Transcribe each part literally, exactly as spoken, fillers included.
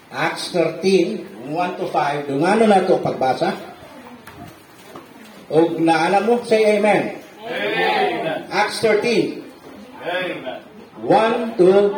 Acts thirteen, one to five. Dungano na ito pagbasa. O naana mo, say amen. Amen. Acts thirteen. Amen. one to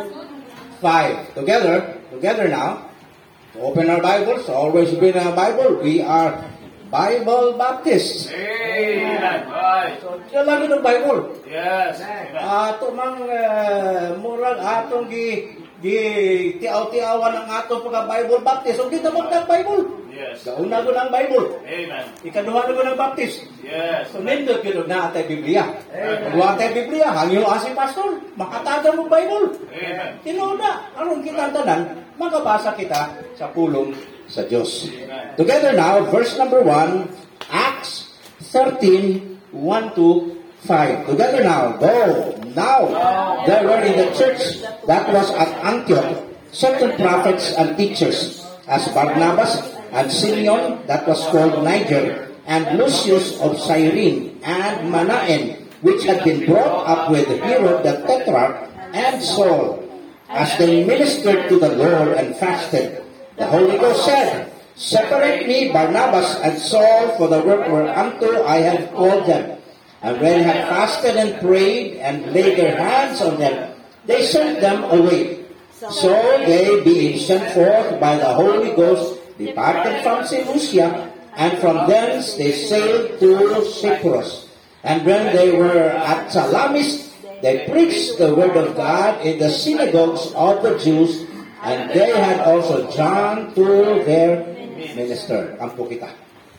five. Together, together now. Open our Bibles. Always been a Bible. We are Bible Baptists. Amen. Right. So, siya lang yung Bible. Yes. Ato mang uh, murag atong gi gi tiaw-tiawan ang atong pagka Bible Baptist. O di ta mag Bible. Yes. Gauna ko ng Bible. Amen. Ikaduha na ko ng Baptist. Yes. So, nindot yun na atay Biblia. Kung atay Biblia, hangyo asi pastor, makataga mo Bible. Amen. Tinoda, aron kita tanan, makabasa kita sa pulong sa Diyos. Together now, verse number one, Acts thirteen, one to five. Together now, go. Now, there were in the church that was at Antioch certain prophets and teachers, as Barnabas and Simeon, that was called Niger, and Lucius of Cyrene, and Manaen, which had been brought up with Herod the Tetrarch, and Saul. As they ministered to the Lord and fasted, the Holy Ghost said, Separate me, Barnabas and Saul, for the work whereunto I have called them. And when they had fasted and prayed, and laid their hands on them, they sent them away. So they, being sent forth by the Holy Ghost, departed from Seleucia, and from thence they sailed to Cyprus. And when they were at Salamis, they preached the word of God in the synagogues of the Jews, and they had also John to their minister. Ampo kita.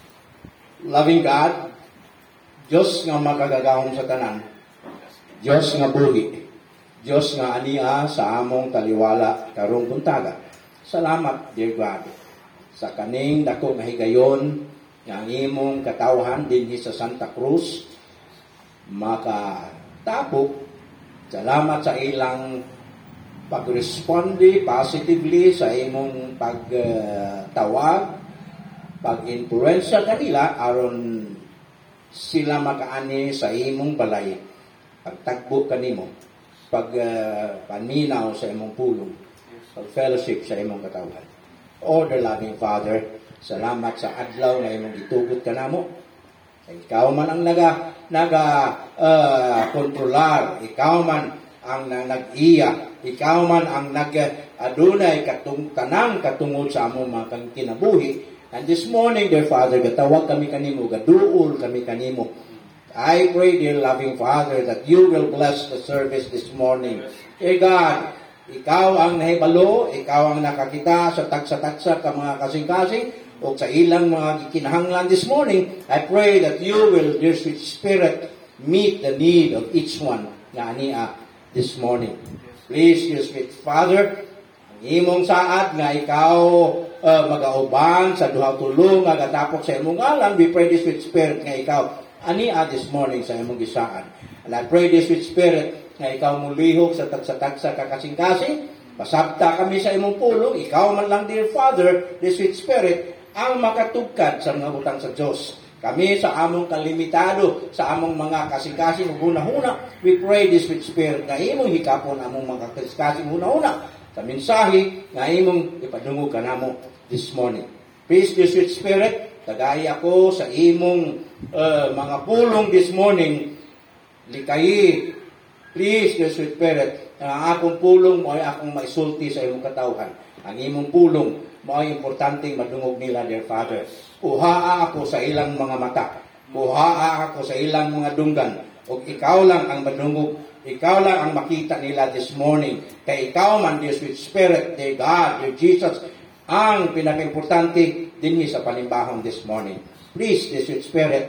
Loving God, Diyos nga makagagahong sa tanan, Diyos nga buhi, Diyos nga ania sa among taliwala karong buntaga. Salamat, dear God, sa kaning dako nga higayon nga ang imong katawhan dinhi sa Santa Cruz makatapok. Salamat sa ilang pag-responde positively sa imong pagtawag, uh, pag-influensya kanila aron sila makaani sa imong balay, pagtagbo kanimo, pag uh, paminaw sa imong pulong, pag-fellowship sa imong katawhan. O the loving Father, salamat sa adlaw na imong gitugot kanamo. Ikaw man ang naga naga uh, kontrolar, ikaw man ang nag-iya, ikaw man ang nag adunay katung tanang katungod sa among mga kinabuhi. And this morning, dear Father, gatawag kami kanimo, gaduol kami kanimo. I pray, dear loving Father, that you will bless the service this morning. Dear God, ikaw ang nahibalo, ikaw ang nakakita sa tagsa-tagsa ka mga kasing-kasing, o sa ilang mga kinahanglan this morning. I pray that you will, dear sweet Spirit, meet the need of each one na ania this morning. Please, dear sweet Father, ang imong saad nga ikaw uh, mag-auban sa duha tulong nga gatapok sa imong ngalan, we pray, dear sweet Spirit, nga ikaw ania this morning sa imong gisaan. And I pray, dear sweet Spirit, nga ikaw mulihok sa tagsa-tagsa kakasing-kasing, pasabta kami sa imong pulong, ikaw man lang, dear Father, dear sweet Spirit, ang makatugkad sa mga butang sa Diyos. Kami sa among kalimitado, sa among mga kasing-kasing huna-huna, we pray this with Spirit na imong hikapon among mga kasing-kasing huna-huna sa mensahe na imong ipadungog ka namo this morning. Please, this with Spirit, tagay ako sa imong uh, mga pulong this morning, likayi. Please, this with Spirit, na ang akong pulong mo ay akong maisulti sa imong katawhan. Ang imong pulong mga importanteng madungog nila, dear Father. Kuhaa ako sa ilang mga mata. Kuhaa ako sa ilang mga dunggan. O ikaw lang ang madungog. Ikaw lang ang makita nila this morning. Kaya ikaw man, dear sweet Spirit, dear God, dear Jesus, ang pinaka-importante din sa panimbahon this morning. Please, dear sweet Spirit,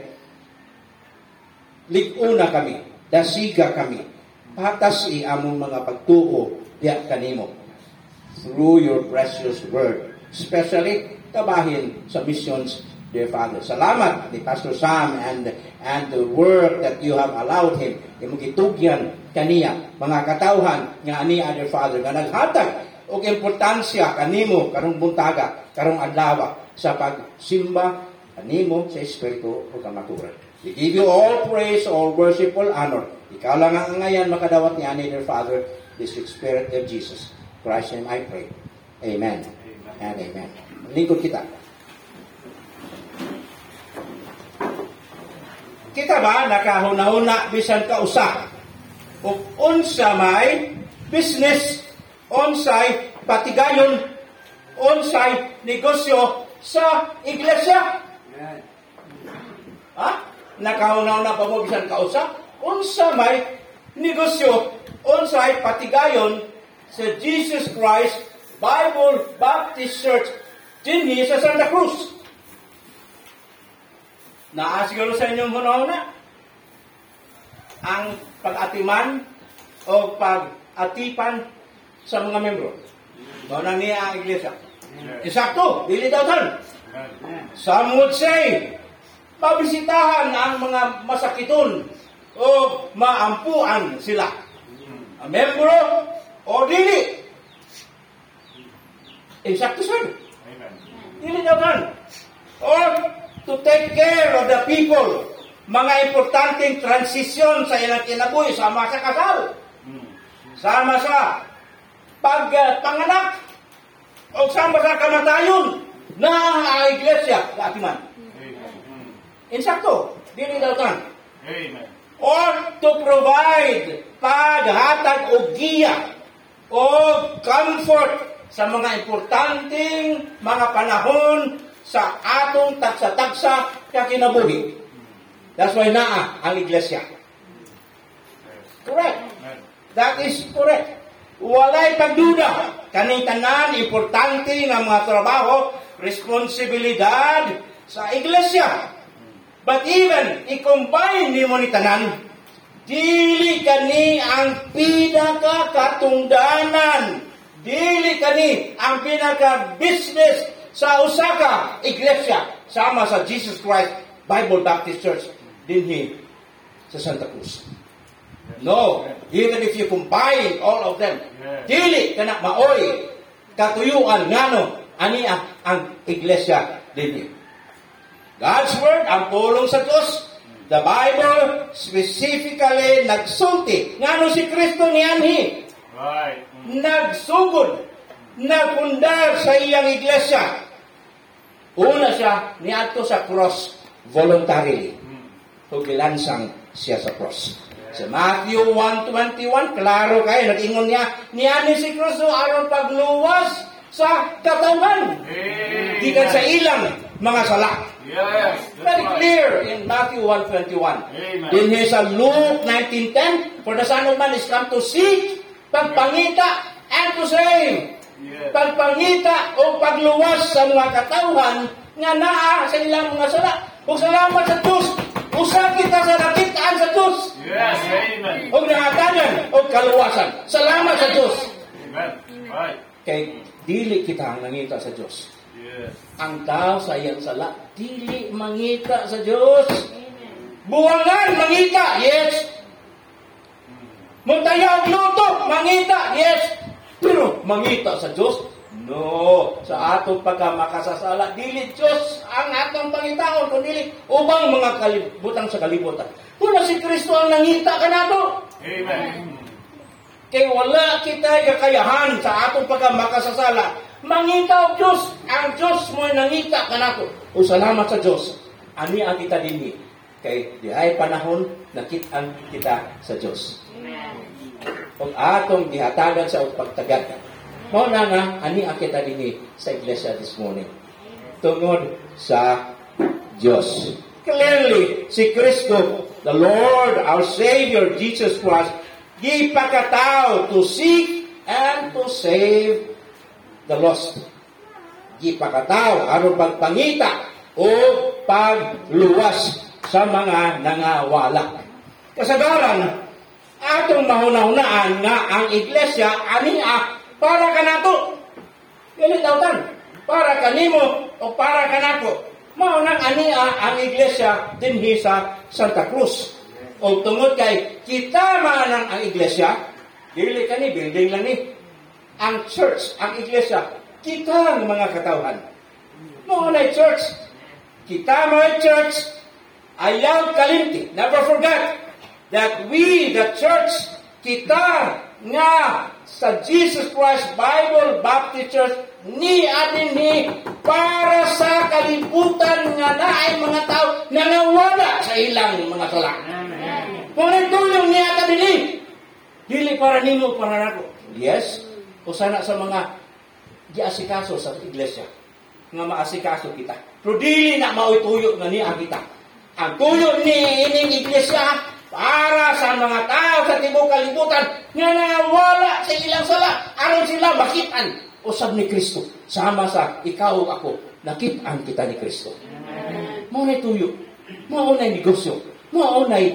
liguna kami, dasiga kami, patas i among mga pagtuo diya kanimo. Through your precious word. Especially, tabahin sa missions, dear Father. Salamat ni Pastor Sam and and the work that you have allowed him. Imong gitugyan kaniya, mga katawhan nga ani, dear Father, nga naghatag og importansya kanimo karong buntaga, karong adlaw sa pagsimba kanimo sa Espiritu o kamaturan. We give you all praise, all worship, all honor. Ikaw lang ang ngayon makadawat ni ani, dear Father, this Spirit of Jesus. Christ's name I pray. Amen. And amen. Lingkod kita. Kita ba nakahuna-huna bisan ka usa? O unsa may business, unsay patigayon, unsay negosyo sa iglesia? Ha? Nakahuna-huna pa mo bisan ka usa? Unsa may negosyo, unsay patigayon sa Jesus Christ Bible Baptist Church dinhi sa Santa Cruz? Naa siguro sa inyong huna-huna ang pag-atiman o pag-atipan sa mga membro. Mao niya ang iglesia. Eksakto, dili daw tan. Some would say, pabisitahan ang mga masakiton o maampuan sila. Ang membro o dili. Eksakto sir. Dili daw tan. Or to take care of the people. Mga importanteng transisyon sa ilang kinabuhi, sama sa kasal, sama sa pagpanganak, o sama sa kamatayon na ang iglesia sa atiman. Insakto, dili daw tan. Or to provide paghatag o giya o comfort sa mga importanteng mga panahon sa atong tagsa-tagsa ka kinabuhi. That's why naa ang iglesia. Correct. That is correct. Walay pagduda. Kaning tanan, importante nga mga trabaho, responsibilidad sa iglesia. But even, i-combine ni mo ni tanan, dili kani ang pinaka-katungdanan. Dili kani ang pinaka-business sa Osaka, iglesia, sama sa Jesus Christ Bible Baptist Church, dinhi sa Santa Cruz. No, even if you combine all of them, dili ka na maoy, katuyuan, ngano, ani ang iglesia dinhi. God's Word, ang pulong sa Diyos, the Bible specifically nagsulti, ngano si Kristo niyanhi, right. Nagsugod, nagpundar sa iyang iglesia. Una siya, niadto sa cross voluntarily. So, gilansang siya sa cross. Sa Matthew one twenty-one, klaro kayo, nag-ingon niya, niyani si Kristo aron pagluwas sa katawan. Gikan sa ilang mga sala. Yes, very clear in Matthew one twenty-one. Din sa Luke nineteen ten, for the Son of Man is come to seek, pagpangita, and to save. Yes. Pagpangita o pagluwas sa mga katawhan nga naa sa ilang mga sala. O salamat sa Diyos. Usa kita sa nakitaan sa Diyos. Yes, amen. O nangatanan o kaluwasan. Salamat sa Diyos. Amen. Right. Kay dili kita ang nangita sa Diyos. Yes. Ang tao sa iyang sala, dili mangita sa Diyos. Buwangan, mangita, yes. Muntaya og luto, mangita, yes. Pero mangita sa Diyos, no. Sa atong pagkamakasasala, dili Diyos ang atong pangitaon, kundi ubang mga kalibutang sa kalibutan. Kung si Kristo ang nangita ka nato. Amen. Kay wala kita kakayahan sa atong pagkamakasasala. Mangita og Diyos, ang Diyos mo nangita ka nato. O salamat sa Diyos, ani ang kita dinhi. Kay di ay panahon nakitaan kita sa Diyos. Kung atong gihatagan sa pagtagad. Mao na nga, ani ang kita dinhi sa iglesia this morning. Tungod sa Diyos. Clearly, si Kristo, the Lord, our Savior, Jesus Christ, gipakatao to seek and to save the lost. Gipakatao, aron pagpangita o pagluwas sa mga nangawala. Kasagaran, atong mahuna-hunaan nga ang iglesia ania para kanato. Dili daw tan. Para kanimo o para kanako. Mao nang ania ang iglesia dinhi sa Santa Cruz. O tungod kay kita man ang iglesia, dili kani building lang ni. Ang church, ang iglesia, kita ang mga katawhan. Mao na church. Kita mga church, ayaw kalimti. Never forget that we, the church, kita nga sa Jesus Christ Bible Baptist Church ni adin ni para sa kalibutan nga naay mga tao na nawala sa ilang mga sala. Kung nagtulong niya ka din, dili para nimo, para nako. Yes, o sana sa mga giasikaso sa iglesia, nga maasikaso kita. Pero dili na mao'y tuyo nga niya kita. Ang tuyo ni ining iglesia para sa mga tao sa tibok kalibutan nga nawala sa ilang sala, aron sila makitaan usab ni Kristo. Sama sa ikaw ug ako, nakitaan kita ni Kristo. Mao nay tuyo, mao nay negosyo, mao nay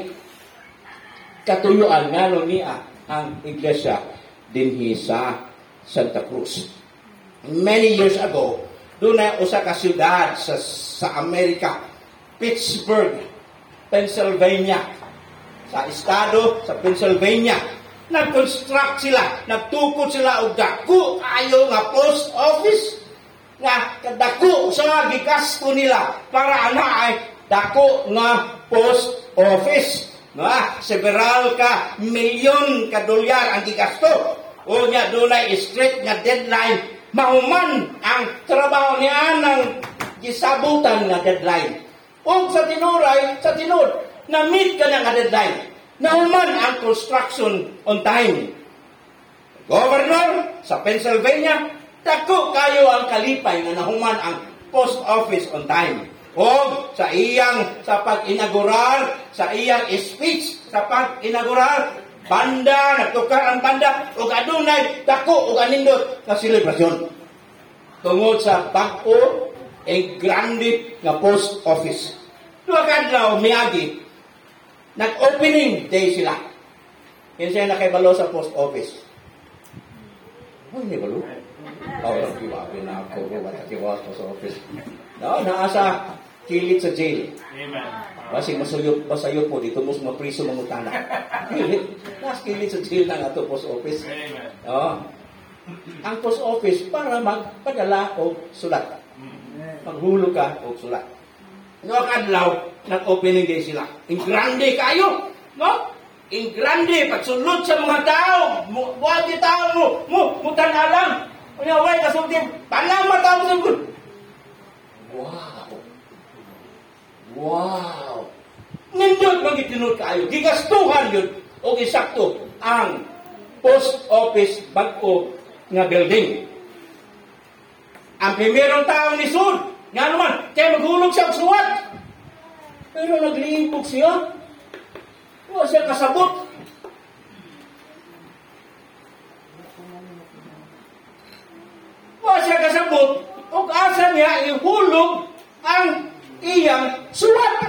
katuyuan nga niya ang iglesia dinhi sa Santa Cruz. Many years ago, doon na usa ka syudad sa, sa Amerika, Pittsburgh, Pennsylvania. Sa estado sa Pennsylvania, nag-construct sila, nagtukod sila og dako ayo nga post office nga kadako sa gigasto nila para ana ay dako nga post office. Nga, several ka milyon ka dolyar ang gigasto. O nga, doon ay strict nga deadline. Mahuman ang trabaho niya ng gisabutan nga deadline. O sa tinuray, sa tinod, na-meet ka na nga deadline. Nahuman ang construction on time. Governor sa Pennsylvania, dako kayo ang kalipay na nahuman ang post office on time. O sa iyang sa pag-inaugural, sa iyang speech sa pag-inaugural, banda, nagtukar ang banda, o adunay dako o anindot na selebrasyon. Tungod sa bag-o e grande nga post office. Duha kadlaw miagi, nag-opening day sila. Yan siya nakibalo sa post office. Oh, hindi balo? Oh, nagkiwabi na ako. Nagkiwabi sa post office. No, naasa kilit sa jail. Amen. Kasi masuyot, masayot po dito, mas mapriso mangutana. Kilit. Nas kilit sa jail na nga ito, post office. Amen. Oh. Ang post office para magpadala o sulat. Maghulog ka o sulat. No, kadlaw, nag-opening day sila. In grande kayo. No? In grande, pagsulod sa mga tao. Buwag yung tao mo. Mo, mutan alam. Unyaway, kasulti. Panama tao sa good. Wow. Wow. Nindot magitinod kayo. Gigastuhan yun. O isakto ang post office bag-o nga building. Ang primerong tao ni Sud, nga naman, kaya maghulog siya ang suwat. Pero naglimpog siya. Huwag siya kasabot. Huwag siya kasabot. O asa niya ihulog ang iyang suwat.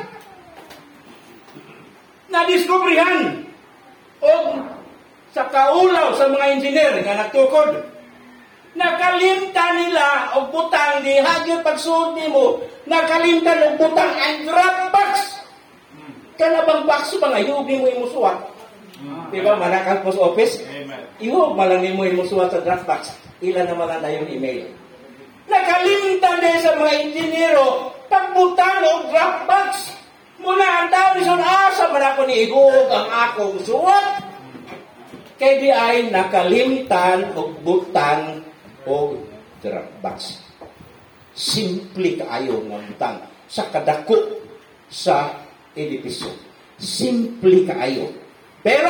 Nadiskubrihan. O sa kaulaw sa mga engineer nga nagtukod, nakalimtan nila og butang di hagyo pagsuod nimo, nakalimtan og butang ang drop box. Kana bang box ba nga ihug nimo imong suwat? Di ba manakal post office? Amen. Ihug malang nimo imong suwat sa drop box. Ila na malang dayon email. Nakalimtan din sa mga engineero pagbutang og drop box. Muna ang tao ni Son asa man ako ni ihug ang akong suwat. Kay di ay nakalimtan og butang o drop box. Simple kaayo nga butang sa kadako sa edipisyo. Simple kaayo. Pero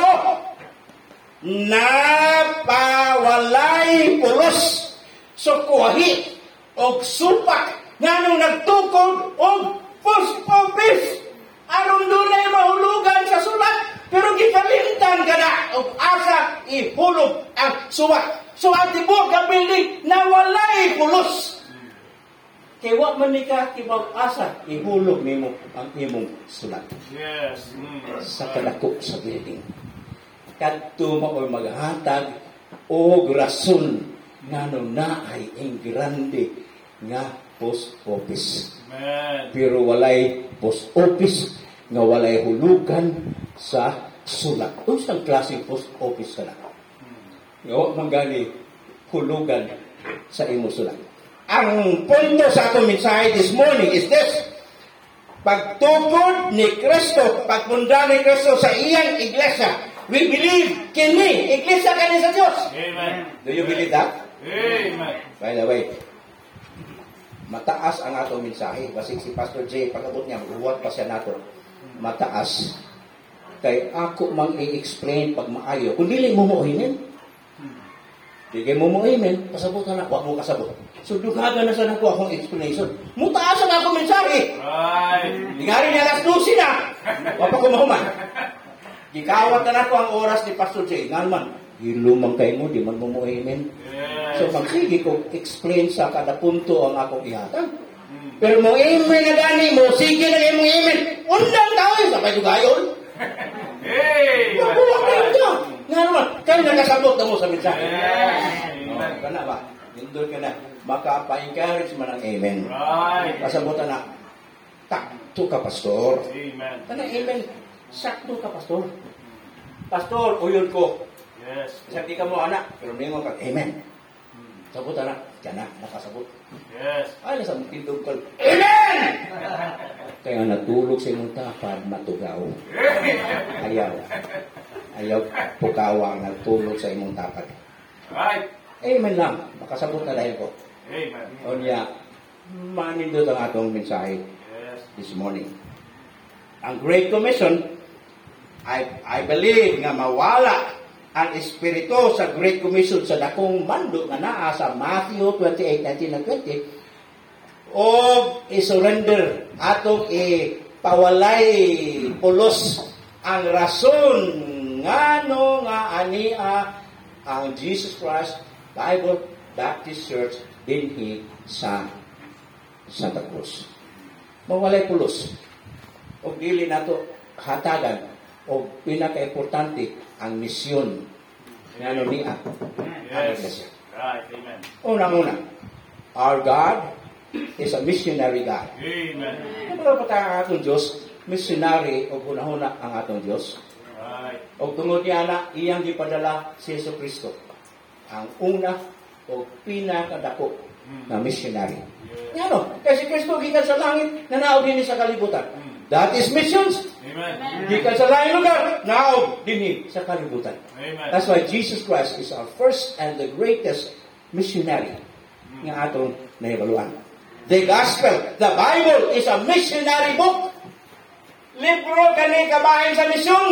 napawalay pulos sukuhi og supak nganong nagtukod og post office aron dunay mahulugan sa sulat. Pero gikalimtan ka na o asa ihulog ang suwat. So at tibuok ang building na walay pulos. Kaya wak man ni ka tibaw asa ihulog nimo ang imong sulat. Yes. Mm. Sa kadako sa building. Kadto mo maghatag o rason nga no naay ang grande nga post office. Amen. Pero walay post office nga walay hulugan sa sulat. Unsang klaseng post office ka na? Nga manggani hulugan sa imo sulat. Ang punto sa atong mensahe this morning is this: pagtukod ni Kristo, pagpunda ni Kristo sa iyang iglesia, we believe kini iglesia kani sa Dios. Amen. Do you believe that? Amen. By the way, mataas ang atong mensahe. Kasi si Pastor J, pag-abot niya, huwag pa siya nato. Mataas. Kay ako mang i-explain pag maayo. Kung dili mo mo himin, di kayo mo mo himin, pasabot na na, huwag mo kasabot. So, dugaga na sa nako akong explanation. Mutaas ang akong mensahe. Right. Ngari niya alas dose na. Huwag pa kumahuman. Gikawat na nako ang oras ni Pastor J. Nga naman, hilumang kayo mo, di man mo mo himin. Yes. So, magsige ko explain sa kada punto ang akong ihatag. Pero mo email na gani mo, sige na kayo mo email. Undang tao yun, sabay dugayon. Hey. Mabuha kayo dyan. Nga naman, kayo nakasabot na mo sa mensahe. Yes. Oh, kana ba? Hindol ka na. Makapa-encourage man ang amen. Right. Pasabutan na, takto ka, pastor. Amen. Kana amen, sakto ka, pastor. Pastor, uyon ko. Yes. Kasi di ka mo anak, pero ningon ka, amen. Sabutan na, dyan na, nakasabot. Yes. Ay, nasa tindog ka, amen! Kaya natulog sa imong tapad, matugaw. Ayaw. Ayaw pukawa ang nagtulog sa imong tapad. Right. Amen lang. Makasabot na dahil ko. Amen. O niya, manindot ang atong mensahe Yes. this morning. Ang Great Commission, I, I believe nga mawala ang espiritu sa Great Commission sa dakong mando nga naa sa Matthew twenty-eight, nineteen and twenty, o i-surrender atong ipawalay pulos ang rason ngano nga ania ang Jesus Christ Bible Baptist Church dinhi sa Santa Cruz. Mawalay pulos. O dili nato hatagan o pinaka-importante ang misyon ngano niya ang iglesia. Right. Amen. Una-una, our God is a missionary God. Amen. Ano ba ang atong Diyos? Missionary o unahuna ang atong Diyos. Right. O tungod niya na iyang gipadala si Yesu Kristo. Ang una o pinakadako na missionary. Yes. Ano? Kasi Kristo gikan sa langit, nanaog din sa kalibutan. That is missions. Amen. Gikan sa lain lugar, naog din sa kalibutan. Amen. That's why Jesus Christ is our first and the greatest missionary nga atong nahibaluan. The Gospel, the Bible is a missionary book. Libro kani kabahin sa misyon.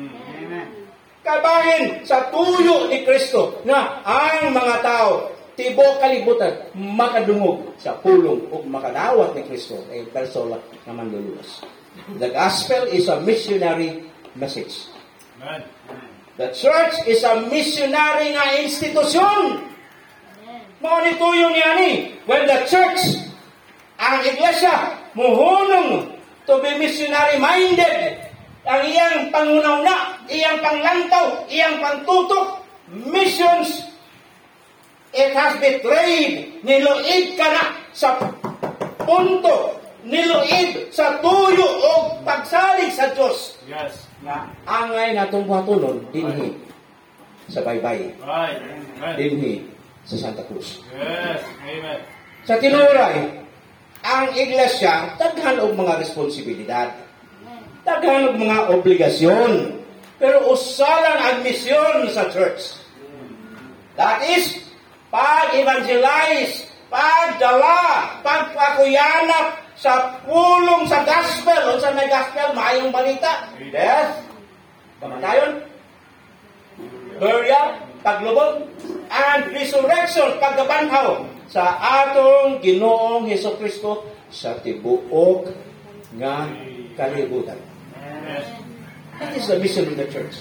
Kabahin sa tuyo ni Kristo na ang mga tao tibok kalibutan makadungog sa pulong o makadawat ni Kristo ay persona na manluluwas. The Gospel is a missionary message. Amen. The church is a missionary nga institusyon. Mao ni tuyo niya ni when the church, ang iglesia, muhunong to be missionary minded. Ang iyang pangunauna, iyang panglantaw, iyang pangtutok, missions, it has betrayed, niluid ka na sa punto, niluid sa tuyo o pagsalig sa Diyos. Yes. Na angay na itong patunon, dinhi sa baybay, Right. Amen. dinhi sa Santa Cruz. Yes. Amen. Sa tinuray, ang iglesia, daghan og mga responsibilidad. Daghan og mga obligasyon. Pero usalang ang misyon sa church. That is, pag-evangelize, pagdala, pagpakuyanap sa pulong sa gospel. O sa may gospel, maayong balita. Death, kamatayon, burial, paglubog, and resurrection, pagkabanhaw sa atong Ginoong Hesukristo sa tibuok nga kalibutan. Yes. That is the mission of the church.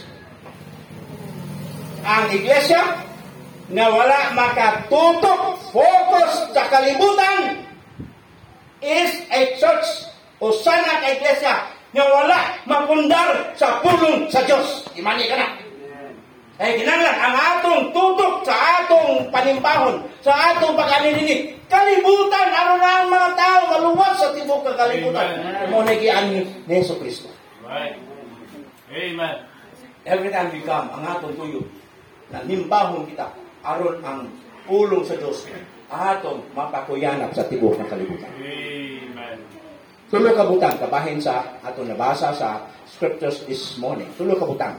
Ang iglesia na wala makatutok, focus sa kalibutan is a church o sana ka iglesia na wala mapundar sa pulong sa Diyos. Imani ka na. Ay ginanglan ang atong tutok sa atong panimpahon, sa atong pag-anininig. Kalibutan, ano na ang mga tao maluwas sa tibok ng kalibutan. Mo na giani ni Jesucristo. Right. Amen. Every time we come, ang atong tuyo, na nimbahon kita, aron ang ulong sa Diyos, atong mapakuyanap sa tibok ng kalibutan. Amen. Tulo ka butang, kabahin sa atong nabasa sa scriptures this morning. Tulo ka butang.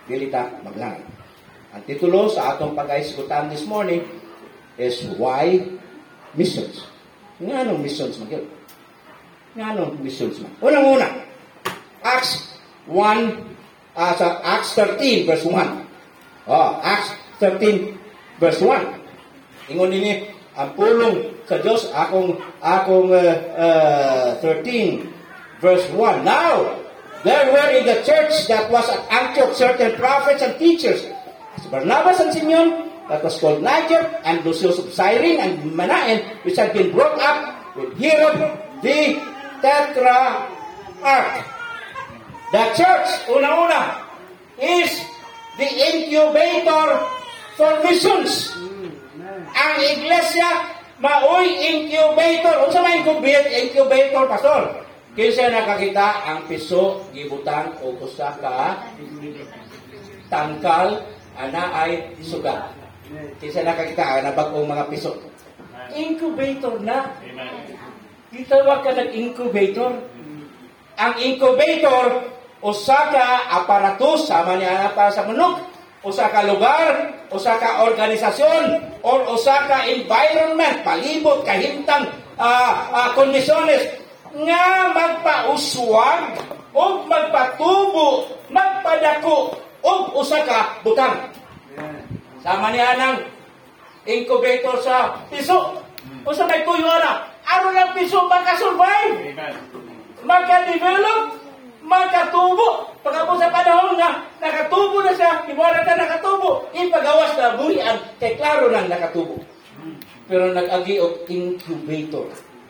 dili ta maglangan. Ang titulo sa atong pag-aisgutan this morning is why missions. Nga anong missions magyud? Nga anong missions man? Unang-una, Acts one, uh, sa Acts thirteen verse one. Oh, Acts thirteen verse one. Ingon nini ang pulong sa Dios akong akong uh, uh, thirteen verse one. Now, there were in the church that was at Antioch certain prophets and teachers. As Barnabas and Simeon, that was called Niger, and Lucius of Cyrene and Manaen, which had been brought up with Herod the Tetrarch. The church, una-una, is the incubator for missions. Ang iglesia, maoy incubator. Unsa may incubator, pastor? Kinsa nakakita ang piso gibutan o usa ka tangkal ana ay sugat. Kinsa nakakita ang nabag-ong mga piso? Incubator na. Gitawag ka ng incubator. Ang incubator usa ka aparatus sama niya para sa manok, usa ka lugar, usa ka organisasyon, or usa ka environment, palibot, kahimtang uh, uh, kondisyones nga magpauswag o magpatubo, magpadako o usa ka butang. Sama niya ng incubator sa piso. Usa may tuyo na, ano lang piso makasurvive? Magka-develop, magkatubo. Pagkapos sa panahon na nakatubo na siya, iwala na nakatubo, ipagawas na burian, kay klaro nang nakatubo. Pero nag-agi og incubator.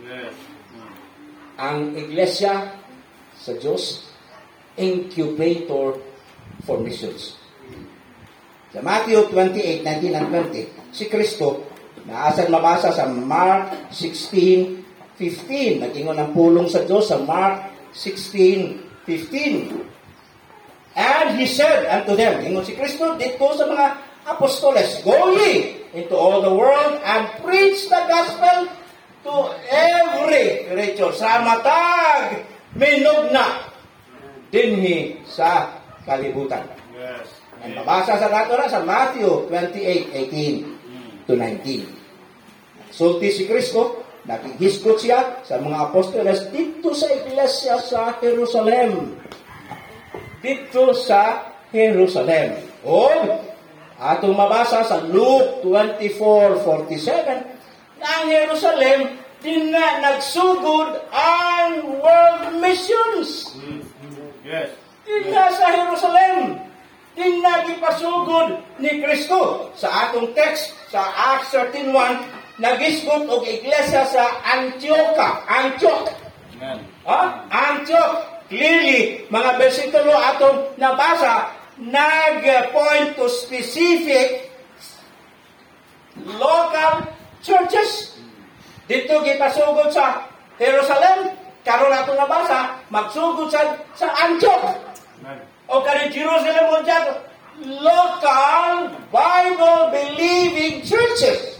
Ang iglesia sa Diyos, incubator for missions. Sa Matthew twenty-eight, nineteen and twenty, si Kristo, naasan mabasa sa Mark sixteen fifteen. Nag-ingon ang pulong sa Diyos sa Mark sixteen fifteen. And He said unto them, ingon si Kristo dito sa mga apostoles, go ye into all the world and preach the gospel to every creature. Sa matag, minugna, dinhi sa kalibutan. Yes. And mabasa sa nato na sa Matthew twenty-eight, eighteen to nineteen. Sulti si Kristo, nakihisgot siya sa mga apostoles dito sa iglesia sa Jerusalem. Dito sa Jerusalem. O, atong mabasa sa Luke twenty-four forty-seven, na ang Jerusalem, din na nagsugod ang world missions. Yes. Din na sa Jerusalem. Din na ipasugod ni Kristo. Sa atong text, sa Acts thirteen one, nagisgot og iglesia sa Antioch. Antioch. Amen. Ha? Antioch. Clearly, mga bersikulo atong nabasa, nag-point to specific local churches. Dito gipasugod sa Jerusalem, karon atong nabasa, magsugod sa, sa Antioch. Amen. O kani Jerusalem o dyan, local Bible-believing churches.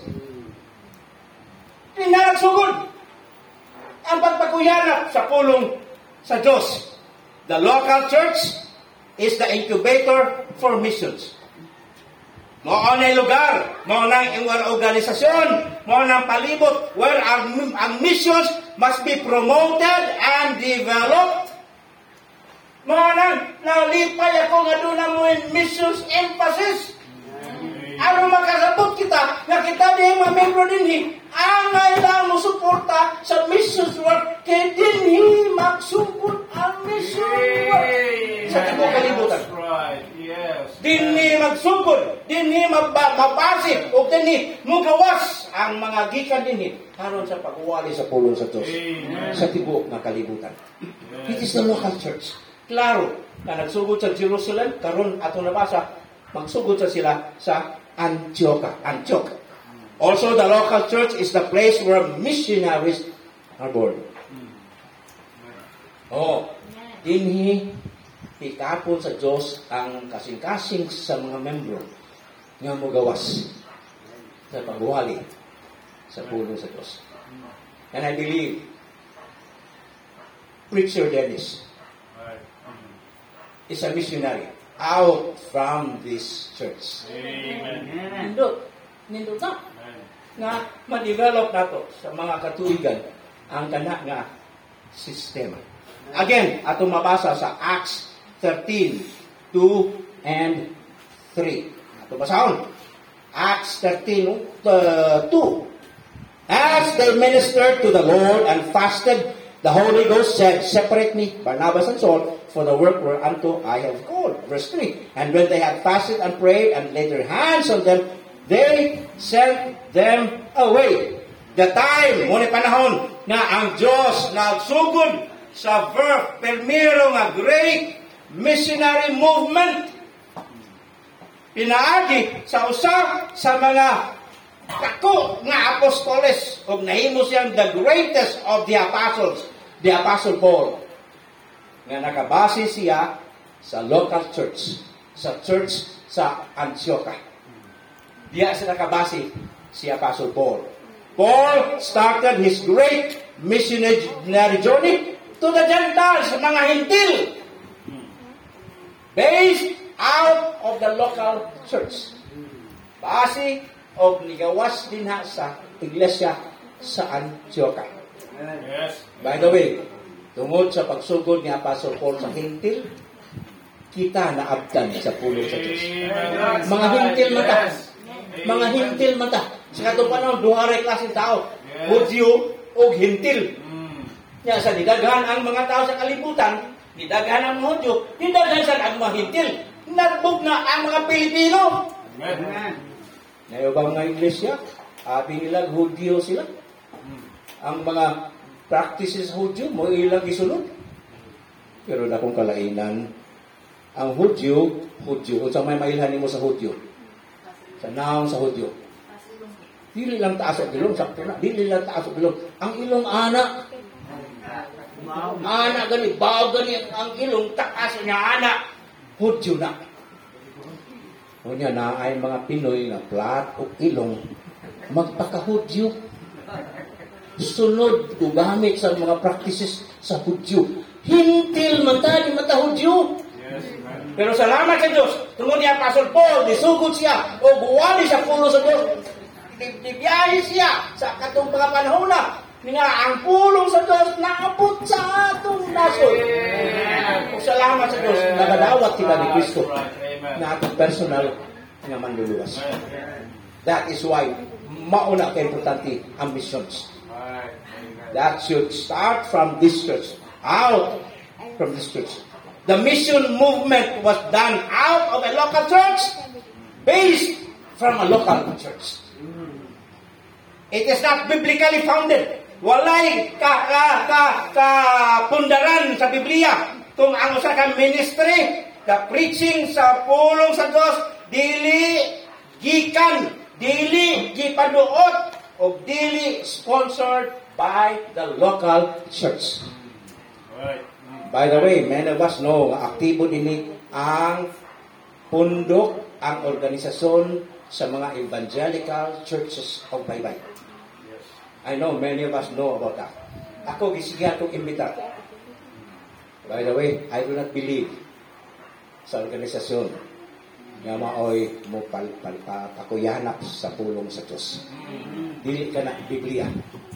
Pinanagsugod ang pagpakuyanap sa pulong sa Diyos. The local church is the incubator for missions. Mao na lugar, mao na ang organisasyon, mao na palibot where ang, ang missions must be promoted and developed. Mao na nalipay ako nga doon mo in missions emphasis. Ano makasabot kita nga kita din mga membro din ang kailangan mo suporta sa missions work kaya din magsugod ang mission work sa tibok kalibutan. That's right. Yes. Dinhi magsugod, dinhi mabasik o dinhi mugawas ang mga gikan dinhi karon sa pagwali sa pulong sa Dios sa tibok nga kalibutan. It is the local church. Klaro na nagsugod sa Jerusalem karon ato nabasa magsugod sa sila sa Antioch. Antioch. Also, the local church is the place where missionaries are born. Oh, dinhi ikapon sa Diyos ang kasing-kasing sa mga membro nga mogawas sa pagwali sa pulong sa Diyos. And I believe Preacher Dennis is a missionary. out from this church. Amen. Nindot. Nindot na. Amen. Nga ma-develop nato sa mga katuigan ang kana nga sistema. Again, ato mabasa sa Acts thirteen, two and three. Ato basahon. Acts thirteen, two. As they ministered to the Lord and fasted, the Holy Ghost said, "Separate me, Barnabas and Saul, for the work whereunto I have called." Verse three. And when they had fasted and prayed and laid their hands on them, they sent them away. The time, muna panahon, na ang Diyos nagsugod sa birth, permiro nga great missionary movement. Pinaagi sa usa sa mga kako nga apostoles ug nahimo siyang the greatest of the apostles, the Apostle Paul. Nga nakabase siya sa local church, sa church sa Antioquia. Diya siya nakabase si Apostle Paul. Paul started his great missionary journey to the Gentiles, sa mga Hintil, based out of the local church. Base o nigawas din ha sa iglesia sa Antioquia. Yes. By the way, tungod sa pagsugod ni Apostle Paul sa Hintil, kita naabtan sa pulong sa Diyos. Amen. Mga Hintil man ta. Yes. Mga Hintil man ta. Sa katong panahon, duha ray klaseng tao. Yes. Hudyo o Hintil. Mm. Nya sa didaghan ang mga tao sa kalibutan, didaghan ang mga Hudyo, didaghan sa ang mga Hintil. Nagbog na ang mga Pilipino. Amen. Ngayon bang mga iglesia, abi nila Hudyo sila. Ang mga practices sa Hudyo, mo ilang isunod. Pero na kung kalainan, ang Hudyo, Hudyo, kung sa may mailhan mo sa Hudyo, sa naong sa Hudyo, dili lang taas o bilong, sakto na, dili lang taas o bilong. Ang ilong ana, ana gani, baw gani, ang ilong taas niya ana, Hudyo na. O niya na ay mga Pinoy na plat o ilong, magpaka-Hudyo. Sunod o gamit sa mga practices sa Hudyo. Hintil man tayo, mata Hudyo. Yes. Amen. Pero salamat sa Diyos, tungod ni Apostle Paul, nisugod siya, o buwani sa pulo sa Diyos. Dibiyahe siya sa katong mga panahon na, nga ang pulong sa Diyos naabot sa atong nasod. O salamat sa Diyos, nagadawat sila ni Kristo na atong personal nga manluluwas. That is why, mauna ka importante ang missions. That should start from this church, out from this church. The mission movement was done out of a local church, based from a local church. It is not biblically founded. Walay ka ka ka, ka pundaran sa Biblia kung ang usa ka ministry, the preaching sa pulong sa Dios dili gikan, dili gipaduot o dili sponsored by the local church. Right. By the way, many of us know nga aktibo din ang pundok, ang organisasyon sa mga evangelical churches of Baybay. I know many of us know about that. Ako, gisiga itong imbitar. By the way, I do not believe sa organisasyon nga maoy mo pal, pal, pal, pakuyanap sa pulong sa Diyos. Dili ka na Biblia.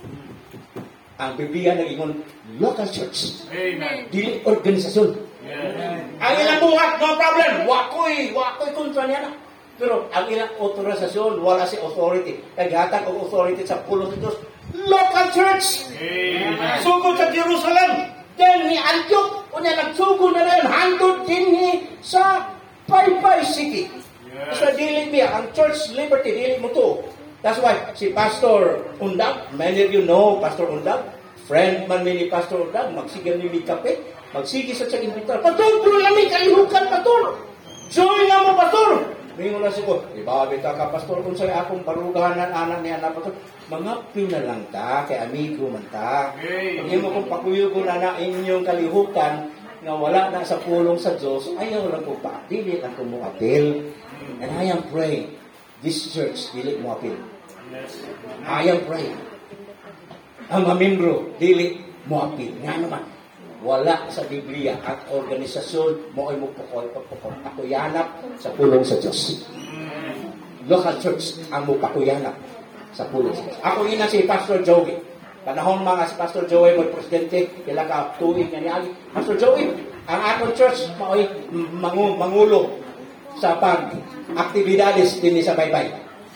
Ang Biblia nag-ingon local church. Amen. Dili organisasyon. Yes. Ang ilang buhat, no problem. Wakoy, wakoy kontra niya na. Pero ang ilang autorisasyon, wala si authority. Kaghatag o authority sa pulong sa Diyos. Local church. Amen. Sugod sa Jerusalem. Then ni Antioch. Unya nagsugod na rin. Handod din ni sa Baybay City. Yes. Sa dili biya, ang church liberty, dili mo to. That's why si Pastor Undag, many of you know Pastor Undag, friend man ni Pastor Undag, magsigan ni kape, magsigi sa tsang imbitar. Pastor, tuloy namin kalihukan, Pastor. Join nga mo, Pastor. Mingon na siya, ibabi ta ka, Pastor, kung sa'yo akong parugahanan, anak niya na, Pastor. Mga pina lang ta, kay amigo man ta. Hindi mo kung pakuyugo na na inyong kalihukan, nga wala na sa pulong sa Diyos, ayaw lang po pa, dili lang po mo appeal. And I am praying, this church, dili mo appeal. Yes. I am praying. Ang mga membro, dili mo appeal. Nga naman. wala sa Biblia ang organisasyon mo ay mupakuyanap sa pulong sa Diyos. Local church ang mupakuyanap sa pulong sa Diyos. Ako ina si Pastor Joey. Panahon mga si Pastor Joey mo presidente, kailan ka tuwing niya ni Ali. Pastor Joey, ang atong church mao'y mangu, mangulo sa pag-aktibidades din sa baybay.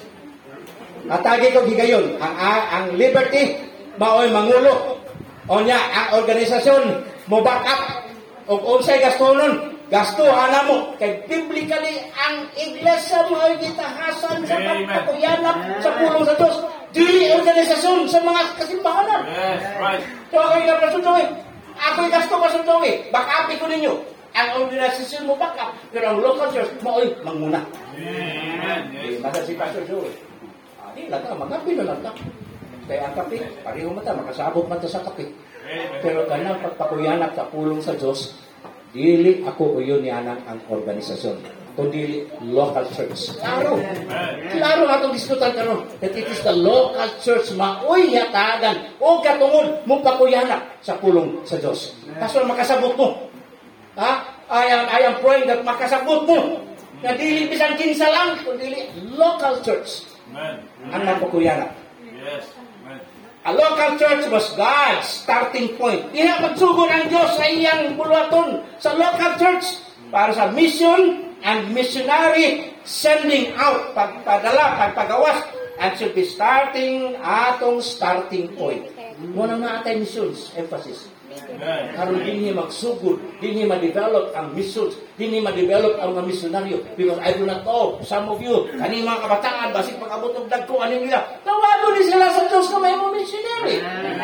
Atagi ko gigayon, ang, ang liberty mao'y mangulo. O niya, ang organisasyon mo back up o unsay gastonon, gastuhan na mo. Kay biblically, ang iglesia mo ay gitahasan sa pagpakuyanap sa pulong sa Diyos. Dili organisasyon sa mga kasimbahanan. Yes, right. So, ako yung kaprasundoy. Ako yung gasto kasundoy. Back up ko ninyo. Ang organisasyon mo back up. Pero ang local church mo ay manguna. Amen. Eh, Yes. masa si Pastor Joey. Ah, di lang ka, magabi na lang ka. Kaya ang kape, pareho mata, makasabot man ta sa kape. Pero kanang pagpakuyanap sa pulong sa Diyos, dili ako o yun yanan ang organisasyon. Kundi local church. Klaro. Klaro nga itong diskutan karon. That it is the local church maoy yatagan o katungod mong pakuyanap sa pulong sa Diyos. Pastor, makasabot mo. Ha? I am, I am praying that makasabot mo. Na dili bisan kinsa lang, kundi local church. Amen. Ang napakuyanap. Yes. Amen. A local church was God's starting point. Diha magsugod ang Diyos sa iyang buluhaton sa local church para sa mission and missionary sending out, pagpadala, pagpagawas, and should be starting atong starting point. Muna nga atay missions, emphasis. Amen. Karon din niya magsugod, din niya ma-develop ang missions, din niya ma-develop ang mga misyonaryo. Because I do not know, some of you, kaning mga kabataan, basig pag-abot ng dagko, ano nila, tawago din sila sa Diyos na may mga missionary.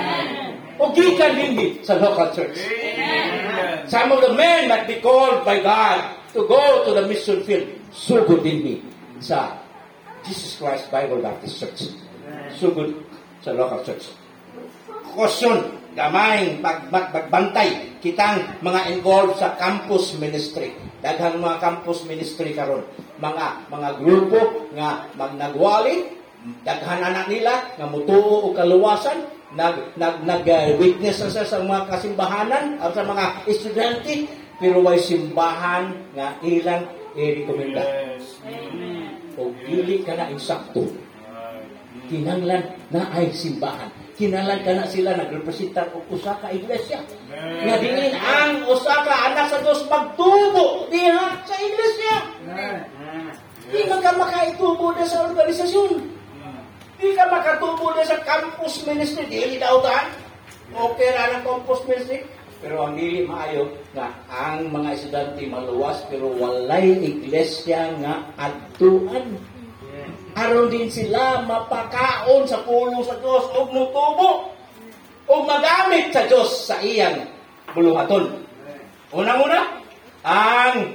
O gikan din din sa local church. Amen. Some of the men that be called by God to go to the mission field, sugod din din sa Jesus Christ Bible Baptist Church. Sugod sa local church. Question, gamay, pag, pag, pagbantay, kitang mga involved sa campus ministry. Daghang mga campus ministry karon, mga mga grupo nga magnagwali, daghan anak nila nga mutuo og kaluwasan, nag nag nag uh, witness sa sa mga kasimbahanan o sa mga estudyante, pero way simbahan nga ilang i-rekomenda. Yes. O dili ka na insakto. Kinanglan na ay simbahan. Kinahanglan ka na sila nagrepresenta og usa ka iglesia. Nga diin ang usa ka anak sa Dios magtubo diha sa iglesia. Di man ka makaitubo na sa organisasyon. Di ka makatubo na sa campus ministry. Dili daw ta. Okay ra ang campus ministry. Pero ang dili maayo nga ang mga estudyante maluwas pero walay iglesia nga adtuan. Aron din sila mapakaon sa pulong sa Diyos o mutubo o magamit sa Diyos sa iyang buluhaton. Unang-una, ang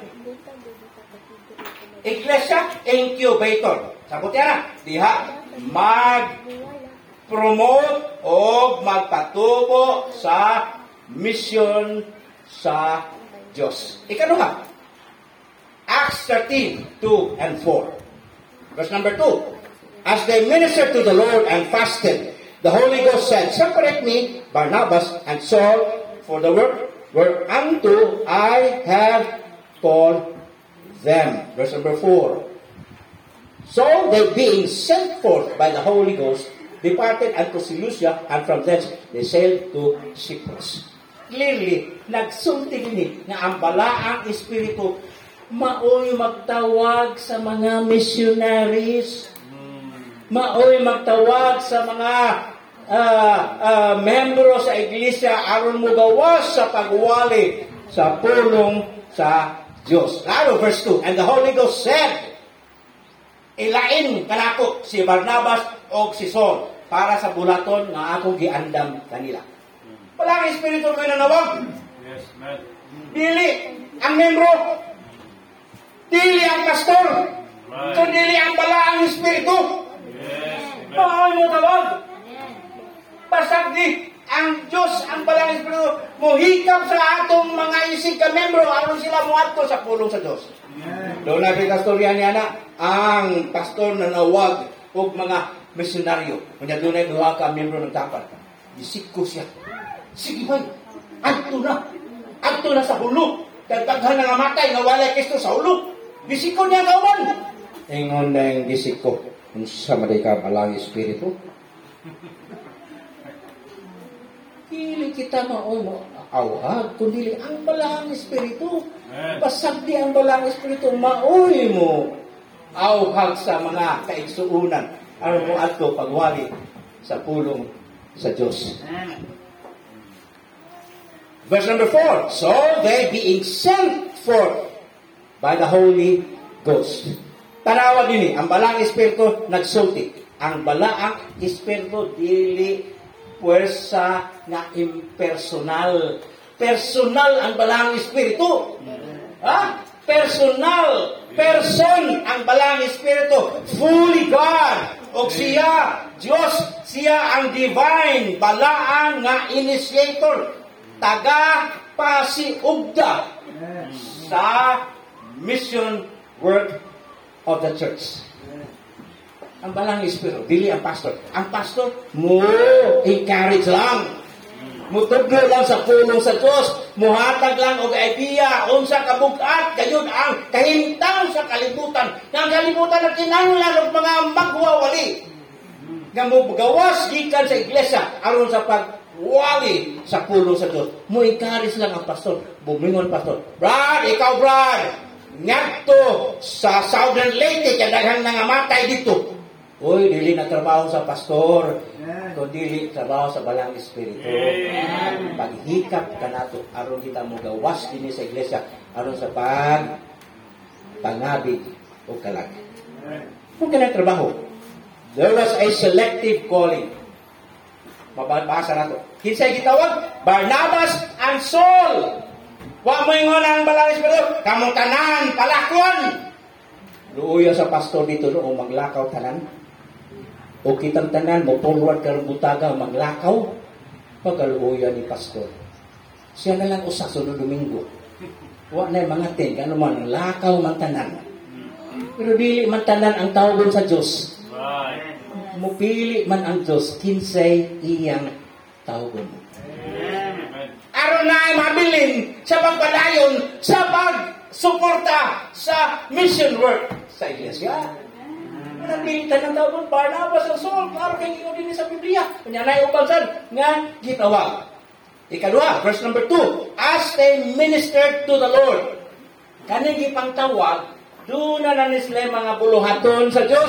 Iglesia Incubator. Sabot yan, diha, mag-promote o magpatubo sa mission sa Diyos. Ikaduha, Acts thirteen, two and four. Verse number two. As they ministered to the Lord and fasted, the Holy Ghost said, separate me, Barnabas and Saul, for the work whereunto I have called them. Verse number four. So they being sent forth by the Holy Ghost, departed unto Seleucia, and from thence they sailed to Cyprus. Clearly, nagsulti ni nga ang balaang espiritu maoy magtawag sa mga missionaries. Maoy magtawag sa mga uh, uh, membro sa iglesia aron mo gawas sa pagwali sa pulong sa Diyos. Lalo, verse two. And the Holy Ghost said, ilain kanako si Barnabas o si Saul para sa bulaton nga akong giandam kanila. Wala ang espiritu ko nanawag. Yes, man. Dili ang membro. Dili ang pastor. Right. Kung dili ang balaang espiritu. Yes. Amen. Paano mo tawag? Basta di ang Diyos ang balaang espiritu muhikap sa atong mga isig ka membro aron sila muadto sa pulong sa Diyos. Doon na rin kastorya niya na ang pastor na nawag o mga misyonaryo. Kanya doon ay duha ka membro ng tapat. Isig ko siya. Sige man, Adto na. Adto na sa hulog. Dagdaghan na nga matay, nga walay Kristo sa hulog. Disiko niya kauman. Ingon na yung disiko. Kung sa maday ka balang espiritu. Dili kita maumo awag, kundi ang balang espiritu. Basag di ang balang espiritu, maoy mo awhag sa mga kaigsuunan. Ano mo ato pagwali sa pulong sa Diyos. Verse number four. So they being sent forth by the Holy Ghost. Tanawa din ang balang espiritu nagsulti. Ang balang espiritu dili puwersa nga impersonal. Personal ang balang espiritu. Ha? Personal. Person ang balang espiritu. Fully God. O siya, Diyos, siya ang divine, balaan nga initiator. Taga pasiugda sa mission work of the church. Ang balang espiritu, dili ang pastor. Ang pastor, mo encourage lang. Mutugno lang sa pulong sa Diyos. Muhatag lang og idea, unsa kabugat, gayon ang kahintang sa kalibutan. Nga kalibutan na kinahanglan og mga magwawali. Nga mo gawas gikan sa iglesia aron sa pagwali sa pulong sa Diyos. Mo encourage lang ang pastor. Bumingon pastor. Brad, ikaw Brad, ngadto sa Southern Leyte kay daghang nangamatay dito. Uy, dili na trabaho sa pastor, kundi dili trabaho sa balang espiritu. Paghikap ka nato aron kita mo gawas dinhi sa iglesia aron sa pag pangabig o kalag. Kung kana trabaho, there was a selective calling. Mababasa nato. Kinsay gitawag? Barnabas and Saul. Wa mo ingon ang balang espiritu, kamong tanan palakon. Luoy sa pastor dito no maglakaw tanan. O kitang tanan mo forward karong butaga maglakaw pagaluoyan ni pastor. Siya na lang usa sunod Domingo. Wa na mga ten ano man lakaw man tanan. Pero dili man tanan ang tawgon sa Dios. Mupili man ang Dios kinsay iyang tawgon. Aron na mabilin sa pagpadayon sa pagsuporta sa mission work sa iglesia. Nabilitan ng tawag Barnabas ang Saul para kay ingon din sa Biblia. Kanya na ubansan nga gitawag. Ikadua, verse number two. As they ministered to the Lord. Kani gipang tawag, doon na na sila mga buluhaton sa Diyos.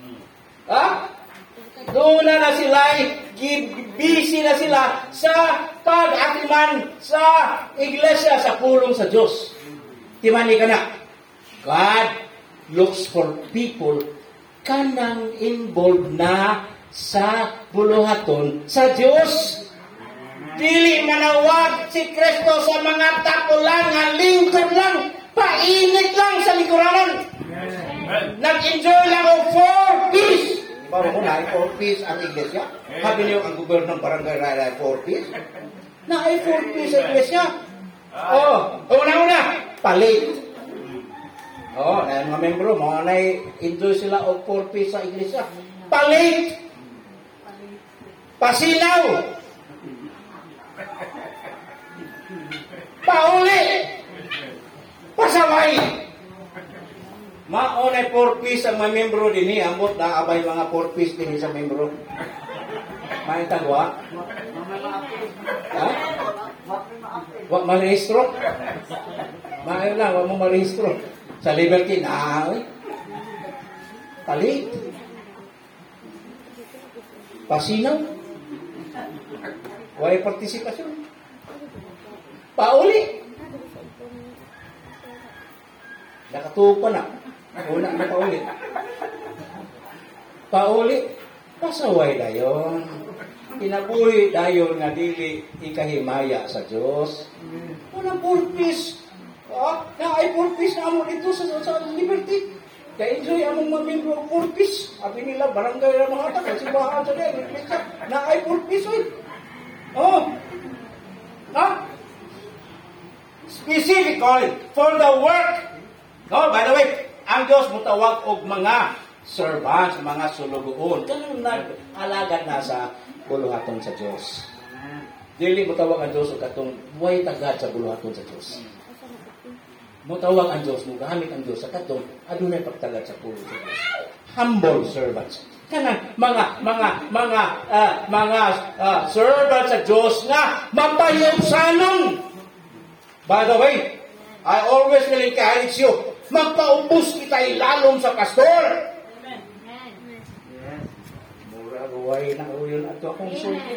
Ha? Doon na na sila, busy na sila sa pag-atiman sa iglesia sa pulong sa Diyos. Timani ka na. God looks for people kanang involved na sa buluhaton sa Diyos. Dili manawag si Kristo sa mga tapulan nga lingkod lang, painit lang sa lingkuranan. Nag-enjoy lang o four piece. Bawa mo na, four piece ang iglesia. Habi niyo ang gobyerno ng barangay Raya, four piece. Na ay four piece ang iglesia. Oh, una-una, palit. Oh, na mga membro, mga na-enjoy sila o four piece sa iglesia. Palit! Pasinaw! Pauli! Pasaway! Maunay four piece ang mga membro din eh. Ambot na abay mga four piece din sa membro. May tagwa? Ha? Wag marehistro? May lang, wag mo marehistro. Sa Liberty, na, eh. Palit. Pasinaw. Way partisipasyon. Pauli. Nakatupa na. Una na pauli. Pauli. Pasaway dayon. Kinabuhi dayon nga dili ikahimaya sa Dios. Unang purpose. Ah, na ay purpose na amo dito sa, sa Liberty. Kaya enjoy among mga membro ng purpose. Abi nila, barangay na mga ata, kasi bahaan sa nila. Na ay purpose, oy. Oh. Ha? Specific calling for the work. No, by the way, ang Diyos mutawag og mga servants, mga sulugoon. Ganun na alagad na sa buluhaton sa Diyos. Dili mo tawag ang Diyos o katong way tagad sa buluhaton sa Diyos. Mo tawag ang Diyos, mo gamit ang Diyos sa katong adunay pagtagad sa pulo sa Diyos. Humble servants. Kanang mga mga mga uh, mga uh, servants sa Diyos nga mapayusanon. By the way, I always will encourage you, magpaubos kita ilalom sa pastor. Amen. Yes. Mura ruway na uyon ato akong sulti.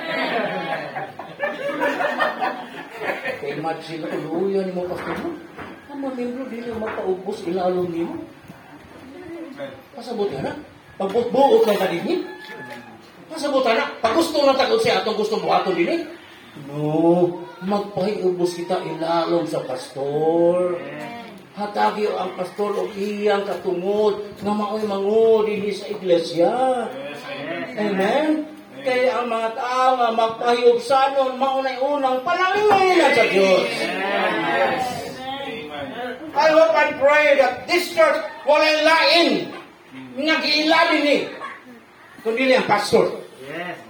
Kaya imagine ako, luuyan mo pastor mo. Ang mga membro, dili magpaubos ilalom niyo. Pasabot ka na. Pagbuot lang ka din. Pasabot ka na. Pag gusto na takot siya atong gusto mo ato din eh. No. Magpahiubos kita ilalom sa pastor. Hatagyo ang pastor o iyang katungod nga mao'y mangod din sa iglesia. Amen? Kaya ang mga tao nga magpahiubsanon maunay unang pananginan sa Diyos. I hope and pray that this church will enlighten nag-iilali ni kundi ang pastor. Yes.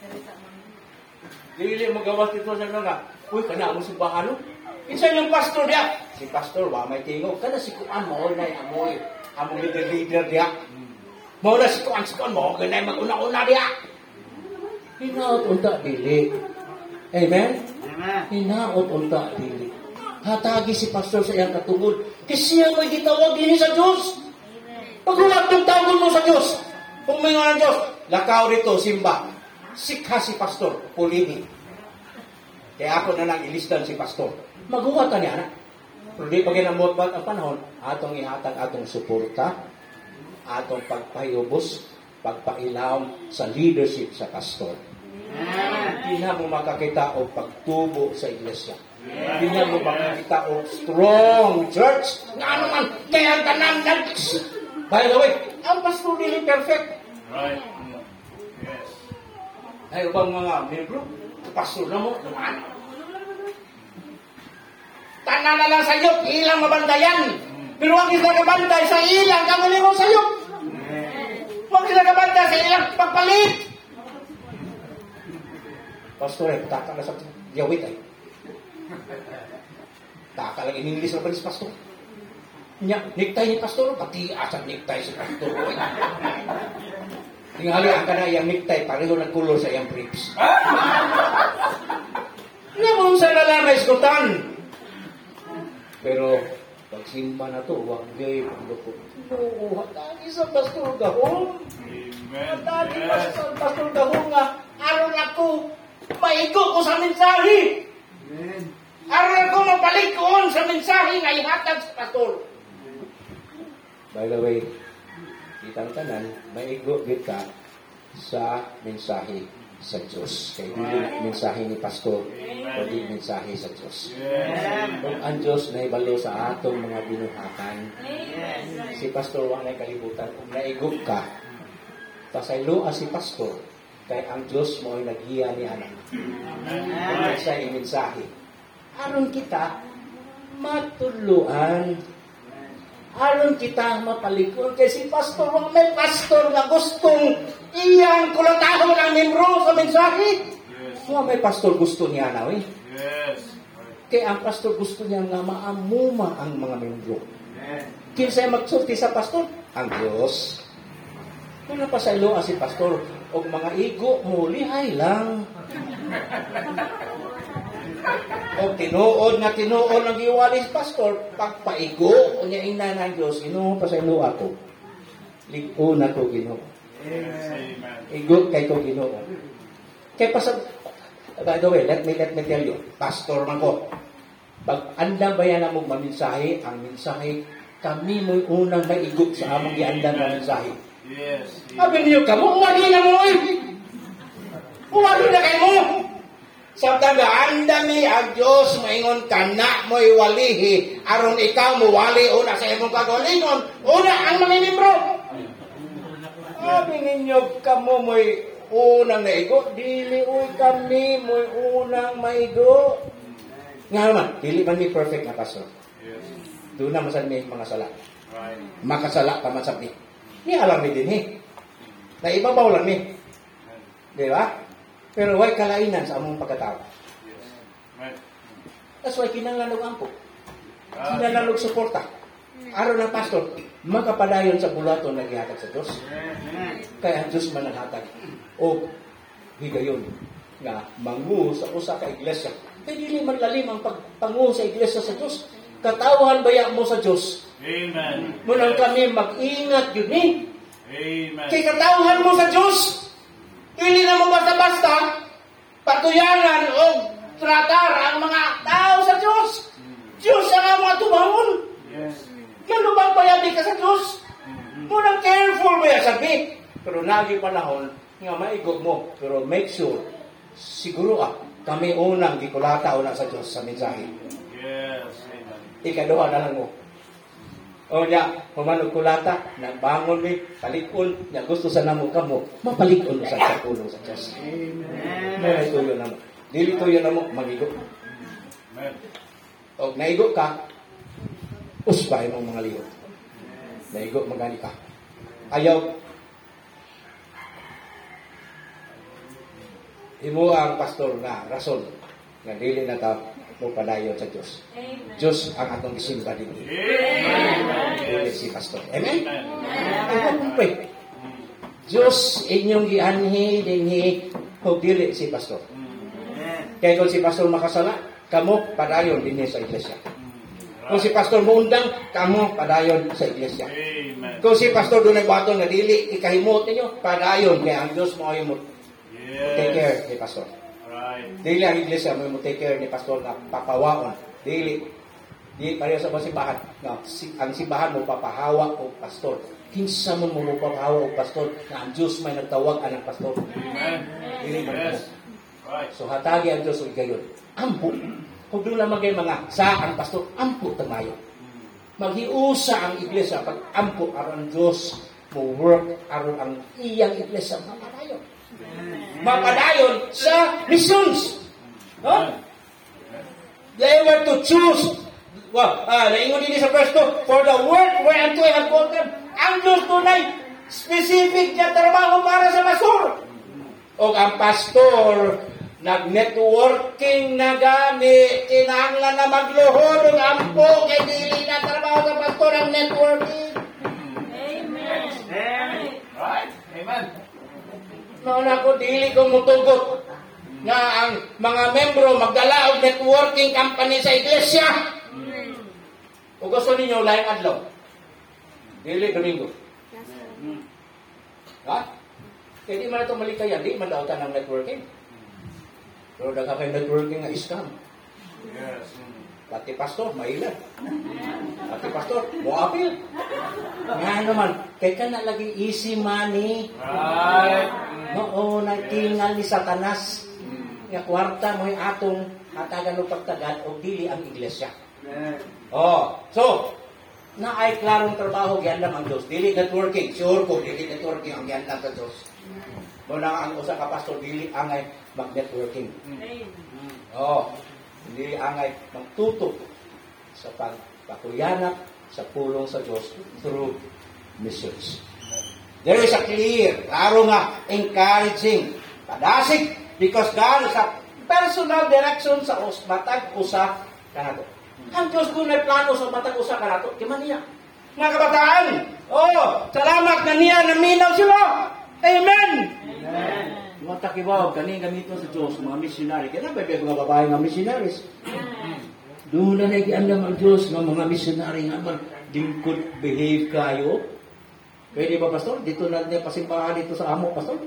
Dili mo gawas dito sa nga. Uy, kana mo simbahan no? Isa yung pastor dia. Si pastor wa may tingog. Kana si kuan mo na amoy. Amo leader leader dia. Mo na si kuan si kuan mo ganay maguna-una dia. Hinaot unta dili. Amen. Amen. Hinaot unta dili. Hatagi si pastor sa iyang katungod. Kasi siya may gitawag din sa Diyos. Pagulap ng tawag mo sa Diyos. Kung may nga ng Diyos, lakaw rito, simba. Sikha si pastor, pulini. Kaya ako na lang ilistan si pastor. Maguha ka niya na. Pero di pa ginamot ang panahon, atong ihatag atong suporta, atong pagpahiyubos, pagpailaw sa leadership sa pastor. Hindi na mo makakita o pagtubo sa iglesia. Hindi na mo makakita o strong church. Nga naman, kaya ang tanan nag- By the way, ang pastor dili perfect. Right. Yes. Ay, ubang mga membro, pastor na mo, naman. Tanan na lang sa iyo, ilang mabandayan. Pero huwag kita kabantay sa ilang kamalingong sa iyo. Huwag kita kabantay sa ilang pagpalit. Pastor, eh, taka na sa diyawit ay. Taka lang in English na pa ni pastor. Nya, nektay ni pastor, pati asang nektay si pastor. Tingali ang kana yung nektay, pareho ng kulor sa iyang briefs. Naman sa lalana iskutan. Pero, pag simba na to, huwag gay, paglupo. No, hatagi sa pastor gahong. Amen. Hatagi Yes. sa pastor gahong nga, aron ako, maigo ko sa mensahe. Amen. Aron ako mapalikon sa mensahe nga ihatag sa pastor. By the way, kitang tanan, maigo kita sa mensahe sa Diyos. Kaya hindi mensahe ni pastor, kundi mensahe sa Diyos. Yes. Kung ang Diyos na ibalo sa atong mga binuhatan, si pastor wang na kalibutan, kung naigog ka, pasaylo si pastor, kay ang Diyos mo ay naghiya ni anak. Ano siya yung mensahe? Aron kita matuluan. Aron kita mapalikon. Kaya si pastor, wag may pastor na gustong iyang kulatahon ang membro sa mensahe. Yes. Wag may pastor gusto niya na, eh. Yes. Kaya ang pastor gusto niya nga maamuma ang mga membro. Amen. Kinsa magsulti sa pastor? Ang Diyos. Kung napasaylo si pastor, o mga igo mo, lihay lang. O tinuod na tinuod ng iwalis pastor, pagpaigo, o niya ina ng Diyos, Ginoo pasaylo ako. Ligo na ko, Ginoo. Yes. Amen. Igo kay ko, Ginoo. Kaya pasag, by the way, let me, let me tell you, pastor man ko, pag andang bayan na mong maminsahe, ang minsahe, kami mo'y unang maigo sa among iandang na mensahe. Yes. Sabi niyo, kamo, umali na mo eh. Umali na kayo mo. Sa tagaan mi ang Diyos maingon kana mo iwalihi aron ikaw mo wali una sa imong kagalingon. Una ang mga membro. Sabi ninyo kamo mo unang naigo, dili uy kami mo unang maigo. Nga naman, dili man mi perfect na pastor. Yes. Doon na masan may mga sala. Right. Makasala ka man sabi. Ni alam mi din eh. Na ibabaw lang mi. Di ba? Pero way kalainan sa among pagkatao. Yes. Amen. That's why kinahanglan og ampo. Kinahanglan og suporta. Aron ang pastor, makapadayon sa bulaton na gihatag sa Dios. Kaya ang Diyos man naghatag. O higayon nga mangu sa usa ka iglesia. Kaya dili man lalim ang pagpangu sa iglesia sa Diyos. Katawhan baya mo sa Diyos. Amen. Munang kami mag-ingat yun eh. Amen. Kay katawhan mo sa Diyos. Dili na mo basta-basta patuyangan o tratar ang mga tao sa Diyos. Diyos ang mga tumahon. Yes. Kalubang bayadi ka sa Diyos. Munang careful ba sabi. Pero nagi panahon nga maigog mo. Pero make sure, siguro ah, kami unang gikulata una sa Diyos sa mensahe. Yes. Amen. Ikaduha na lang mo. O niya, humanog kulata, nagbangon ni, palikon, niya gusto sa namo kamo, mapalikon mo sa kapulong sa Diyos. Amen. May tuyo na mo. Dili tuyo na mo, magigo. Amen. O naigo ka, usbay mong mga liyo. Naigo, magani ka. Ayaw, imo ang pastor na rason nga dili na ta mo padayon sa Diyos. Amen. Diyos ang atong gisimba din. Amen. Dili si pastor. Amen? Amen. Ay, kumpay. Diyos inyong gianhi dinhi o dili si pastor. Kaya kung si pastor makasala, kamo padayon dinhi sa iglesia. Kung si pastor muundang, kamo padayon sa iglesia. Amen. Kung si pastor doon nagbaton nga dili ikahimot ninyo, padayon kaya ang Diyos mo ay mo take care Yes. ni pastor. Right. Dili ang iglesia mo mo take care ni pastor na papawaon. Dili. Di pareho sa mga simbahan. No, si, ang simbahan mo papahawa o pastor. Kinsa mo mo papahawa o pastor na ang Diyos may nagtawag anang pastor. Amen. Dili man Yes. mo. Right. So hatagi ang Diyos o igayon. Ampo. Kung doon lang magay mga sa ang pastor, ampo tamayo. Maghiusa ang iglesia pag ampo aron Diyos mo work aron ang iyang iglesia mapadayon. Mapadayon sa missions. Huh? They were to choose. Well, ah, naingon din sa verse two, for the work whereunto I have called them. Ang Diyos tunay, specific niya trabaho para sa masur. O ang pastor, nag-networking na gani, kinahanglan na magluhod ng ampo, kay dili na trabaho sa pastor ang networking. Amen. Right. Amen. Noon ako, dili ko mutugot nga ang mga membro magdala og networking company sa iglesia. Kung gusto ninyo, laing adlaw. Dili Domingo. Ha? Kaya di man ito malikayan, di man daw ng networking. Pero daga kay networking nga scam. Yes. Pati pastor, mailan. Pati pastor, mo-appeal. Nga naman, kaya ka na lagi easy money. Right. Oo, nagtingal ni Satanas. Nga kwarta mo yung atong hatagan o pagtagad o dili ang iglesia. Oh, so, na ay klarong trabaho, giandam ang Diyos. Dili networking. Sure ko, dili networking ang giandam sa Diyos. Muna ang usa ka pastor, dili angay mag-networking. Oh, dili angay magtutok sa pagpakuyanap sa pulong sa Diyos through missions. There is a clear, klaro nga, encouraging, padasig, because God sa personal direction sa us, matag usa kanato. Ang Diyos kung may plano sa matag usa kanato, kiman niya. Mga kabataan, oh, salamat na niya, naminaw sila. Amen! Amen! Mga takibaw, kaning gamito sa Diyos, mga missionary. Kaya na ba mga babae nga missionaries? Doon na nag-iandam ang Diyos ng mga missionary nga man, lingkod, behave kayo. Pwede ba, Pastor? Dito na niya pasimbahan dito sa amo, Pastor?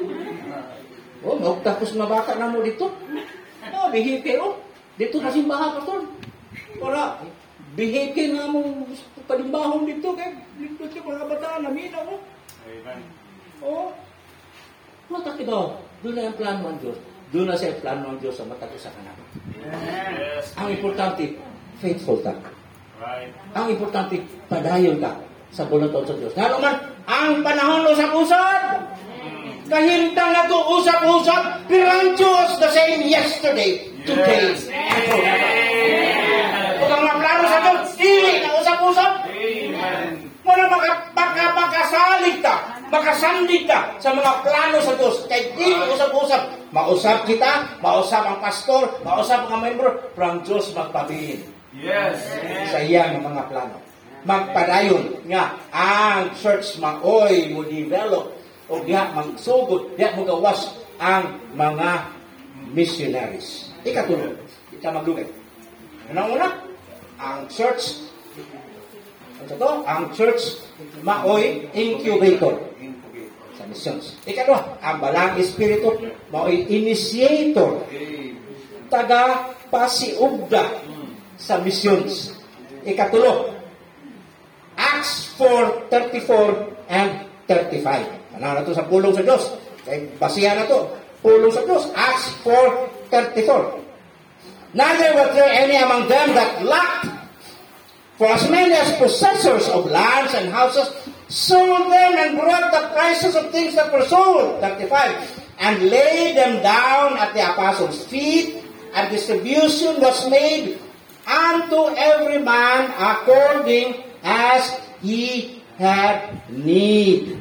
Oh, magtapos na bata na mo dito. Oh, behave kayo. Dito na simbahan, Pastor. Para, behave kayo nga mo palimbahon dito. Kaya, dito siya mga bata, namina mo. Amen. Oh, mataki daw. Doon na yung plano ng Diyos. Doon na siya yung plano ng Diyos sa mataki sa kanan. Yes. Ang importante, faithful ka. Right. Ang importante, padayon ka sa bulaton sa Diyos. Nga naman, ang panahon usap-usap. Kahintang na ito usap-usap, pero ang Diyos the same yesterday, today, Yes. and forever. Kung ang mga plano sa Diyos, dili na usap-usap. Amen. Muna maka, maka, makasalig ka, makasandig ka sa mga plano sa Diyos. Kaya di usap-usap. Mausap kita, mausap ang pastor, mausap ang membro, from Diyos magpabilin. Yes. Sa iyang mga plano. Magpadayon nga ang church maoy mo develop o diha magsugod, diha mo gawas ang mga missionaries. Ikatulog, ika maglugay. Ano una? Ang church, ano to? Ang church maoy incubator sa missions. Ikatulog, ang balang espiritu maoy initiator, taga pasiugda sa missions. Ikatulog, Acts four thirty-four and thirty-five. Ano na to sa pulong sa Diyos? Kaya basihan na to. Pulong sa Diyos. Acts four thirty-four. Neither was there any among them that lacked, for as many as possessors of lands and houses sold them and brought the prices of things that were sold. thirty-five. And laid them down at the apostles' feet, and distribution was made unto every man according as he had need.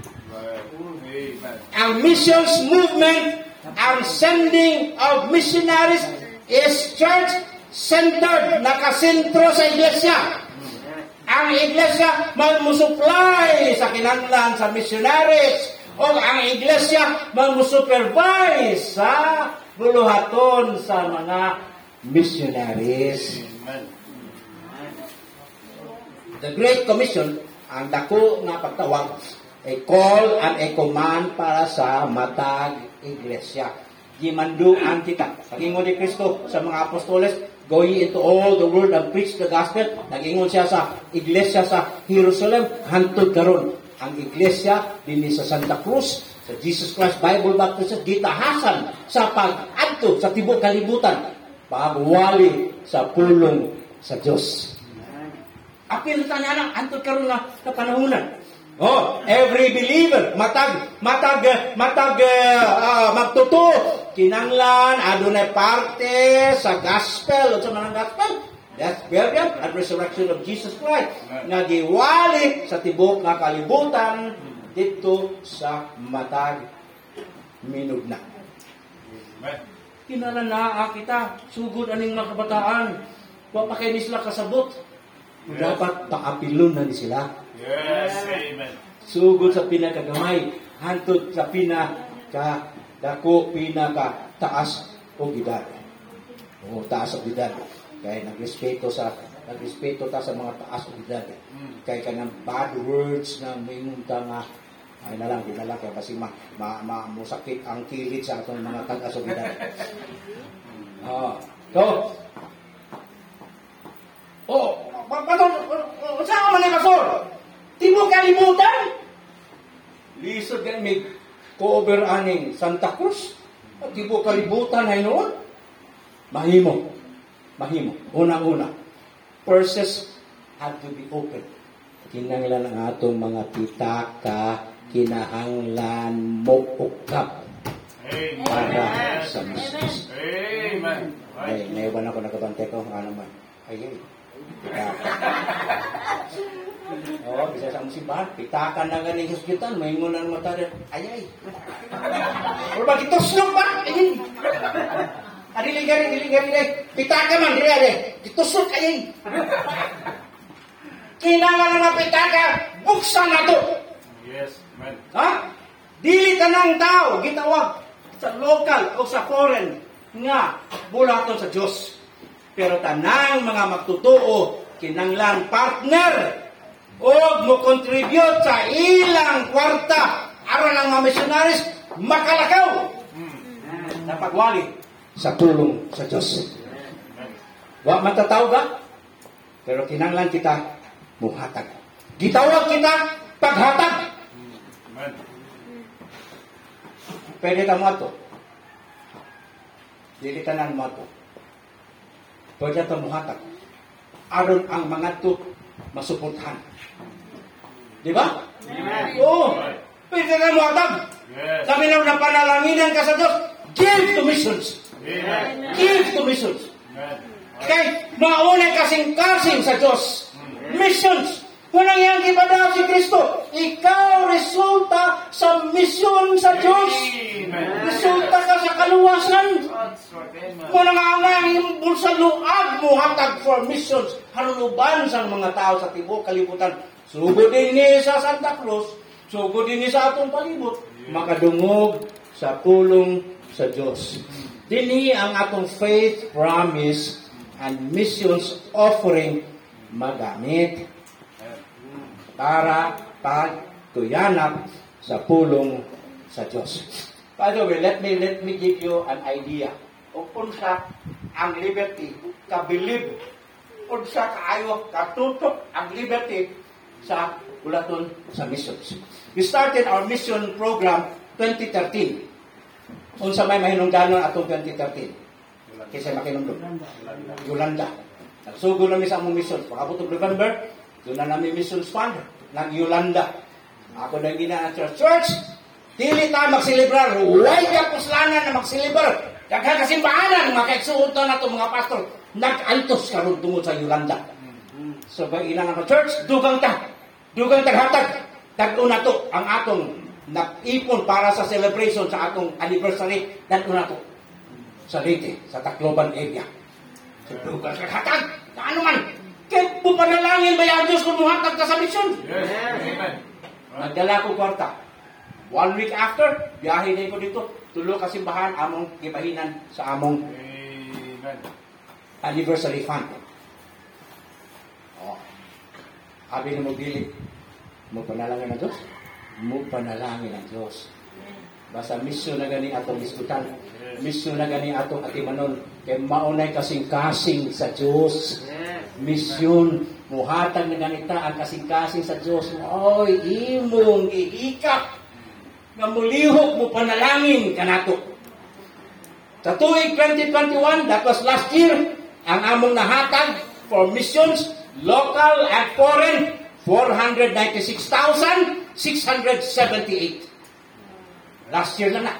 Ang missions movement, ang sending of missionaries is church-centered, nakasentro sa iglesia. Ang iglesia magmusupply sa kinahanglan sa missionaries, o ang iglesia magmusupervise sa buluhaton sa mga missionaries. The Great Commission, ang dako nga pagtawag, a call and a command para sa matag iglesia. Gimanduan kita. Nagingon ni Kristo sa mga apostoles, go ye into all the world and preach the gospel. Nagingon siya sa iglesia sa Jerusalem, hantod karon. Ang iglesia dinhi sa Santa Cruz, sa Jesus Christ Bible Baptist, gitahasan sa pag-adto sa tibuok kalibutan, pagwali sa pulong sa Dios. Apil ta niya lang, antod karon nga kapanahunan. Oh, every believer matag matag matag uh, magtuto kinanglan adunay parte sa gospel o sa mga gospel, death, burial, and resurrection of Jesus Christ nga giwali sa tibuok nga kalibutan dito sa matag minugna. Kinahanglan naa kita sugod aning mga kabataan, wa pa kay nisla kasabot. Dapat paapilon na ni sila. Yes, amen. Sugod sa pinakagamay, hantod sa pinaka dako, pinaka taas o gidad. O taas o gidad. Kaya nagrespeto sa nagrespeto ta sa mga taas o gidad. Kaya kanang bad words na minunta nga ay na lang, di na lang, kaya kasi ma, ma, ma, musakit ang kilit sa atong mga taas o gidad. Oh, so, oh, paano, saan man ay pastor? Tibo kalimutan? Lisod yan, may cover aning Santa Cruz. Tibo kalibutan ay noon. Mahimo. Mahimo. Unang-una. Purses have to be open. Kinanglan ang atong mga pitaka, kinahanglan mo ukap. Para sa missions. Amen. Ay, naiwan ako nakabante ko. Ano man. Ay, ay. Oo, bisa sa musibahan. Pitakan na ganing hospital. May muna ng mata rin. Ay, ay. Pero bakit tusnog ba? Ay, adili gari, adili gari. Pitakan man, dili gari. Itusnog, ay, ay. Kailangan na pitaka. Buksan na to. Yes, amen. Ha? Dili ka ng tao. Gitawag sa local o sa foreign nga bulaton sa Diyos. Pero tanang mga magtutuo, kinanglan partner, o mo contribute sa ilang kwarta, aron ang mga missionaries, makalakaw. Hmm. Napagwali sa tulong sa Diyos. Wa matataw ba? Pero kinanglan kita, muhatag. Gitawag kita, paghatag. Amen. Pwede ka mo ito. Dili ka nang mo ito. Pwede ka muhatag. Aron ang mga ito masuportahan. Di ba? Amen. Oo. Pwede ka muhatag. Yes. Sabi na na panalanginan ka sa Diyos, give to missions. Amen. Give to missions. Amen. Kay mauna kasing-kasing sa Diyos. Missions. Kunang yang gipada si Kristo, ikaw resulta sa misyon sa Diyos. Amen. Resulta ka sa kaluwasan. That's right. Amen. Kunang ang imbul sa luag mo hatag for missions, haluban sa mga tao sa tibok kalibutan. Sugod din ni sa Santa Cruz, sugod din ni sa atong palibot, makadungog sa pulong sa Diyos. Dinhi ang atong faith promise and missions offering magamit para pagtuyanap sa pulong sa Diyos. By the way, let me let me give you an idea. O unsa ang liberty, kabilib, unsa kaayo, katutok ang liberty sa ulaton sa missions. We started our mission program twenty thirteen. Unsa may mahinungdanon atong twenty thirteen? Kaysa makinumdum. Yolanda. Nagsugo na mi sa among mission. Pagabot og November, doon na namin missions fund. Nag-Yolanda. Ako na gina ang church. Church, dili ta magsilibrar. Huwag ka puslanan na magsilibrar. Daghan kasimbahanan, makaigsuot na ito mga pastor. Nag-antos karon tungod sa Yolanda. So, ba ina nga church, dugang ta. Dugang taghatag. Tag-o na to ang atong nag-ipon para sa celebration sa atong anniversary. Tag-o na to. Sa Leyte, sa Tacloban area. So, dugang taghatag. Na ano man, kahit pupanalangin ba yung Diyos kung muhatag ka sa mission? Yes. Amen. Nagdala ko kwarta. One week after, biyahe din ko dito. Tulo kasimbahan among gibahinan sa among Amen. anniversary fund. Oh. Abi na mo dili. Mo panalangin ang Diyos? Mo panalangin ang Diyos. Basta misyon na gani atong iskutan. Misyon na gani atong atimanon. Kaya maunay kasing-kasing sa Diyos. Misyon. Muhatag na ganita ang kasing-kasing sa Diyos. Oy, imong iikap. Nga mulihok mo panalangin kanato. Sa tuig twenty twenty-one, that was last year, ang among nahatag for missions, local and foreign, four hundred ninety-six thousand six hundred seventy-eight. Last year na na.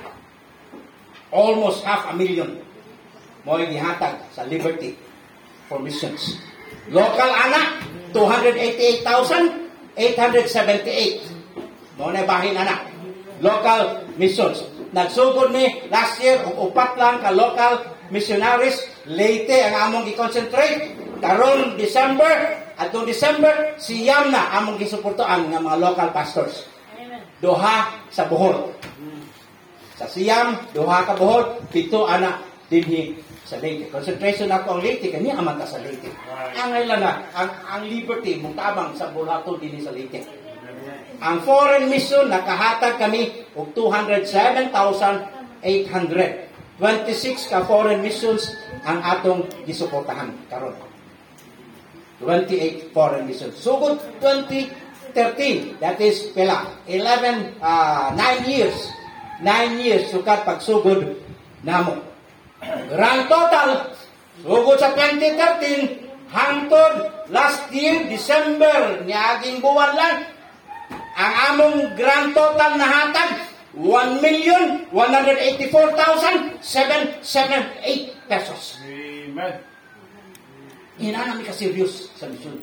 Almost half a million. Mo yung ihatag sa Liberty for missions. Local anak, two hundred eighty-eight thousand eight hundred seventy-eight. Mo na bahin anak. Local missions. Nagsugod ni last year, upat lang ka local missionaries. Leyte ang among i-concentrate. Karon December, at noong December, siyam na among gisuportoan ng mga local pastors. Duha sa Bohol. Sa siyam, duha ka Bohol, pito anak dinhi sa Leyte. Concentration ako ang Leyte, kanya aman ka sa Leyte. Ang ilan na, ang, ang Liberty, mutabang sa Bulato dinhi sa Leyte. Ang foreign mission, nakahatag kami og two hundred seven thousand eight hundred. twenty-six ka foreign missions ang atong gisuportahan karon. twenty-eight foreign missions. Sugod twenty thirteen, that is pila eleven uh, nine years. nine years sukat pagsugod namo. Grand total sugod sa twenty thirteen hangtod last year December niaging buwan lang ang among grand total na hatag one million one hundred eighty-four thousand seven hundred seventy-eight pesos. Amen. Inana mi ka-serious sa misyon.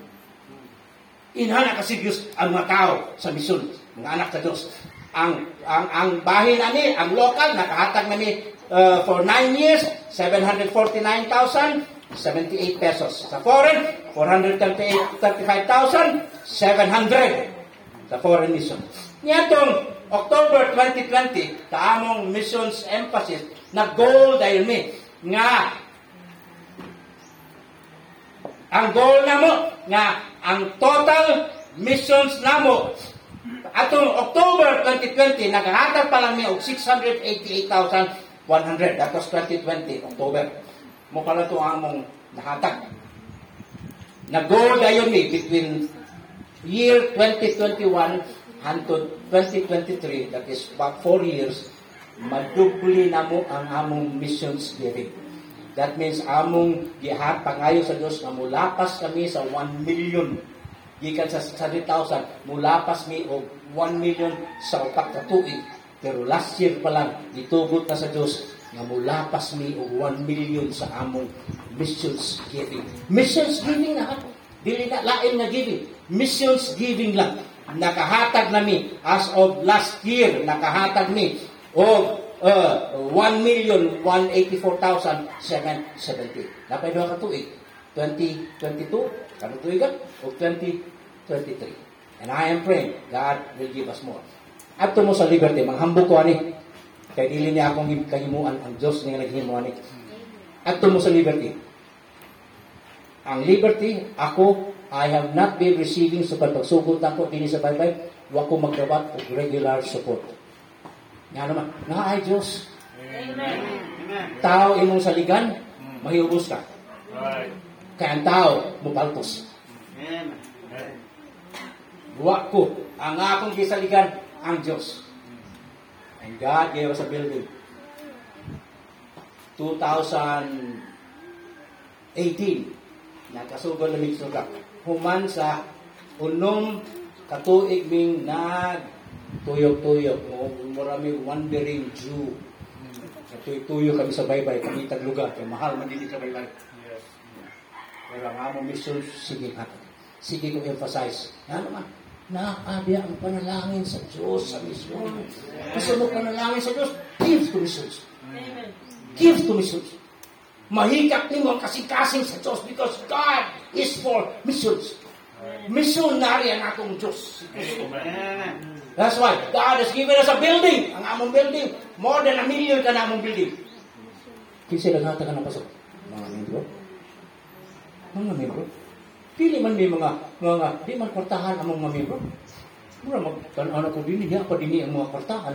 Inana ka-serious ang mga tao sa misyon, mga anak sa Diyos. Ang ang ang bahin ani, ang local nakahatag nami uh, for nine years seven hundred forty-nine thousand seventy-eight pesos. Sa foreign four hundred thirty-five thousand seven hundred. Sa foreign mission. Niyatong October twenty twenty, sa among missions emphasis, nag-goal dahil mi, nga, ang goal na mo, nga, ang total missions na mo, atong October twenty twenty, naghahatag pa lang mi og six hundred eighty-eight thousand one hundred. That was twenty twenty, October. Mo pala ito among nahatag. Nag-goal dahil mi between year twenty twenty-one hangtod twenty twenty-three, that is about four years, madubli na mo ang among missions giving. That means among gihat pangayo sa Dios nga mulapas kami sa one million. Gikan sa seven thousand, mulapas mi og one million sa upat ka tuig. Pero last year pa lang gitugot na sa Dios nga mulapas mi og one million sa among missions giving. Missions giving na, dili na lain nga giving. missions giving lang. Nakahatag nami as of last year, nakahatag mi og uh, one million one hundred eighty-four thousand seven hundred seventy. Napay duha ka tuig, twenty twenty-two, kanang tuigan o twenty twenty-three. And I am praying God will give us more. Adto mo sa liberty, manghambog ko ani. Kay dili niya akong kahimuan ang Dios nga naghimuan ni. Adto mo sa liberty. Ang liberty, ako, I have not been receiving sa pagpagsugod ako din sa baybay, wa ko magdawat og regular support. Nga naman, na ay Diyos. Amen. Tao imong saligan, mahihubos ka. Right. Kaya ang tao, mupaltos. Amen. Wa ko, ang akong gisaligan, ang Diyos. And God gave us a building. twenty eighteen, nakasugod na mixo ka. Human sa unong katuig ming nag tuyok-tuyok mo marami wandering Jew. Katuy-tuyok kami sa baybay, kami taglugar, kay mahal man dili sa baybay. Yes. Pero ang among mission, sige ka. Sige ko emphasize. Ano naman? Naakabya ang panalangin sa Diyos sa mission. Gusto mo panalangin sa Diyos? Give to missions. Amen. Give to missions. Mahikap ni mo ang kasing-kasing sa Diyos because God is for missions. Missionary ang atong Diyos. Amen. That's why God has given us a building. Ang among building, more than a million ka na among building. Kinsa naghata ka ng pasok? Mga membro? Mga membro? Pili man may mga, mga, di man kwartahan ang mga membro. Mura mag-tanan ako din, hindi pa din ang mga kwartahan.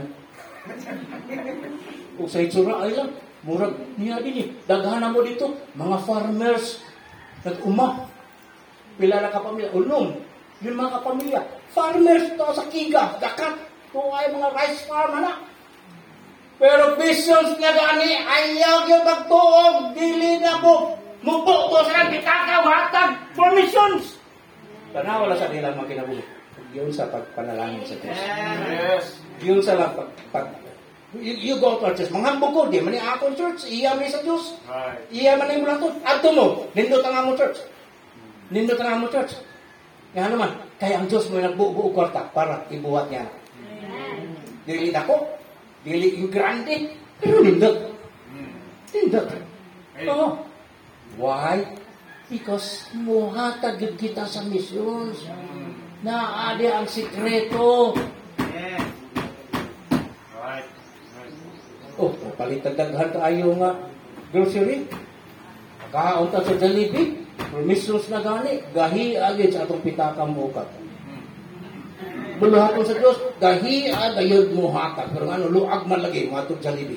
O sa itsura ay lang, murag niya din eh. Daghanan mo dito, mga farmers, nag-uma. Pila na kapamilya, ulong, yung mga kapamilya. Farmers to sa Kiga, dakat, to ay mga rice farm na. Pero visions nga gani, ayaw yung magtuog, dili na mo. Mupo ko sa kitakaw-hatag for missions. Tanaw wala sa nilang mga kinabuhi. Yun sa pagpanalangin sa Diyos. Yes. Yun sa lang pag, pag you, you go to our church. Manghambog ko, di man ni akong church, iya man sa Diyos. Right. Iya man yung mulatot. Adto mo, nindot ang among church. Nindot ang among church. Nga naman, kaya ang Diyos mo yung nagbuo kwarta para ibuhat niya. Dili na ko, dili yung grande, pero nindot. Nindot. Oo. Why? Because muhatag yun kita sa missions. Naadi ang sikreto. Right. Oh, palitag-daghan tayo nga grocery. Kaunta sa Jollibee. Missions na gani. Gahi agad sa atong pitakang bukat. Buluhaton sa Diyos. Gahi agad muhatag. Pero ano, luag man lagi. Matog Jollibee.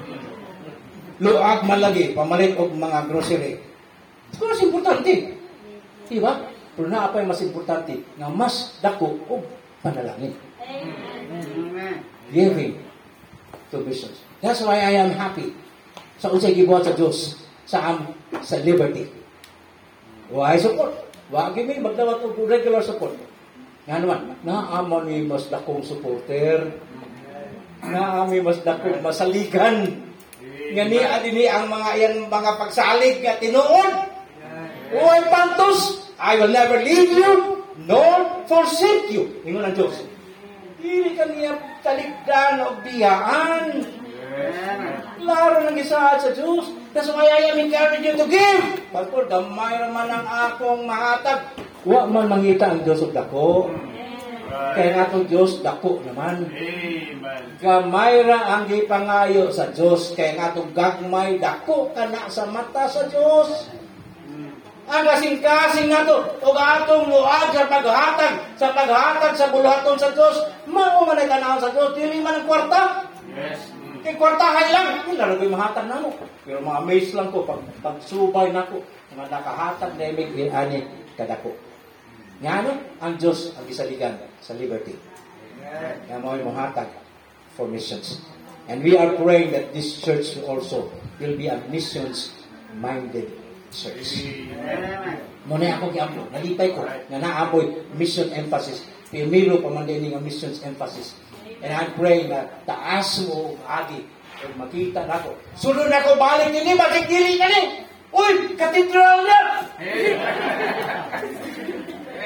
Luag man lagi. Pamalit og mga grocery. Ito mas importante. Diba? Pero na apa yung mas importante nga mas dako o panalangin. Amen. Giving to missions. That's why I am happy sa unsay gibuhat sa Diyos sa am sa liberty. Why support? Wa gimi magdawat og regular support. Nga naman, naamo ni mas dakong supporter. Naami mas dakong masaligan. Nga ni adini ang mga yan mga pagsalig nga tinuod. Uy, pantos, I will never leave you, nor forsake you. Ingon ang Diyos. Dili ka niya taligdan o biyaan. Klaro nang isaad sa Diyos. That's why I am encouraging you to give. Pagpul, gamay naman ang akong mahatag. Wa man mangita ang Diyos o dako. Kaya nga itong Diyos, dako naman. Amen. Gamay ra ang gipangayo sa Diyos. Kaya nga itong gagmay, dako ka na sa mata sa Diyos. Ang kasing-kasing nga ito, o atong luag sa paghatag, sa paghatag sa buluhaton sa Diyos, mao man ay tanaw sa Diyos, dili man ang kwarta. Yes. Kay kwartahay lang, hindi lang ko'y mahatag na mo. Pero mga amaze lang ko, pag, pagsubay na ko, mga nakahatag na imig, ani, kadako. Nga ano, ang Diyos ang isaligan sa liberty. Nga mo yung mahatag for missions. And we are praying that this church also will be a missions-minded church. Amen. Muna ako giampo, nalipay ko na naamoy mission emphasis. Pimilo pa man din ang missions emphasis. And I'm praying na taas mo agi kung makita na ko. Sunod na ko balik din ni makikili ka ni. Uy, katedral na! Yes.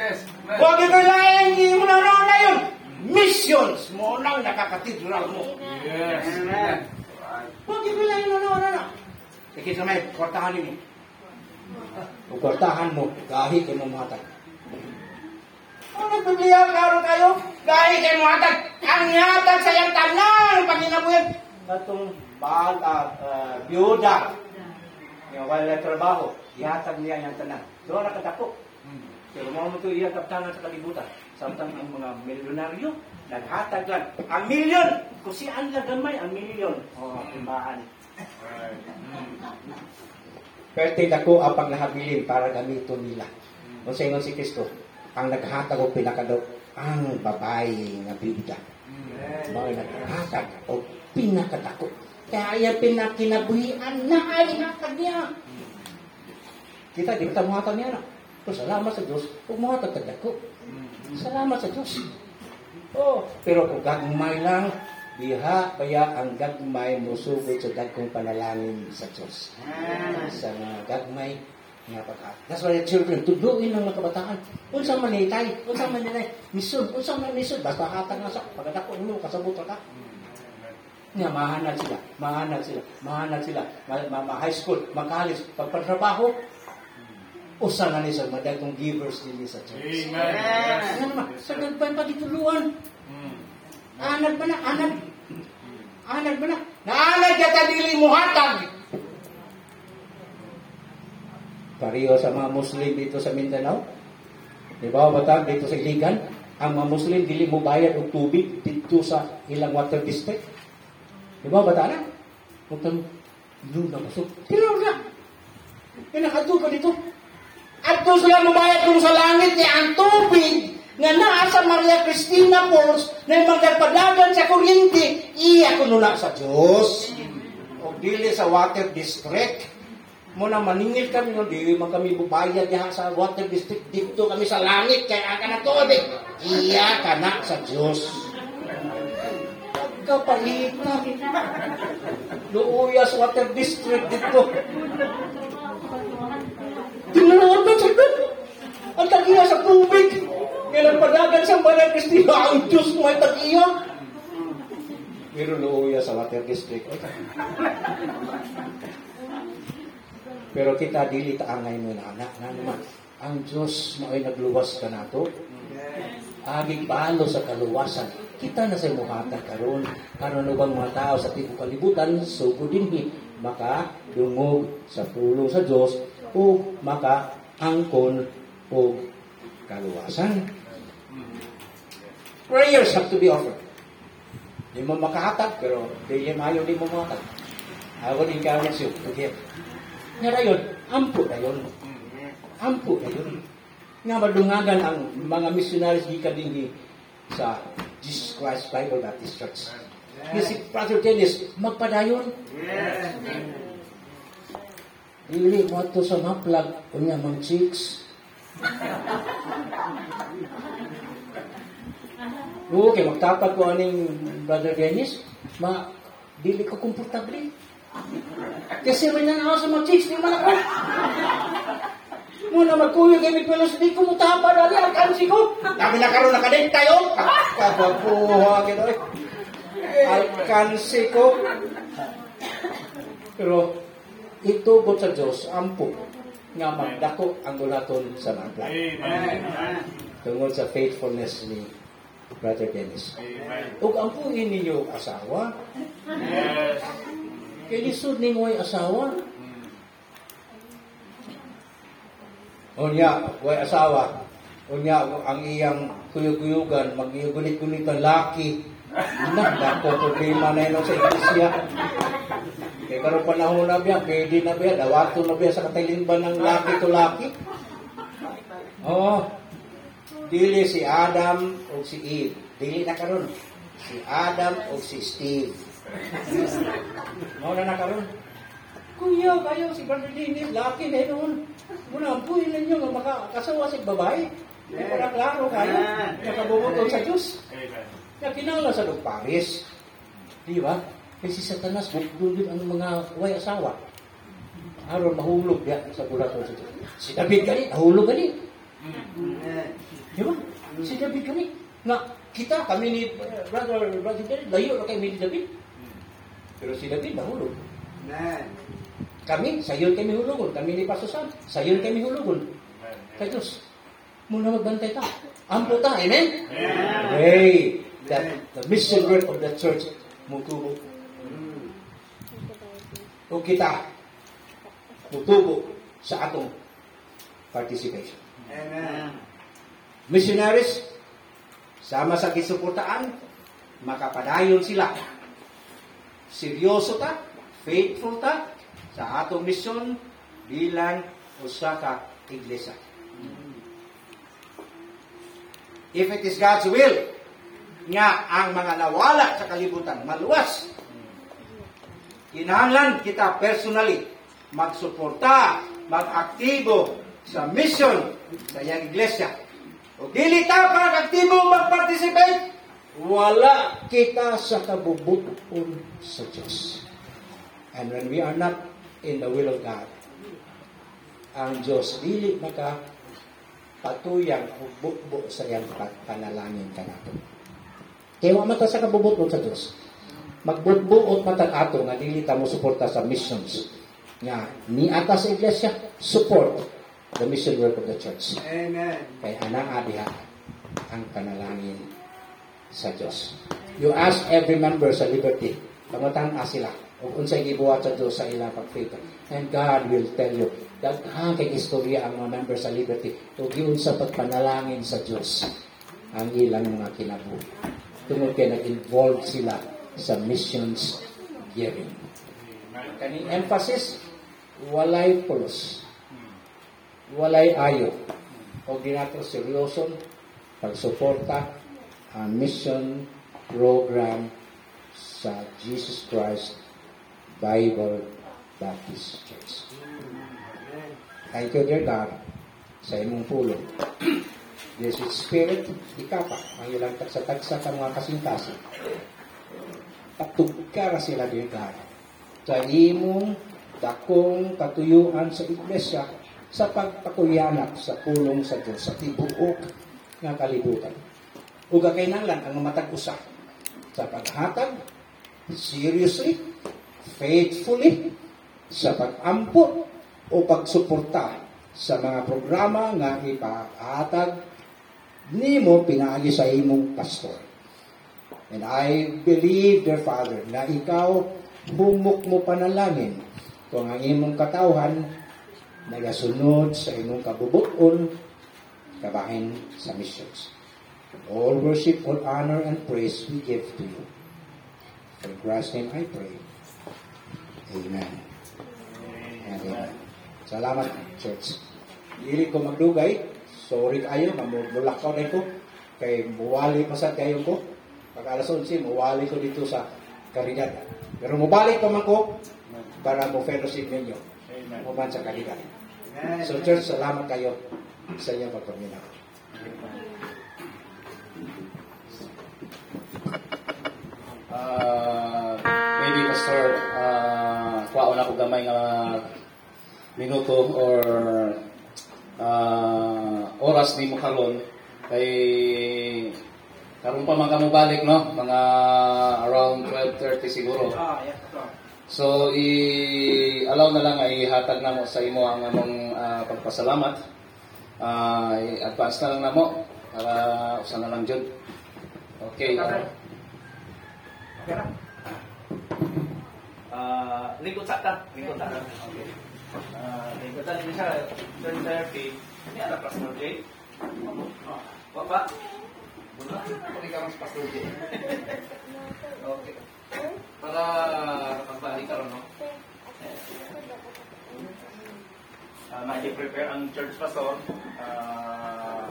Huwag ito laing hindi mo na na yun. Missions mo nang nakakatidral mo. Yes. Amen. Huwag ito laing na na. Ikit na may kwartahan niyo. Kung kwartahan mo, kahit kayo mamatay. Kung nagbibliya, klaro kayo, kahit kayo mamatay, ang yatag sa iyang tanan, paginabuhin. Katong bahal, uh, uh, biyuda, yung wala trabaho, yatag niya yung tanan. Doon nakatako. Pero mga mo ito iyatag tanan sa kalibutan. Samtang ang mga milyonaryo, naghatag lang. Ang milyon! Kung saan lang gamay, ang milyon. O, oh, imbaan. Pwede ako ang pagnahabilin para gamiton nila. Kung sa ingon si Kristo, ang naghatag o pinakadaw, ang babae nga bibida. Mga naghatag o pinakadako. Kaya pinakinabuhian na ay hatag niya. Kita, di kita muhatag niya na. So, salamat sa Diyos, huwag muhatag kadako. Salamat sa Diyos. Oh, pero kung gagmay lang, diha kaya ang gagmay musugod sa dagkong panalangin sa Diyos. Sa mga gagmay nga pagkat. That's why the children, tuduin ng mga kabataan. Unsang manitay, unsang manitay, misod, unsang manisod, basta hatag nga sa pagkadako mo, kasabot ka. Nga, mahanag sila, mahanag sila, mahanag sila, ma-high school, mag-college, pagpatrabaho, usa na ni sa madagong givers din sa church. Amen. Ano naman, sa gagmay pagituluan. Anag ba na? Anag. Anag ba na? Naanag ka tadili mo hatag. Pariyo sa mga Muslim dito sa Mindanao. Di ba, batag dito sa Iligan? Ang mga Muslim, dili mo bayad o tubig dito sa ilang water district. Di ba, bata na? Huwag kang doon na pasok. Tinaw na. Pinakadto ka dito. At doon sila mabayad kung sa langit niya ang tubig nga naa sa Maria Cristina Falls na magpadagan sa kuryente, iya ko nula sa Diyos. O dili sa water district. Muna maningil kami, no, di man kami bubayad diha sa water district. Dito kami sa langit, kaya ka na tubig. Iya ka na sa Diyos. Pagkapalit na. Luuya sa water district dito. Tinanood na sa doon. Ang tagiya sa tubig. Ngayon padagan sa Maria Cristina, ang Diyos mo ay tagiya. Pero luuya sa water district. Pero kita dili taangay mo na anak na naman. Ang Diyos mo ay nagluwas ka na to. Aging palo sa kaluwasan. Kita na sa muhatag karon. Karon ubang mga tao sa tibuok kalibutan, sugo dinhi maka dungog sa tulong sa Diyos o maka angkon o kaluwasan. Prayers have to be offered. Di mo makahatag, pero di mayo di mo makahatag. I would encourage you to give. Nga rayon, ampo na yun. Ampo na yun. Nga madungagan ang mga missionaries gikan din sa Jesus Christ Bible Baptist Church. Yes. Si Brother Dennis, magpadayon. Yes. Ili mo ito sa maplag, kunya mang chicks. Oo, kaya magtapat ko aning Brother Dennis, ma, dili ko komportable. Kasi may nanaw sa mga chicks, di man ako. Muna magkuyo kami pelos, di ko mutapa na rin, alkansi ko. Dami na karoon na kadek tayo. Kababuha, gito eh. Alkansi ko. Pero, ito po sa Diyos, ampo, nga magdako ang gulaton sa naglag. Amen. Tungkol sa faithfulness ni Brother Dennis. Amen. Ug ampuhin ninyo asawa. Yes. Kaya lisod ni mo'y asawa. Unya, way asawa. Unya, ang iyang kuyug-kuyugan, mag-gunit-gunit ang laki. Nagdako problema na yun sa iglesia. Kaya karoon panahon na biya, pwede na biya, dawato na biya sa katalimban ng laki to laki. Oo. Dili si Adam o si Eve. Dili na karon. Si Adam o si Steve. Mao na na karon. Kuya, kayo si Brother Dennis, laki na yun. Muna, ampuhin ninyo nga makakasawa sa babae. Hindi ko na klaro kayo. Nakabubutol sa Diyos. Amen. Kaya kinala sa Lord Paris. Di ba? Kasi si Satanas, bukdulin ang mga way asawa. Aron mahulog yan sa gulaton sa Diyos. Si David gani, nahulog gani. Amen. Di ba? Si David kami. Nga, kita, kami ni uh, Brother, Brother David, layo na kami ni David. Pero si David nahulog. Amen. Kami, sayon kami hulugon. Kami ni Pastor Sam, sayon kami hulugon. Kaya Diyos, muna magbantay ta. Ampo ta, amen? Hey, that the mission work of the church, mutubo. O kita, mutubo sa atong participation. Amen. Missionaries, sama sa gisuportaan, makapadayon sila. Seryoso ta, faithful ta, sa atong mission bilang usa ka iglesia. If it is God's will, nga ang mga nawala sa kalibutan maluwas, kinahanglan kita personally magsuporta, mag-aktibo sa mission sa iyang iglesia. O dili ta pag-aktibo mag-participate, wala kita sa kabubuton sa Diyos. And when we are not in the will of God, ang Diyos dili maka patuyang bukbo sa iyang panalangin kanato. Kaya wa mata sa kabubuton sa Diyos. Magbutbuot mata ato nga dili ta mo suporta sa missions. Nga ni ata sa iglesia, support the mission work of the church. Amen. Kay anang adiha ang panalangin sa Diyos. You ask every member sa Liberty, pangutana sila, o unsay gibuhat sa Diyos sa ilang pag-faith. And God will tell you, daghang kay istorya ang mga member sa Liberty, o giun sa pagpanalangin sa Diyos ang ilang mga kinabuhi. Tungod kay nag-involve sila sa missions giving. Kaning emphasis, walay pulos, walay ayo, o ginato seryoson pagsuporta ang mission program sa Jesus Christ Bible Baptist Church. Thank you, dear God, sa imong pulong. Blessed Spirit, ikapa ang ilang tagsa-tagsa ka mga kasing-kasing. Patugkara sila, dear God, sa imong dakong katuyuan sa iglesia sa pagpakuyanap sa pulong sa Diyos sa tibuok ng kalibutan. Uga kay nanglan ang matag-usa sa paghatag, seriously, faithfully, sa pag-ampot o pagsuporta sa mga programa nga ipahatag nimo pinaagi sa imong pastor. And I believe, dear Father, na ikaw humok mo panalangin kung ang imong katawhan nagasunod sa imong kabubuton kabahin sa missions. All worship, all honor, and praise we give to you. In Christ's name I pray. Amen. And amen. Salamat, church. Dili ko magdugay. Sorry kayo, mamulakaw na ko. Kay muwali pa sa kayo ko. Pag alas onse, muwali ko dito sa karidad. Pero mubalik pa man ko para mo fellowship ninyo. Muban sa karidad. So church, salamat kayo sa inyong pagpaminaw. Uh, maybe Pastor, uh, kwaon ako gamay nga minuto or uh, oras di mo karon kay karon pa man kamo balik, no, mga around twelve thirty siguro. So i-allow na lang ay ihatag namo sa imo ang among uh, pagpasalamat. Uh, i-advance na lang namo para usa na lang jud. Okay. Uh, Ah, lingkod sa ta, lingkod sa ta. Okay. Ah, lingkod sa din siya, turn therapy. Ini ada Pastor J. Ah, Papa. Bulan ko ka mas Pastor J. Okay. Para pagbalik karon, no. Ah, may prepare ang church pastor. Ah,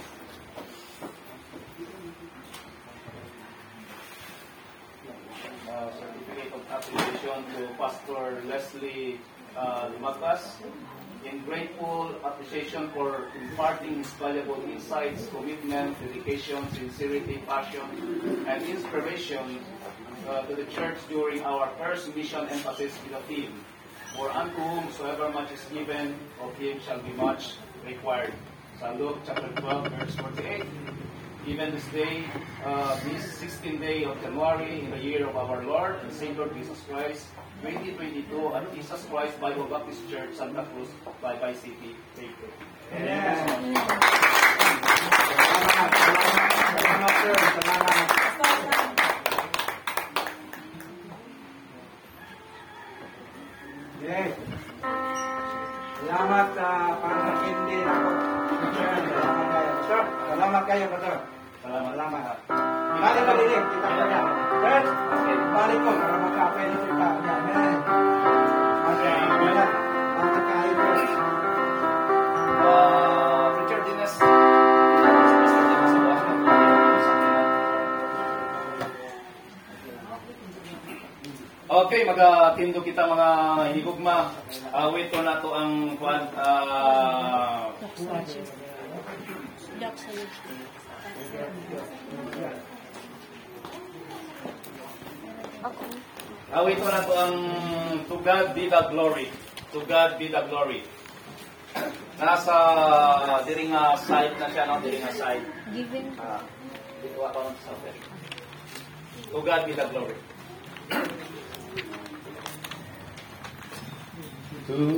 Uh, certificate of appreciation to Pastor Leslie uh, Lumagas. In grateful appreciation for imparting his valuable insights, commitment, dedication, sincerity, passion, and inspiration uh, to the church during our first mission emphasis with the theme, for unto whomsoever much is given, of him shall be much required. Sa Luke chapter twelve, verse forty-eight. Even this day, uh, this sixteenth day of January, in the year of our Lord and Savior Jesus Christ, twenty twenty-two, at Jesus Christ Bible Baptist Church, Santa Cruz, Baybay City, Leyte. Amen. Salamat. Salamat. Salamat, sir. Salamat. Okay. Salamat sa pangkakindi na po. Salamat kayo. Sir, salamat kayo, Pastor. Salamat. Salamat. Balik ka din, kita ko yan. Sir, balik ko para magka-fellowship kita. Amen. Okay. Salamat. Salamat kayo, sir. Uh, Richard Dinas, okay, magatindo kita mga hinigugma. Awit ko na to ang kuan uh, awit ko na to ang To God be the glory. To God be the glory. Nasa diri nga side na siya, no? Diri nga side. Given Ah, dito ako sa side. To God be the glory. To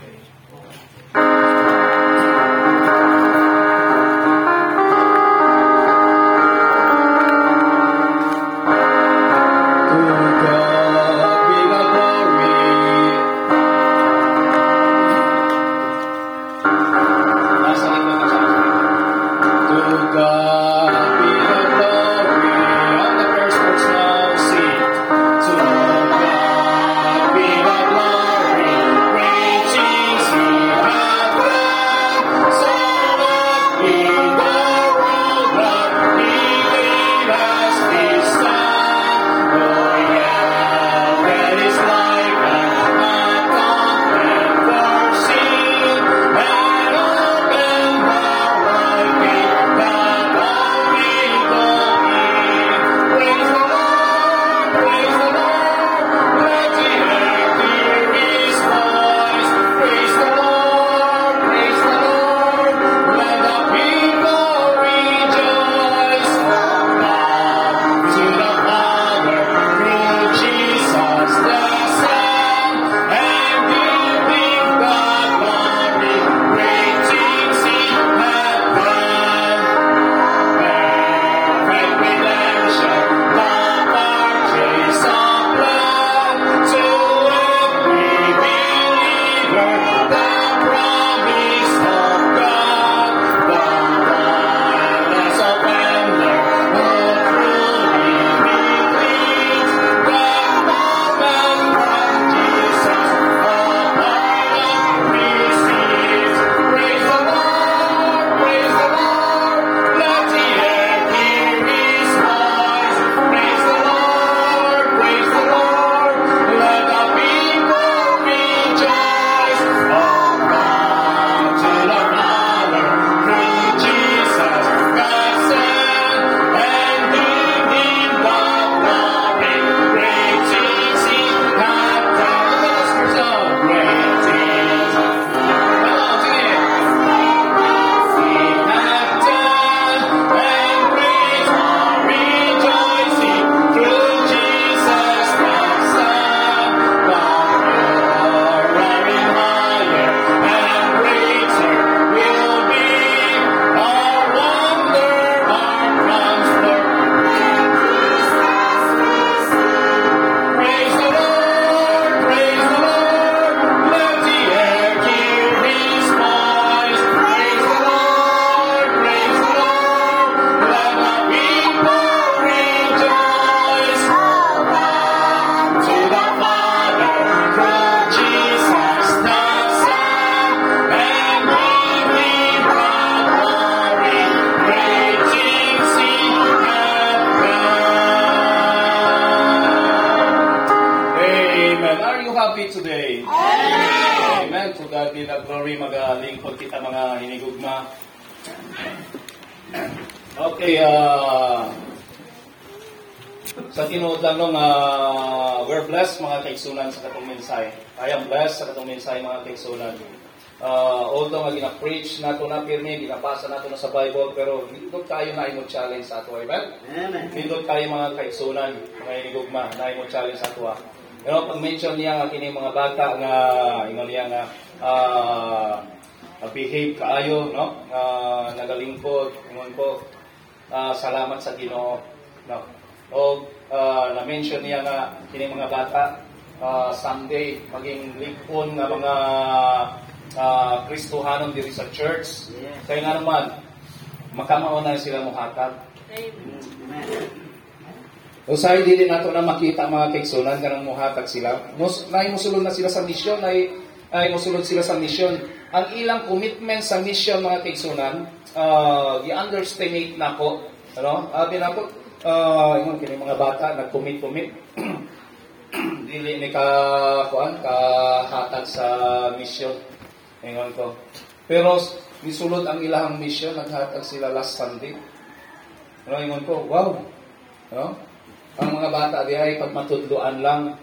happy today? Amen. Amen. To God be the glory. Magalingkod kita mga hinigugma. Okay, uh, sa tinuod lang nung uh, we're blessed mga kaigsunan sa katong mensahe. I am blessed sa katong mensahe mga kaigsunan. Uh, although nga gina-preach nato na pirmi, ginabasa nato na sa Bible, pero hindot kayo na imo challenge sa ato, amen? Amen. Hindot kayo mga kaigsunan, mga inigugma, na imo challenge sa ato. Pero pag mention niya nga kini mga bata nga ingon niya nga uh, behave kaayo, no? Uh, nagalingkod, ingon ko, uh, salamat sa Ginoo, no? O uh, na-mention niya nga kini mga bata uh, someday maging lingkon nga mga Uh, Kristohanon diri sa church. Yes. Kaya nga naman, makamaon na sila muhatag. Amen. Usahay dili nato na makita mga kaigsunan kanang muhatag sila. Mus nay mosulod na sila sa mission, ay ay mosulod sila sa mission. Ang ilang commitment sa mission mga kaigsunan, uh, i-underestimate nako, ano? Abi nako, uh, ingon kini mga bata nag-commit-commit. Dili ni ka kuan ka hatag sa mission. Ingon ko. Pero misulod ang ilahang mission, naghatag sila last Sunday. Ano, ingon ko, wow. No? Ang mga bata di ay pag matudloan lang,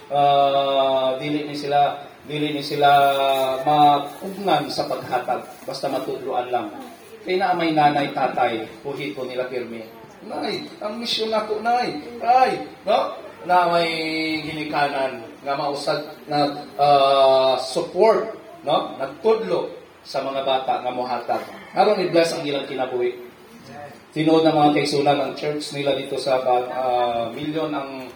uh, dili ni sila dili ni sila mapugnan sa paghatag, basta matudloan lang. Kaya na may nanay, tatay, puhit ko nila pirmi. Nay, ang mission ako, nay. Ay, no? Na may ginikanan nga mausad na uh, support, no, nagtudlo sa mga bata nga mohatag. Aron i-bless ang ilang kinabuhi. Tinuod na mga kaigsunan ang church nila dito sa uh, million ang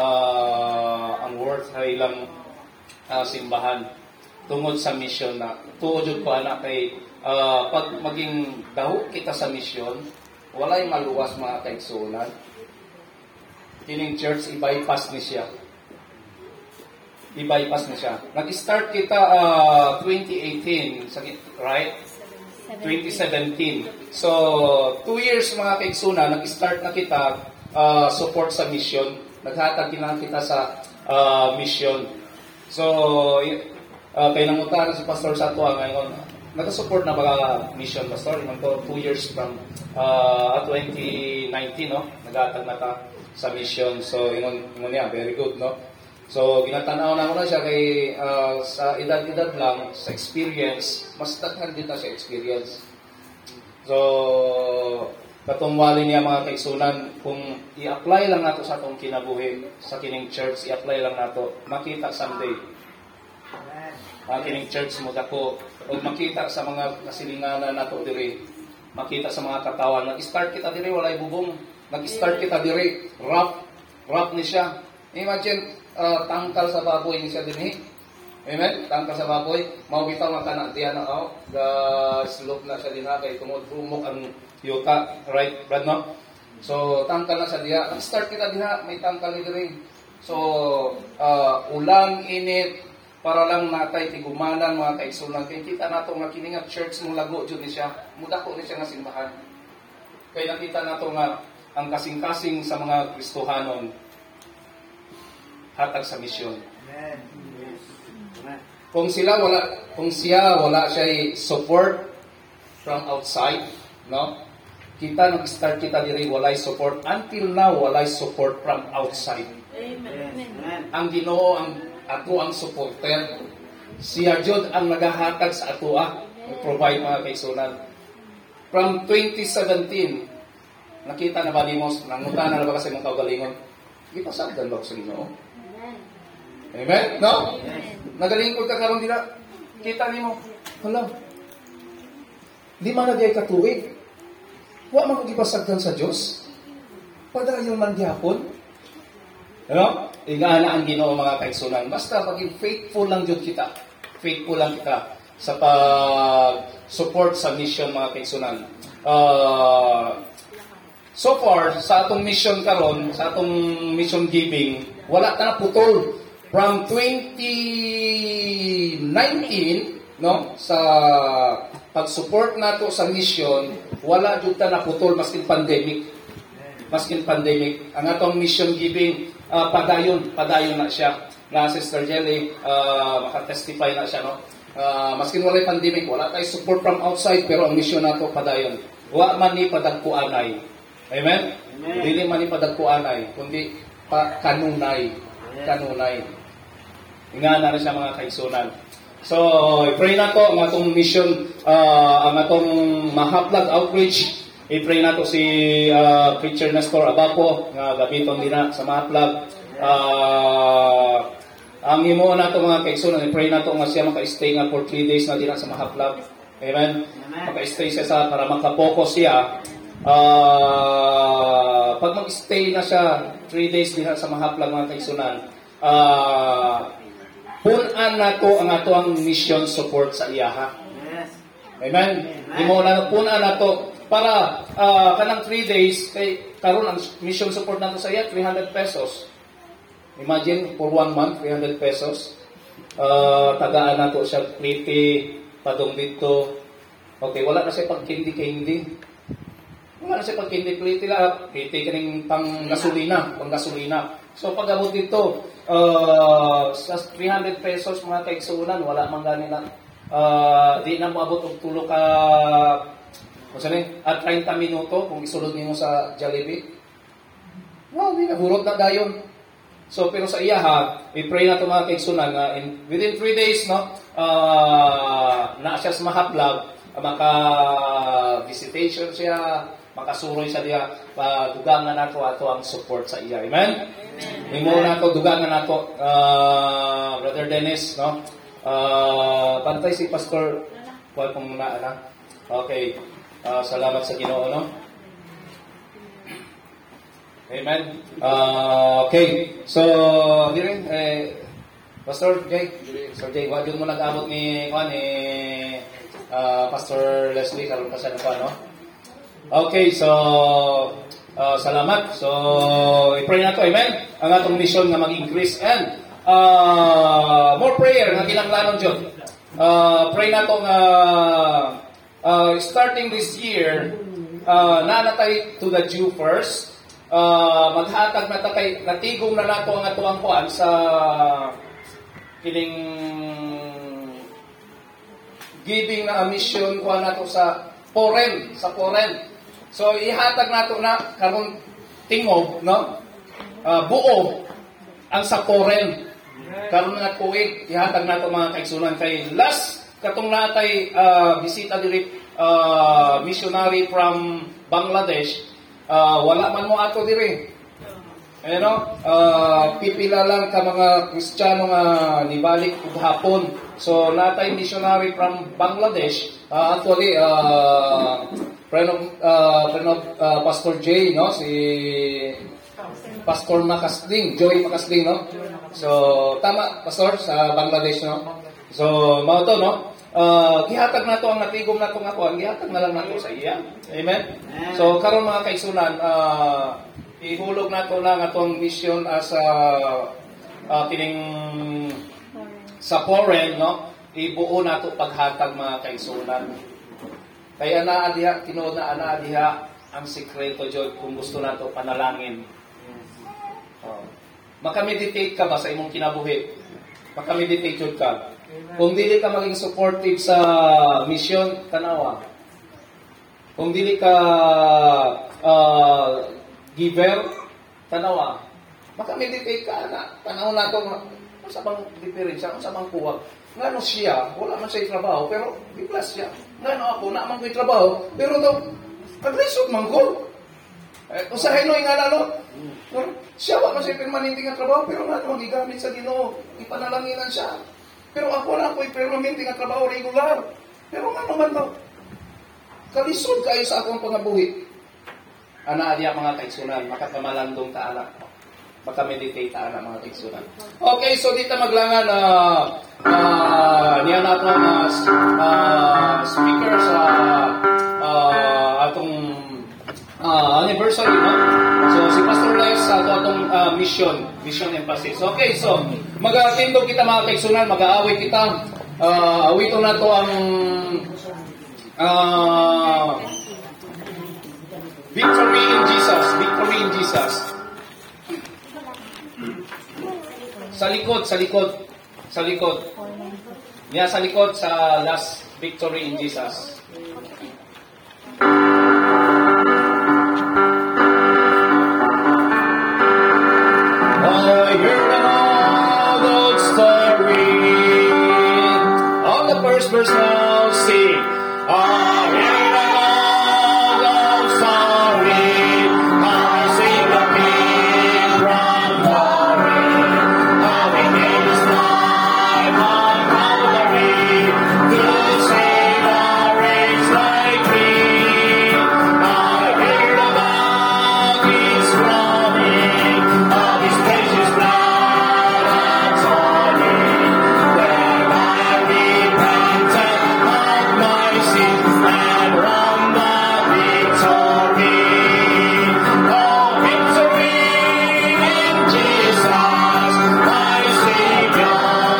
uh, ang worth sa ilang uh, simbahan tungod sa mission na tuod jud ko anak kay uh, pag maging daho kita sa mission, walay maluwas mga kaigsunan. Kining church i-bypass ni siya. I-bypass na siya. Nag-start kita uh, twenty eighteen, right? twenty seventeen. So, two years mga kaigsunan, nag-start na kita uh, support sa mission. Naghatag na kita sa uh, mission. So, uh, kay nangutan si Pastor Satua ngayon, nag-support na ba mission, Pastor? Yung to, two years from uh, twenty nineteen, no? Naghatag na ta sa mission. So, yun, yun niya, very good, no? So, ginatanaw na ko na siya kay uh, sa edad-edad lang, sa experience, mas daghan din na siya experience. So, katungwali niya mga kaigsunan, kung i-apply lang nato sa atong kinabuhi, sa kining church, i-apply lang nato, makita someday. Ang kining church mo dako, o makita sa mga kasilinganan nato diri, makita sa mga katawan, nag-start kita diri, walay bubong, nag-start kita diri, rough, rough ni siya. Imagine, Uh, tangkal sa baboy ni siya din eh. Amen? Tangkal sa baboy. Maubitaw nga ka na diyan na ako. The slope na siya din ha. Kaya tumulumok ang yuta. Right, Brad, no? So, tangkal na siya diya. Ang start kita din ha. May tangkal ni din. So, uh, ulan, init, para lang natay tigumanan mga kaigsunan. Kaya kita nato nga kininga church mong lago dyan ni siya. Mudako ni siya nga simbahan. Kaya nakita nato nga ang kasing-kasing sa mga Kristohanon hatag sa misyon. Amen. Kung sila wala, kung siya wala siya support from outside, no? Kita nag-start kita diri walay support until now walay support from outside. Amen. Ang Ginoo ang ato ang supporter. Siya jud ang nagahatag sa ato ah, provide mga kaigsunan. From twenty seventeen, nakita na ba nimo nangutan na ba kasi mong kaugalingon? Gipasagdan ba sa Ginoo? Amen? No? Nagalingkod ka karon dila. Kita nimo, hala. Di man na diay katuig. Wa man ko gipasagdan sa Dios. Padayon man gyapon. Ano? Ingana ang Ginoo mga kaigsunan. Basta maging faithful lang jud kita. Faithful lang kita sa pag-support sa mission mga kaigsunan. Uh, so far, sa atong mission karon, sa atong mission giving, wala ta na putol. From twenty nineteen, no, sa pag-support nato sa mission, wala jud ta naputol maskin pandemic. Maskin pandemic. Ang atong mission giving, uh, padayon, padayon na siya. Na Sister Jelly, uh, makatestify na siya, no? Uh, maskin wala pandemic, wala tayo support from outside, pero ang mission nato padayon. Wa man ni padagkuanay. Amen? Amen. Dili man ni padagkuanay, kundi pa kanunay. Kanunay. Ingana na siya mga kaigsunan. So, i-pray na to ang atong mission, uh, ang atong Mahaplag Outreach. I-pray na to si uh, Preacher Nestor Abapo, nga gabiton din na sa Mahaplag. Uh, ang imo na to mga kaigsunan, i-pray na to nga siya maka-stay nga for three days na din na sa Mahaplag. Amen? Maka-stay siya sa, para makapokus siya. Uh, pag mag-stay na siya three days din na sa Mahaplag mga kaigsunan, uh, punan na to ang ato ang mission support sa iyaha. Yes. Amen? Imo na punan na to para uh, kanang three days kay karon ang mission support nato sa iya three hundred pesos. Imagine for one month three hundred pesos. Uh, tagaan nato siya pliti padong dito. Okay, wala na siya pag kindi-kindi. Wala na siya pag kindi-pliti la, pliti kaning pang gasolina, pang gasolina. So pag abot dito, uh, sa three hundred pesos mga kaigsunan, wala man gani na uh, di na moabot og tulo ka kung saan at thirty minuto kung isulod nimo sa Jollibee. Wow, di na hurot na dayon. So pero sa iya ha, i-pray na to mga kaigsunan nga in within three days no, uh, na siya sa Mahaplag, maka visitation siya, makasuroy sa diya, uh, dugangan nato ato ang support sa iya. Amen? Imo na to dugangan nato, uh, Brother Dennis, no? Uh, pantay si Pastor, wal pong muna na. Okay. Uh, salamat sa Ginoo, no? Amen. Uh, okay. So, di rin, eh, Pastor Jay, Pastor Jay, wag yun mo nag-abot ni, kwan, ni uh, Pastor Leslie, karoon ka sa napa, no? Okay, so, uh, salamat. So, i-pray na to, amen? Ang atong mission nga mag-increase and uh, more prayer nga kinanglanon dyan. Uh, pray na to nga uh, starting this year, uh, nanatay to the Jew first. Uh, maghatag na takay, natigong na nato ang atuang kuan sa kining giving na mission kuan nato sa foreign, sa foreign. So ihatag nato na karon tingog, no? Uh, buo ang sa foreign. Karon nga kuig ihatag nato mga kaigsunan kay last katong natay uh, bisita diri uh, missionary from Bangladesh. Uh, wala man mo ato diri. Eh no, uh, pipila lang ka mga Kristiyano nga nibalik ug hapon. So natay missionary from Bangladesh. Uh, actually uh, friend of, uh, friend of uh, Pastor J, no, si Pastor Makasling, Joy Makasling, no. So tama Pastor sa Bangladesh, no. So mao to, no. Uh, gihatag nato ang natigom nato nga kuan, gihatag na lang nato sa iya. Amen. So karon mga kaigsunan, uh, ihulog nato lang atong mission as a uh, kining sa foreign, no. Ibuo nato paghatag mga kaigsunan. Kaya naa diha tinuod na ana diha ang sikreto jud kung gusto nato panalangin. Oh. Makameditate ka ba sa imong kinabuhi? Makameditate jud ka. Kung dili ka maging supportive sa mission, tanawa. Kung dili ka uh, giver, tanawa. Makameditate ka na. Tanaw na ito, sa bang diferensya, sa bang kuwag. Ngano siya, wala man siya trabaho, pero biglas siya. Ngano ako, naman ko yung trabaho, pero daw, pag-resort man ko. Eh, usahin no yung alalo. Siya, wala man siya permanente nga trabaho, pero nga ito, gigamit sa Ginoo, ipanalanginan siya. Pero ako na ako'y permanente nga trabaho regular. Pero nga naman daw, kalisod kayo sa akong pangabuhi. Ana diya mga kaigsunan, makapamalandong ta anak. Makameditate ta anak mga kaigsunan. Okay, so dito maglangan na uh, uh, niya nato ang uh, speaker sa uh, atong uh, anniversary, no? So si Pastor Les sa atong uh, mission, mission emphasis. Okay, so mag-atindog kita mga kaigsunan, mag-aaway kita. Uh, awito na to ang uh, Victory in Jesus, Victory in Jesus. Sa likod, sa likod, sa likod. Niya sa likod sa last Victory in Jesus. I heard an old, old story first verse now, sing. Ah, hear the love sorry. Ah, sing the King from glory. Ah, we made His life on Calvary to save a race like me. I hear about His running, of His precious blood atoning. Then I repented of my sin and won the victory. Oh, victory in Jesus, my Savior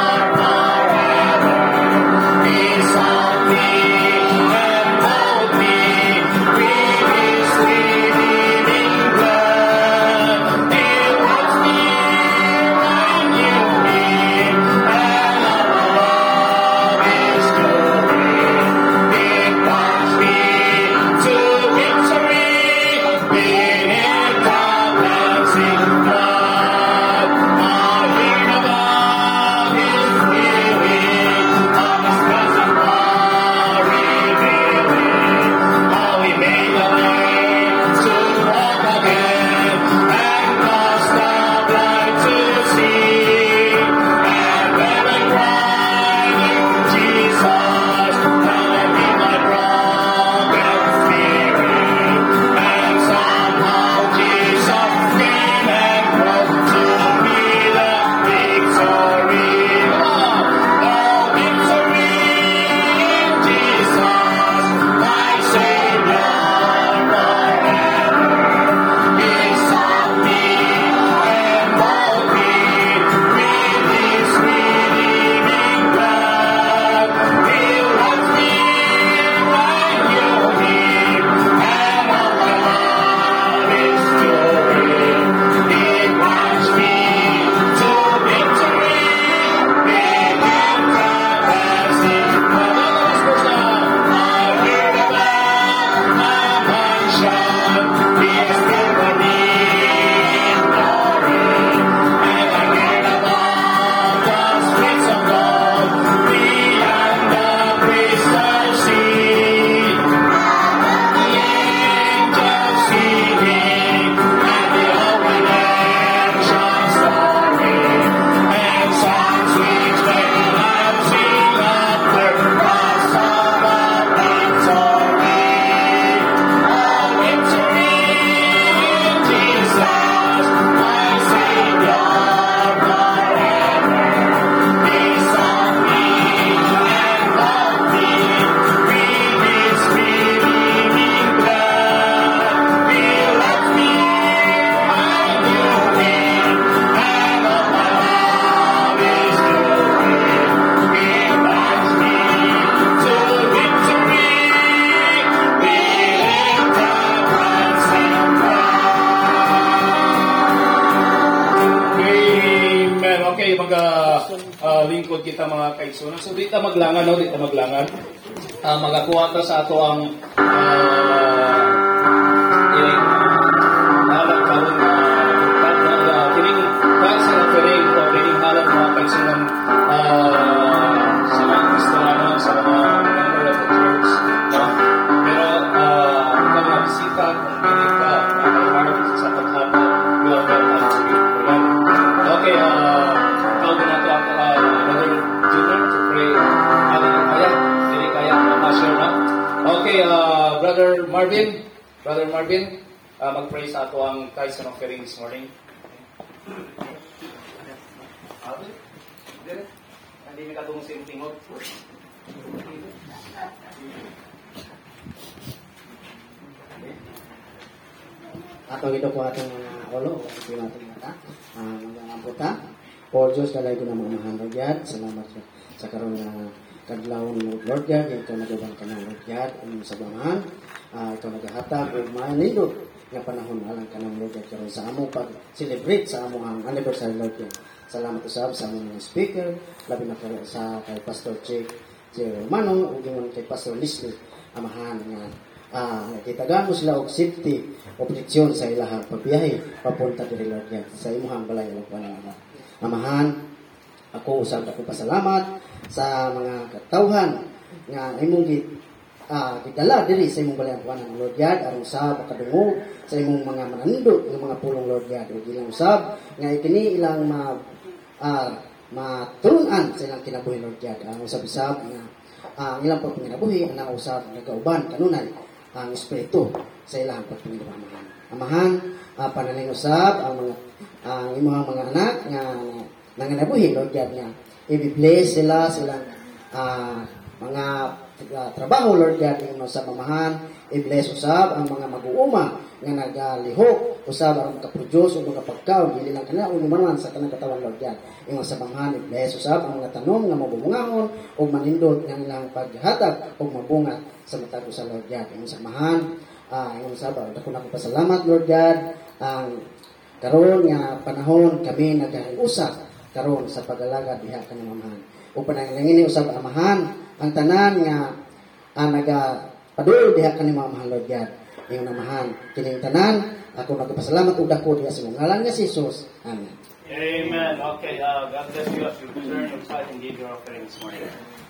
forever. He sought me and bought me with His redeeming blood. He washed me when you need, and our love is glory. It brought me to victory, beneath the cleansing blood. I hear about His healing, of His present power revealing. How He made a way to walk again, and caused the blind to see. And when I cried in Jesus, now be my broken spirit. And somehow Jesus came and brought to me the victory. Oh, victory in Jesus, my Savior forever. He sought me and bought me with His redeeming blood. He loved me when you need, and all my love is glory. He brought me to victory, beneath the cleansing blood. I heard about my mansion, He has given me glory. And I heard about the streets of gold, beyond the crystal sea. The angels singing, and the holy nations story, and songs which make life sing after the song of victory. Oh, victory in Jesus, my Savior forever. He sought me and bought me with His redeeming blood. He loved me, I knew Him, and all my love is glory. He brought me to victory, beneath the cleansing blood. Amen. Okay, mag-lingkod kita mga kaigsunan. So, di ta maglangan, no? Di ta maglangan. Ah, magakuha ta sa ato ang ah, ining halak karon na uh, kining kasi na kining o kining halak mga kaigsunan ah, sa mga Kristiyano, sa mga member of the church, no? Pero ah, kung mga bisita, kung pili ka, nakahard sa paghatag, welcome and sweet. Okay, ah, tawag na ito ang uh, Brother Junior to pray. Hallelujah. Hindi kaya ma-share na. Okay, uh, Brother Marvin, Brother Marvin, uh, mag-pray sa ato ang tithes and offering this morning. Hindi mi kadung sintingod. Ato ito po atong mga ulo, ito natin mata, uh, mga puta. For Diyos, dalay ko na mga mahal, Lord God. Salamat sa, sa karoon na kadlaw ni Lord God. Ito nagubang ka ng Lord God. Um, sa bamahan, uh, ito naghahatag o manindot nga panahon alang ka ng Lord God. Karoon sa among pag-celebrate sa among ang anniversary, Lord God. Salamat usab sa among mga speaker, labi na karoon sa kay Pastor Jake, si Romano, o yung kay Pastor Leslie, amahan nga Ah, kitagaan mo sila og safety o proteksyon sa ilahang pagbiyahe papunta diri Lord God sa imong balay ng Panginoon. Amahan, ako usab ako pasalamat sa mga katawhan nga imong gi ah gidala diri sa imong balayang Lord God aron usab makadungog sa imong mga manandot ng mga pulong Lord God ug ilang usab nga ikini ilang ma ah, matulunan sa ilang kinabuhi Lord God ang usab-usab nga ang ilang pagpanginabuhi ana usab nagauban kanunay ang espiritu sa ilang pagpanginabuhi. Amahan uh, panaling usab ang mga ang imong mga anak nga nanginabuhi Lord God nga i-bless sila silang uh, mga uh, trabaho Lord God imo sa mamahan i-bless usab ang mga mag-uuma nga nagalihok usab aron makaproduce ug makapagkaon dili lang kana unuman sa kanang katawan Lord God imo sa mamahan i-bless usab ang mga tanom nga mabubungahon ug manindot nga ilang paghatag ug mabunga sa matag sa Lord God imo sa mamahan ah uh, imo usab dako na ko pasalamat Lord God ang karon nga panahon kami nagahiusap karon sa pag-alagad diha kanang mamahan ug panangilangin usab amahan ang tanan nga ang naga padul diha kanang mamahan Lord God iyong namahan kining tanan ako nagpasalamat ug dako diha sa ngalan nga si Jesus amen. Amen. Okay, uh, God bless you as you turn your side and give your offering this morning.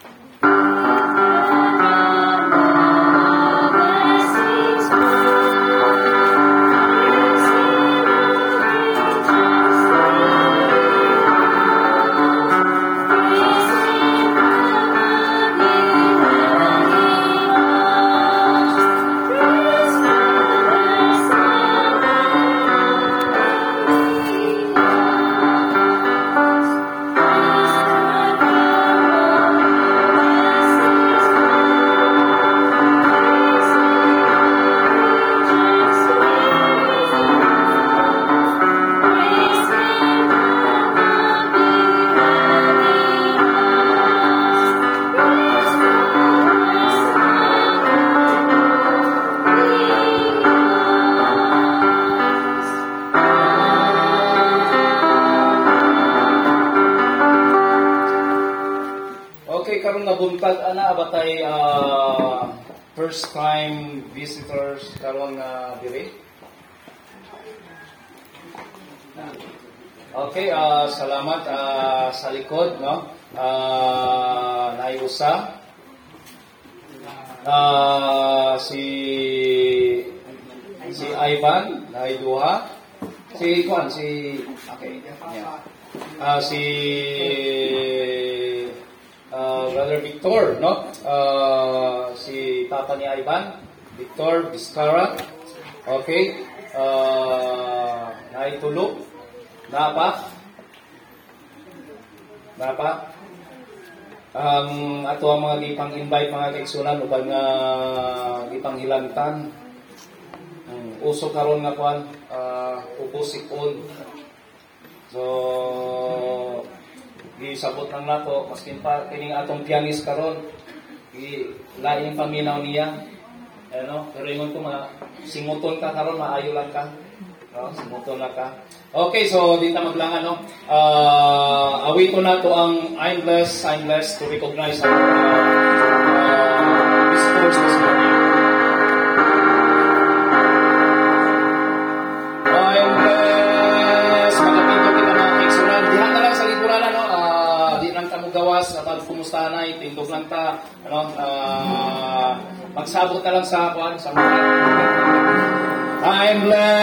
Buntag ana abatay uh, first time visitors karon nga uh, diri. Okay, uh, salamat uh, sa likod no. Uh, naiusa uh, si si Ivan naiduha si Juan si okay yeah. uh, si Uh, Brother Victor, no? Uh, si Tata ni Ivan, Victor Vizcara. Okay. Uh, naitulog. Napa? Napa? Ang um, ato ang mga gipang-invite mga kaigsunan ubang nga uh, gipanghilantan. Um, uso karon nga kwan, uh, upusipon. So gisabot lang nato maskin pa kining atong pianist karon i laing paminaw niya ano pero ingon ko ma singuton ka karon maayo lang ka no singuton lang ka. Okay, so dito maglangan no uh, awito nato ang I'm blessed I'm blessed to recognize our uh, visitors this morning. I'm blessed makapito kita mga kaigsunan diha na lang sa likuran no gawas at kumusta na itindog lang ta ano uh, magsabot na lang sa kwan sa mga I'm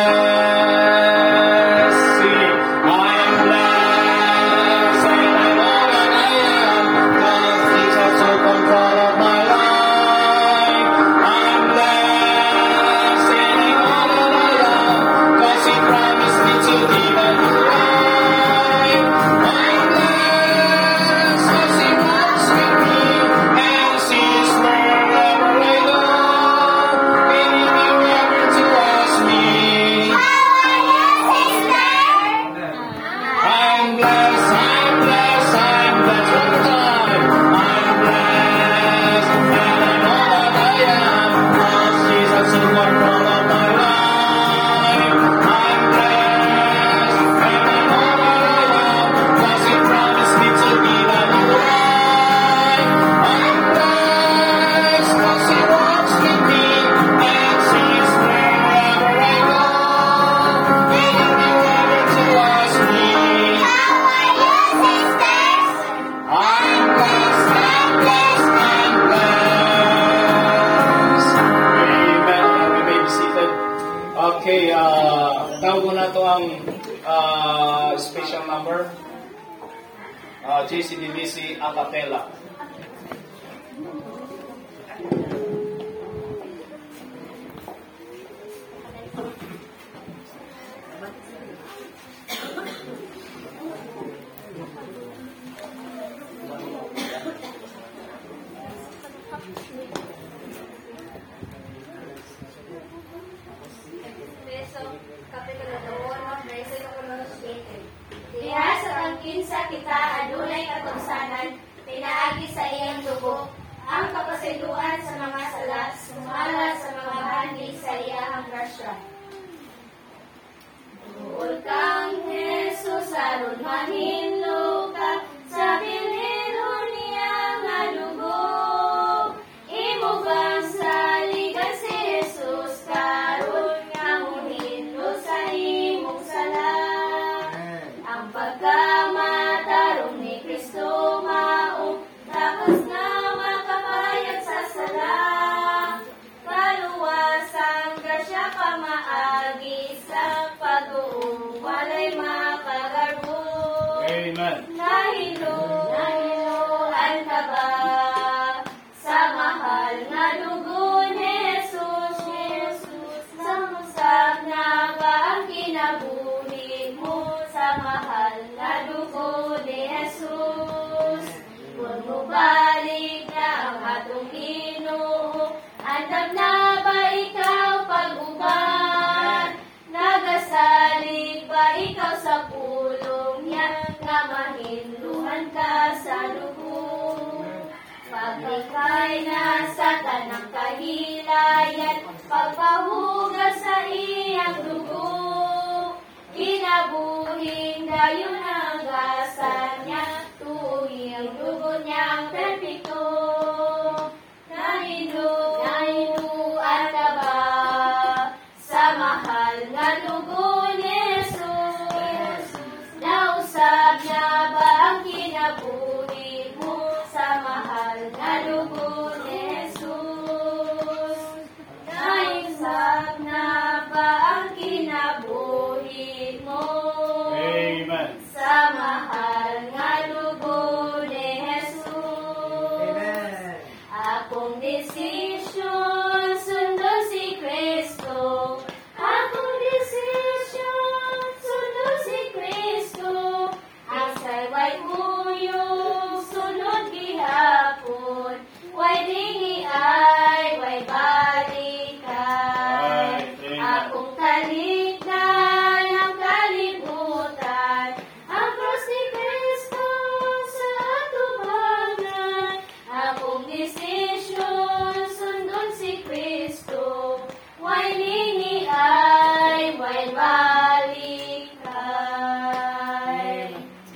blessed see, I'm blessed and I'm all that I am God is also control of my life I'm blessed and I'm all that I am cause He promised me to give and to life I'm blessed Yes. na ito ang uh, special number. Uh, J C D B C a cappella. Diha sa pagkinsa kita adunay katungsanan, pinaagi sa iyang dugo, ang kapasiluan sa mga sala, sumala sa mga bandi sa iyang grasya. Duol kang Jesus, aron mahinlo ka, sa binilo niya nga dugo. Imugang saligan si Jesus, karon nga muhinlo sa imong sala. Ang pagkamatarong ni Kristo maong, tapos na makapayag sa sala. Kaluwasang grasya pamaagi sa pag-uong, walay makagarbo. Amen. Nahiluan ka ba sa mahal na dugo ni Jesus? Sa musab na ba ang kinabuhi mo sa mahal na dugo ni Jesus? Kung mubalik na ang atong Ginoo, andam na ba ikaw pag-uban? Nagasalig ba ikaw sa pulong niya, nga mahinluhan ka sa dugo? Pagkakay na sa tanang kahilayan, pagpahugas sa iyang dugo, kinabuhing dayon ang gasan niya, tuwing dugo niyang perpekto. Nahindu, nahinduan ka ba sa mahal nga dugo ni Jesus? Nausap niya ba ang kinabuhi mo sa mahal nga dugo ni Jesus? Nausap na ba ang kinabuhi mo Amen. sa mahal nga dugo ni Jesus? Akong desisyon, sundon si Kristo. Akong desisyon, sundon si Kristo. Ang sayway kuyong, sunod gihapon. Way dingi ay, way balikan. Amen. Akong talikdan ang kalibutan. Ang cross ni Kristo sa atubangan. Akong desisyon, sundon si Kristo. Way lingi ay, way balikan.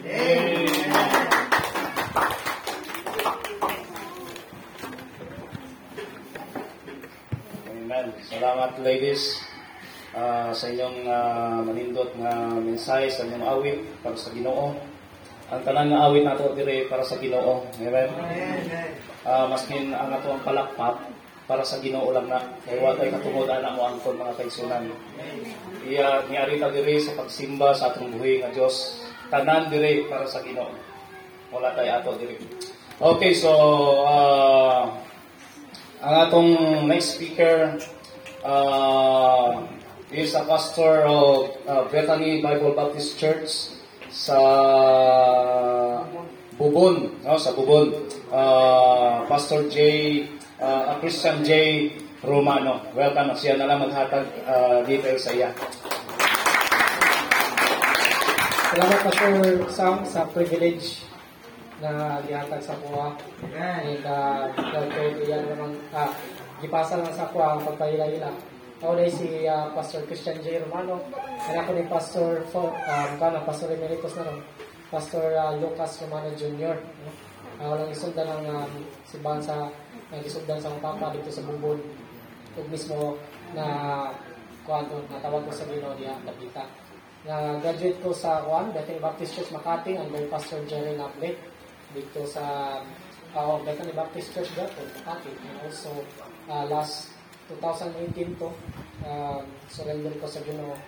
Amen. Salamat ladies ah, sa inyong ah, manindot nga mensahe sa inyong awit para sa Ginoo. Ang tanan nga awit nato dire para sa Ginoo. Amen. Ah, maskin ang ato ang palakpak para sa Ginoo lang na. Kay wa tay katungod ana mo angkon mga kaigsunan. Iya niari ta dire sa pagsimba sa atong buhi nga Dios. Tanan dire para sa Ginoo. Wala tay ato dire. Okay, so uh, ang atong next speaker uh, is a pastor of uh, Bethany Bible Baptist Church sa Bubon, no, sa Bubon. Uh, Pastor J, uh, Christian J. Romano. Welcome. Siya na lang maghatag uh, details sa iya. Salamat Pastor Sam sa privilege na gihatag sa kuha. And uh, dahil iyan naman, ah, gipasa lang sa kuha ang pagpahila-hila. Ako na si uh, Pastor Christian J. Romano. And ako ni Pastor, um, kana, Pastor Emeritus na rin. Pastor uh, Lucas Romano Junior No? Ako lang isundan ng um, simbahan sa, uh, isundan sa mga papa dito sa Bubon. Ito mismo na kuha doon, natawag ko sa Ginoo niya, Dabita. Na graduate ko sa Juan, Bethany Baptist Church Makati, and by Pastor Jerry Nablek dito sa uh, Bethany Baptist Church dito, Makati. And also, uh, last twenty eighteen to, uh, surrender ko sa Ginoo.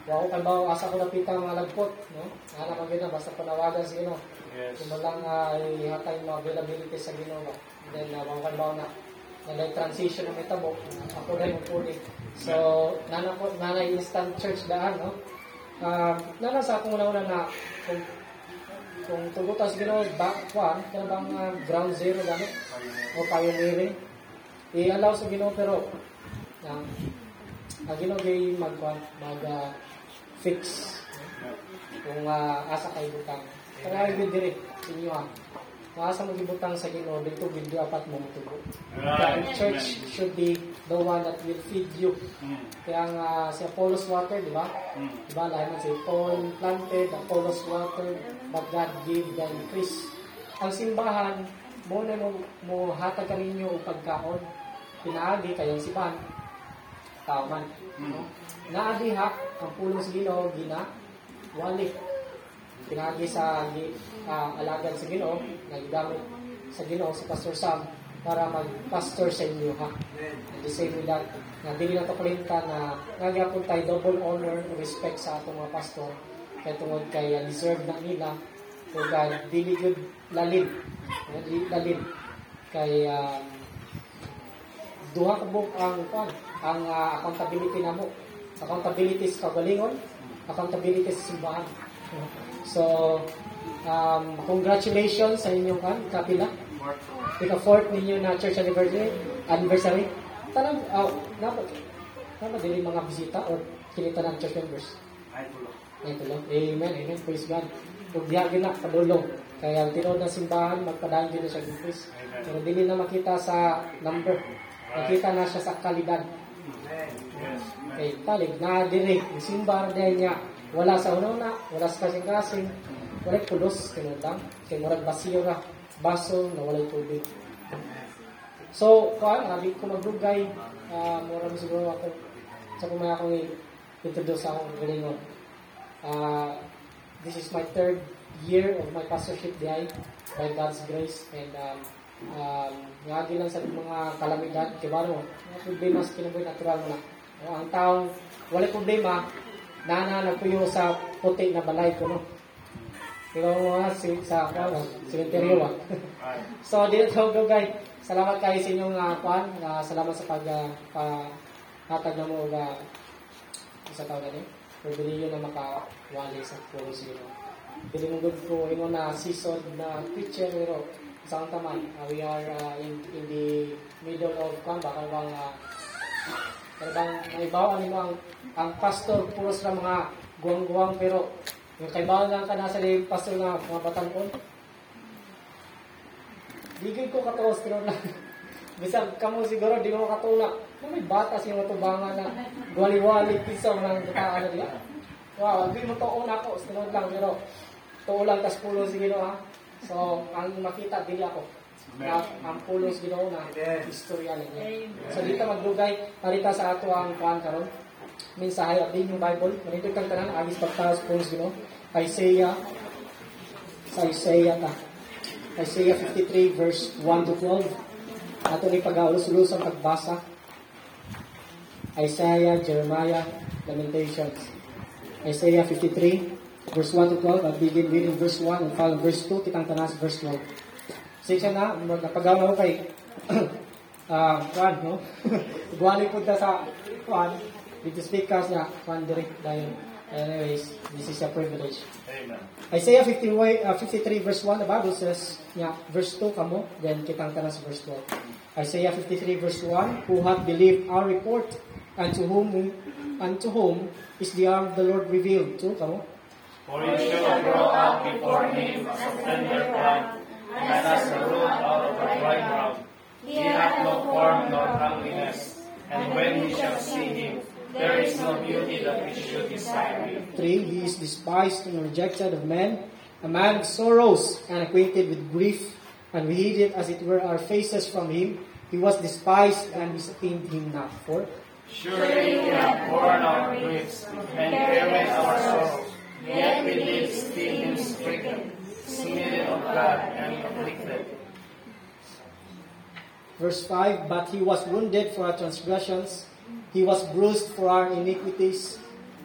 Wa ko kalbaw asa ko napita mga lagpot, no? Ana man gina basta panawagan sa Ginoo. Yes. Kung lang uh, ihatay mo availability sa Ginoo. Then uh, wa ko kalbaw na na transition ng metabo. Ako dai mo puli. So, nana ko nana instant church daan, no? Uh, nana sa akong una na kung kung tugutan sa Ginoo back one, kana bang uh, ground zero gani o pioneering. I-allow sa Ginoo pero ang uh, ang Ginoo gay mag mag uh, fix kung uh, asa kay butang. Kaya gid diri sa inyo ha. Kung asa mo gibutang sa Ginoo dito video apat mo mutugo. The church should be the one that will feed you. Mm. Kaya nga si Apollos water, di ba? Mm. Di ba? Lahat man si Paul planted, Apollos water, but God gave the increase. Ang simbahan, mo na mo, mo hatag ka ninyo o pagkaon. Pinaagi kayong sibahan. Tao man. No? Naadi ha, ang pulong sa Ginoo, gina, wali. Pinagi sa uh, alagad sa Ginoo, nagigamit sa Ginoo, sa Pastor Sam, para mag-pastor sa inyo ha. And the same with that, na dili na to kalinta na nagyapon tayo double honor and respect sa atong mga pastor kaya tungod kay uh, deserve na nila kung uh, dili yun lalim uh, lalim kay um, duha ka buk ang pan ang uh, accountability na mo accountability sa kagalingon accountability sa simbahan so um, congratulations sa inyong kan kapila ika-fourth ninyo na church anniversary, anniversary. Tanang, oh, dapat, dapat din mga bisita or kinita ng church members. Ay, tulo. Ay, tulo. Amen, amen. Praise God. Kung biyagin na, padulong. Kaya ang tinod ng simbahan, magpadaan din na siya ng Christ. Pero dili na makita sa number. Makita na siya sa kalidad. Yes. Okay, talig, na diri. Yung simbahan dahil niya, wala sa una-una, wala sa kasing-kasing, wala pulos, kinutang. Kaya murag basira. Baso na walay tubig. So, kuan, hindi ko maglugay. Uh, mura mo siguro ako. Sa so, kumaya akong introduce sa akong galingon. Uh, this is my third year of my pastorship diay by God's grace. And um, um, ngagi lang sa mga kalamidad. Kibaro, mga problema sa kinabuhi natural mo na. Uh, ang taong walay problema, nana nagpuyo sa puti na balay ko, no? Ikaw mo nga si, sa ano, cemetery ba? So, dito go guys. Salamat kayo sa inyong uh, kuhan. Uh, salamat sa pag uh, pa, hatag na mo uh, sa tao na din. Pwede na makawali sa puro zero. Pwede mong good ko yung na season na preacher pero sa ang taman. Uh, we are uh, in, in the middle of kuhan. Baka bang uh, bang naibawan mo ang, ang pastor puro sa mga guwang-guwang pero yung kaibahan lang ka nasa yung pastor na mga batangkon. Bigay ko katuos, pero lang. Bisag kamo siguro, di mo katuna. Kung may batas yung matubangan na wali-wali, piso ng kataan na diya. Wow, hindi mo to una ko, sinunod lang, pero to lang, tas pulo si Ginoo ha. So, ang makita, dili ako. Na, ang pulo si Ginoo na, istorya niya. So, dito maglugay, parita sa ato ang kaan karon. Mensahe at din yung Bible. Manito kang tanan, agis pagtaas po sa Ginoo. Isaiah, sa Isaiah ta. Isaiah fifty-three verse one to twelve. Ato ni pag-aulos-ulos ang pagbasa. Isaiah, Jeremiah, Lamentations. Isaiah fifty-three verse one to twelve. I'll begin reading verse one and follow verse two. Kitang tanas verse twelve. Sige na, napagawa ko kay ah, uh, Juan, no? Guwali po ta sa Juan. Dito speak us na Juan direct dahil. Anyways, this is a privilege. Amen. Isaiah fifty-three verse one, the Bible says, yeah, verse two kamo, then kitang tanas verse twelve. Isaiah fifty-three verse one, who hath believed our report, and to whom and to whom is the arm of the Lord revealed? To kamo. For he shall grow up before him as a tender plant, and as a root out of a dry ground. He hath no form nor comeliness, and when we shall see him, there is no beauty that we should desire him. Three, he is despised and rejected of men, a man of sorrows and acquainted with grief, and we hid it as it were our faces from him. He was despised, and we esteemed him not. Four, surely he hath borne our griefs, and carried our sorrows, yet we did esteem him stricken, smitten of God, and afflicted. Verse five, but he was wounded for our transgressions, he was bruised for our iniquities,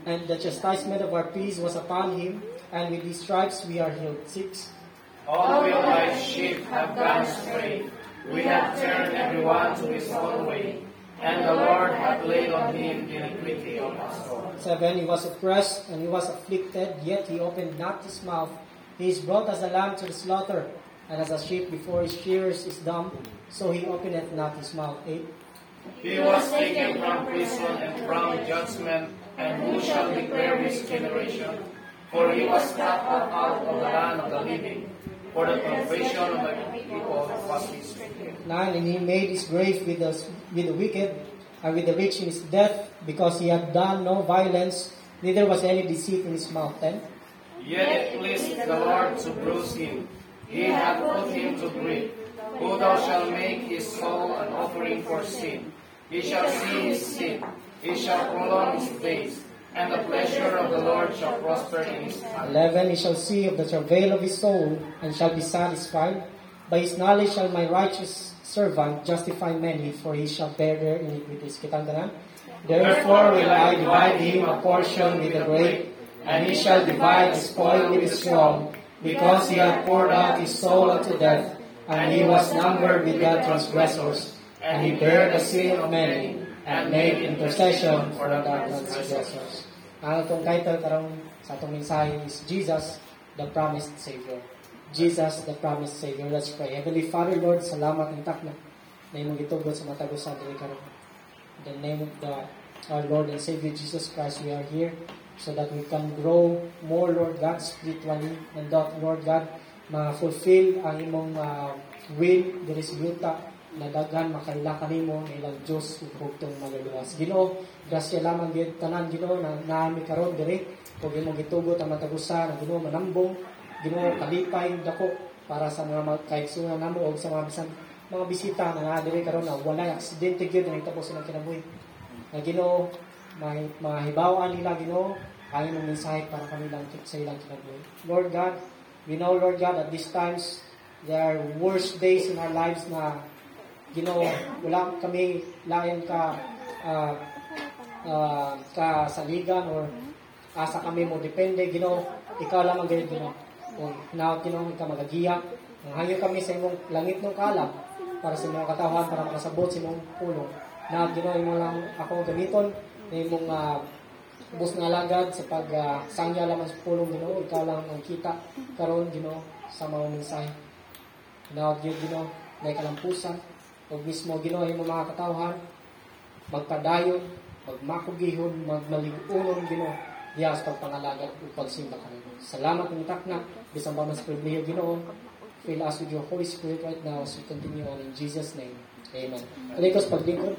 And the chastisement of our peace was upon him, and with his stripes we are healed. Six. All we like sheep have gone astray. We have turned everyone to his own way, and the Lord hath laid on him the iniquity of us all. Seven. He was oppressed and he was afflicted, yet he opened not his mouth. He is brought as a lamb to the slaughter, and as a sheep before his shearers is dumb, so he openeth not his mouth. Eight. He was taken from prison and from judgment, and who shall declare his generation? For he was cut off out of the land of the living. For the confession of the people was his strength. Nine. And he made his grave with the, with the wicked, and with the rich in his death, because he had done no violence, neither was any deceit in his mouth. Ten. Yet it pleased the Lord to bruise him. He hath put him to grief. Who thou shalt make his soul an offering for sin. He shall see his sin. He shall prolong his days. And the pleasure of the Lord shall prosper in his hand. Eleven. He shall see of the travail of his soul, and shall be satisfied. By his knowledge shall my righteous servant justify many, for he shall bear their iniquities. Kitang tanan? Therefore will I divide him a portion with the great, and he shall divide the spoil with the strong, because he hath poured out his soul unto death, and he was numbered with the transgressors, and he bare the sin of many, and made intercession for the transgressors. Ang itong title karong sa itong mensahe is Jesus, the Promised Savior. Jesus, the Promised Savior. Let's pray. Heavenly Father, Lord, salamat ng takna na imong gitugot sa matagusan dili karon. In the name of the, our Lord and Savior Jesus Christ, we are here so that we can grow more, Lord God, spiritually, and that, Lord God, ma-fulfill ang imong uh, will diri sa yuta na daghan makaila kanimo nga ilang Dios hugtong maluluwas. Ginoo, grasya lamang gyud tanan Ginoo na naami karon diri ug imong gitugot ang matagusan, Ginoo manambong, Ginoo kalipay dako para sa mga kaigsunan namo ug sa mga bisan mga bisita na naa diri karon na wala aksidente gyud nga tapos silang kinabuhi. Na Ginoo, may mahibaw-an nila Ginoo ang imong mensahe para kanilang sa ilang kinabuhi. Lord God, we know, Lord God, at these times there are worst days in our lives na Ginoo, wala kami lain ka uh, uh, kasaligan or asa kami mo depende Ginoo, ikaw lamang ganyan Ginoo. Kung hinaot Ginoo ka magagiya, nanghayo kami sa imong langit ng kalam para sa imong katawhan para makasabot sa imong pulong. Na Ginoo imo lang ako gamiton na imong uh, bus nga alagad sa pag uh, sangya lamang sa pulong Ginoo, ikaw lang ang kita karon Ginoo sa mga mensahe. Hinaot gyud Ginoo na kalampusan o mismo Ginoo imong mga katawhan magpadayon, magmakugihon, magmaligunon Ginoo diya sa pagpangalagad ug pagsimba kanimo. Salamat ng takna bisan ba mas pribilehiyo Ginoo. Fill us with your Holy Spirit right now as we continue on in Jesus' name. Amen. Alikos paglingkod.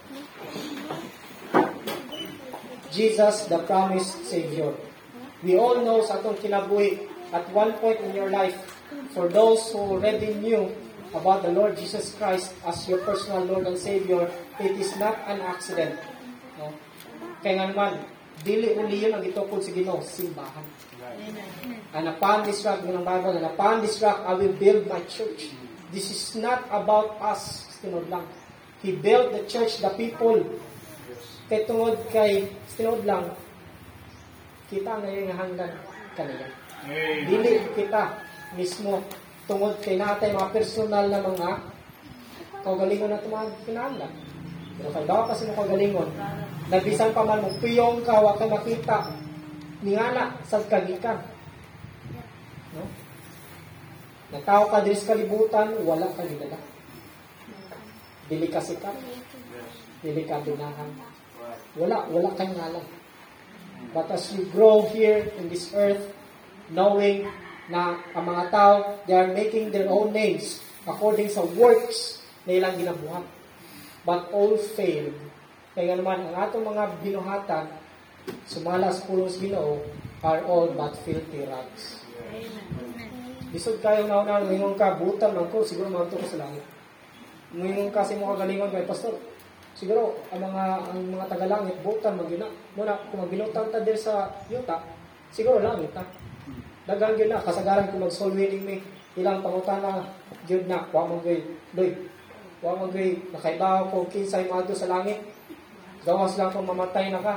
Jesus, the promised Savior. We all know sa atong kinabuhi at one point in your life, for those who already knew about the Lord Jesus Christ as your personal Lord and Savior, it is not an accident. No? Kaya nga naman, dili uli yun ang gitukod sa Ginoo, simbahan. And upon this rock, ng Bible, and upon this rock, I will build my church. This is not about us, tinod lang. He built the church, the people. Kaya tungod kay, tinod lang, kita na yung hanggan kanila. Dili kita mismo tungod kay natin mga personal na mga kaugalingon na tumang kinahanglan. Pero kay daw kasi mga kaugalingon, nagbisan pa man mong piyong ka, wag ka makita, ningana sa kagikan. No? Nagtao ka diri sa kalibutan, wala ka nilala. Dili ka sikat, dili ka binahan. Wala, wala kang ngalan. But as you grow here in this earth, knowing na ang mga tao, they are making their own names according sa works na ilang ginabuhat. But all failed. Kaya naman, ang atong mga binuhatan, sumala sa pulong sa Ginoo, are all but filthy rags. Bisod kayo na una, ngayon ka, butang lang ko, siguro mga ko sa langit. Ngayon kasi mo kagalingon kay pastor, siguro, ang mga ang mga tagalangit, butang, magina. Muna, kung magbilutang ta din sa yuta, siguro langit ta. Dagang yun na, kasagaran kung mag-soul winning me, ilang pangutana, yun na, huwag mag-gay, doy, huwag mag-gay, nakaibaw ko, kinsay mga sa langit, gawas lang kung mamatay na ka,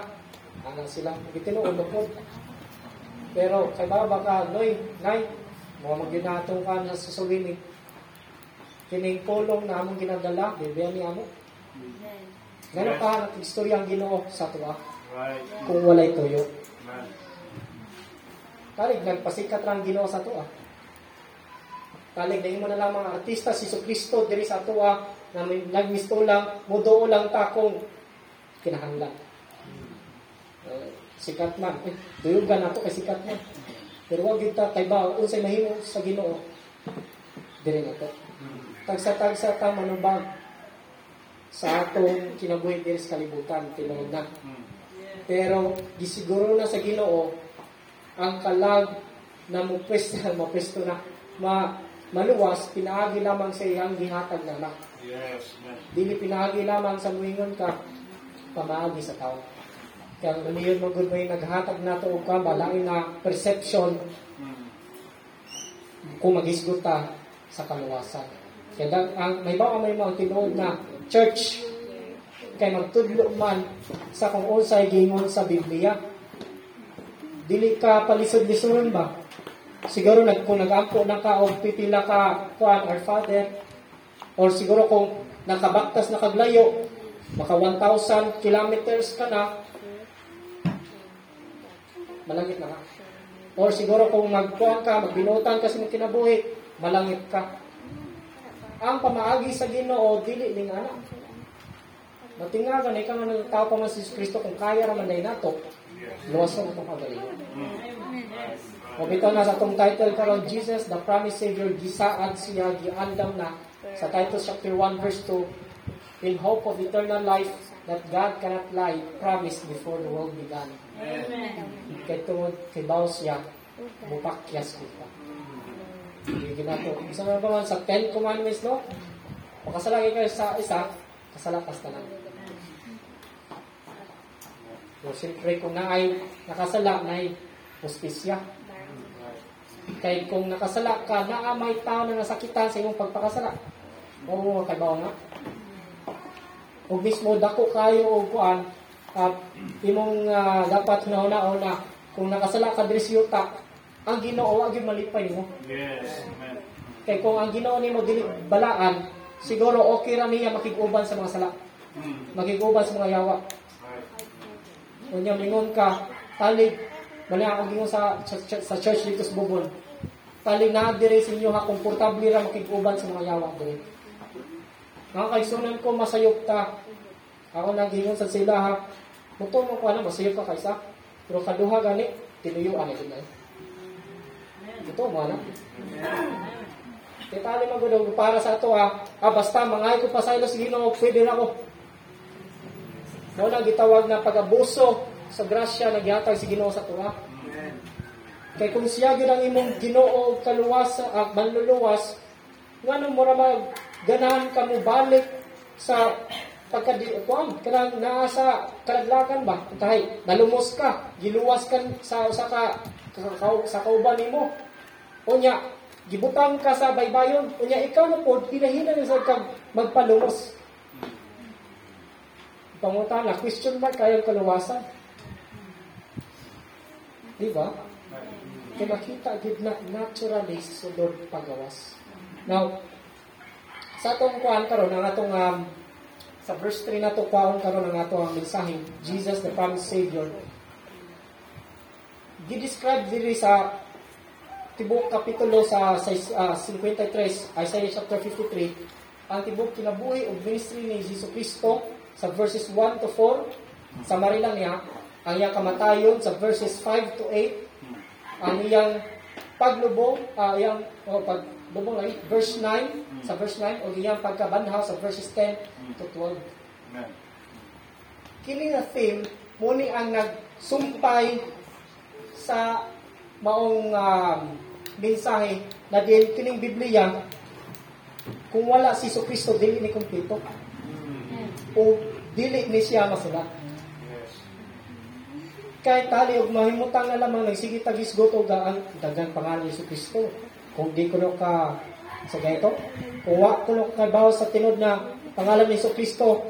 Anang sila, gitinuod ko. Pero kay baba ka, noy, nay, mo maginatong ka na sa suwinig. Kining pulong na among ginadala, bibaya ni amo. Gano'n ka, nag-istorya ang Ginoo sa tuwa. Right. Kung walay tuyo. Amen. Talig, nagpasikat lang Ginoo sa tuwa. Talig, na mo na lang mga artista, si Kristo diri sa tuwa, na may nagmisto lang, mudo lang takong kinahanglan. Uh, sikat man. Eh, duyugan nato kay sikat man. Pero wag kita kay ba unsay mahimo sa Ginoo. Diri nato. Tagsa-tagsa ta manubag sa atong kinabuhi diri sa kalibutan tinuod na. Pero gisiguro na sa Ginoo ang kalag na mupwesto mapwesto na ma maluwas pinaagi lamang sa iyang gihatag na anak. Yes, man. Dili pinaagi lamang sa muingon ka pamaagi sa tao. Kaya lumiyon mo gud may naghatag nato og ka balain na perception kung magisgot ta sa kaluwasan. Kaya ang may bawa may mga tinuod na church kay magtudlo man sa kung unsay gingon sa Biblia. Dili ka palisod-lisonon ba? Siguro nag kung nag-ampo na ka og pipila ka kuan our Father, or siguro kung nakabaktas na kaglayo, maka one thousand kilometers ka na, malangit na ka. Or siguro kung magkuhan ka, magbinutan ka sa kinabuhi, malangit ka. Ang pamaagi sa Ginoo dili ning ana. Matingagan ikaw nga tao pa man si Kristo kung kaya ra man day nato. Luwason atong kagalingon. O bitaw na sa atong title karon, Jesus the Promised Savior, gisaad siya, giandam na sa Titus chapter one verse two, in hope of eternal life that God cannot lie, promised before the world began. Amen. Kaya tungod kay bawas siya, mupakyas kita. Hindi nato. Isa na naman sa Ten Commandments, no? O kasalagi kayo sa isa, kasalakas ka lang. So, siyempre, kung naay nakasala, naay hospisya. Kaya kung nakasala ka, naamay tao na nasakitan sa imong pagpakasala. Oo, kaibaw nga. O mismo, dako kayo o kuan, at imong uh, dapat nauna-una, kung nakasala ka diri sa yuta, ang Ginoo wag gyud malipay mo. Yes, amen. Kay kung ang Ginoo nimo dili balaan, siguro okay ra niya makig-uban sa mga sala. Makig-uban sa mga yawa. Unya mingon ka, talig mali ako gingon sa church, sa church dito sa Bubon. Talig na diri sa inyo ha, komportable ra makig-uban sa mga yawa diri. Mga kaigsunan ko, masayop ta. Ako naghingon sa sila ha, muto mo ko ano, masayop ka kaysa. Pero kaduha gani, tinuyuan ito na. Ito mo na. Kitali magudog para sa ito ha, ah basta mangay ko pa sa ilo, sige no, pwede na ako. Muna gitawag na pag-abuso sa grasya na gihatag si Ginoo sa tuwa. Kay kung siya gyud ang imong Ginoo kaluwas at manluluwas, ngano mo ra mag ganahan ka mo balik sa pagkadiukuan kanang naa sa kalaglagan ba? Tahay nalumos ka, giluwas ka sa usa ka sa kauban nimo. Unya gibutang ka sa baybayon, unya ikaw na pod pinahinan sa kag magpalumos. Pangutana, question mark kayo kaluwasan. Di ba? Kaya makita gid na naturally sudod pagawas. Now, sa atong kuan karon ang atong um, sa verse three na to kuan karon ang atong mensahe, Jesus the Promised Savior. Gi-describe diri sa tibok kapitulo sa uh, fifty-three, Isaiah chapter fifty-three, ang tibok kinabuhi ug ministry ni Jesus Kristo sa verses one to four, sa marilang niya, ang iyang kamatayon sa verses five to eight, ang iyang paglubong, uh, iyang oh, paglubong lang, verse nine, sa verse nine, o iyang pagkabanhaw sa verses ten to twelve. Amen. Kini nga theme, muni ang nagsumpay sa maong um, mensahe na din kining Biblia, kung wala si Kristo dili ni kumpleto. O dili ni siya masulat. Yes. Kahit tali og mahimutang na lamang nagsige tagisgot og ang daghang pangalan ni Kristo. Kung di kuno ka sa gayto, kung wa kuno ka bawo sa tinod na pangalan ni Kristo,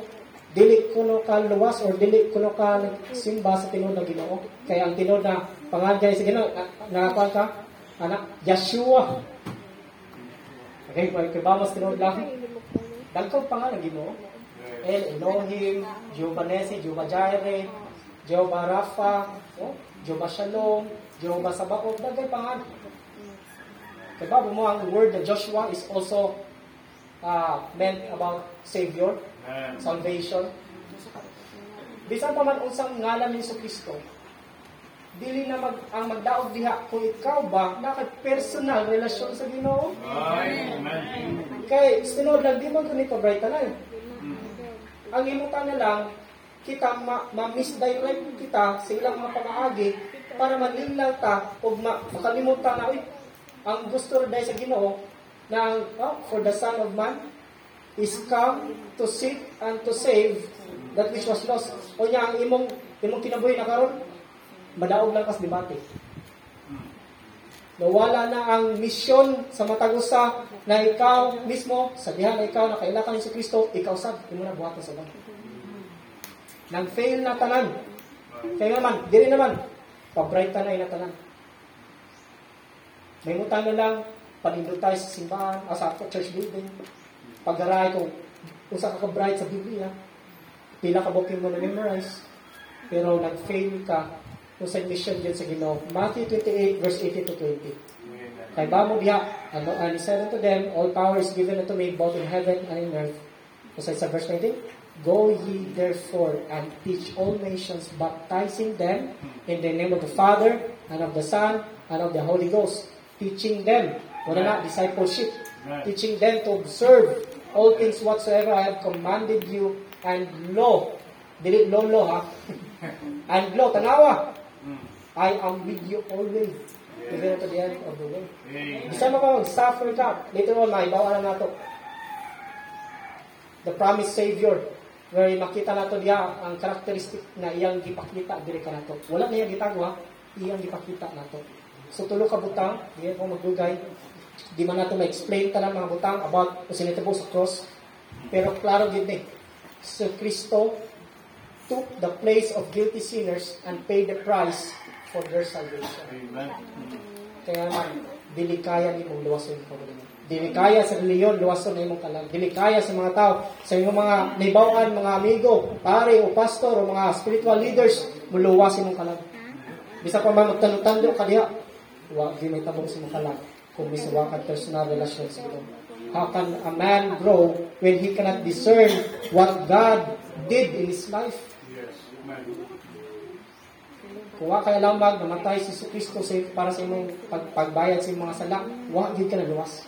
dili kuno ka luwas or dili kuno ka simba sa tinuod na Ginoo. Kaya ang tinuod na pangalan sa Ginoo, nakakuha ka, anak, Yeshua. Okay, kaya ba mas tinuod lang? Dagkog pangalan Ginoo. El Elohim, Jehovah Nesi, Jehovah Jireh, Jehovah Rapha, oh, Jehovah Shalom, Jehovah Sabaoth, dagay pangalan. Kaya ba mo ang word na Joshua is also uh, meant about Savior, salvation. Bisan pa man unsang ngalan ni Kristo, dili na mag, ang magdaog diha kung ikaw ba naka personal relasyon sa Ginoo. Amen. Kay tinod lang di man kuno pabright na. Ang imutan na lang kita ma, ma-misdirect kita sa ilang mga pag-aagi para manlinlaw ta ug ma, makalimutan na uy, ang gusto dahil sa Ginoo na oh, for the Son of Man is come to seek and to save that which was lost. O niya, ang imong, imong kinabuhi na karon, madaog lang kas debate. Nawala na ang misyon sa matag usa na ikaw mismo, sabihan na ikaw na kailangan ni Kristo, ikaw sab, imo na buhaton sa bagay. Nag-fail na tanan. Kaya naman, diri naman, pabright na na tanan. May mutan na lang, panindot tayo sa simbahan, o sa church building, pag-aray kung usa ka ka-bright sa Biblia, pila ka booking mo na memorize, pero nag-fail ka kung sa mission din sa Ginoo. Matthew twenty-eight, verse eighteen to twenty. Kay ba mo diha, ano, and he said unto them, all power is given unto me, both in heaven and in earth. Kasi sa verse nineteen, go ye therefore and teach all nations, baptizing them in the name of the Father, and of the Son, and of the Holy Ghost, teaching them, wala na, discipleship, teaching them to observe all things whatsoever I have commanded you, and lo, dili lolo ha, and lo, tanawa, I am with you always, even to the end of the world. Bisa mo ka mag-suffer ka, later on, maibawa na nato. The promised Savior, where makita nato diya ang characteristic na iyang gipakita diri ka nato. Wala na iyang gitagwa, iyang gipakita nato. So tulo ka butang, diyan po magdugay. Di man nato ma-explain ta lang mga butang about kung sinitabo sa cross. Pero klaro gid ni. So Kristo took the place of guilty sinners and paid the price for their salvation. Amen. Kaya man, dili kaya ni mong luwason ko din. Dili kaya sa reliyon, luwason na imong kalag. Dili kaya sa mga tao, sa imong mga naibawan, mga amigo, pare o pastor o mga spiritual leaders, muluwas imong kalag. Bisa pa man magtanong-tando ka diha, wa di may tabong sa imong kalag kung may sawakan personal relasyon sa Ginoo. How can a man grow when he cannot discern what God did in his life? Yes. Amen. Kung wa kay lamang namatay si Kristo para sa imong pag, pagbayad sa imong mga sala, wa gid ka na luwas.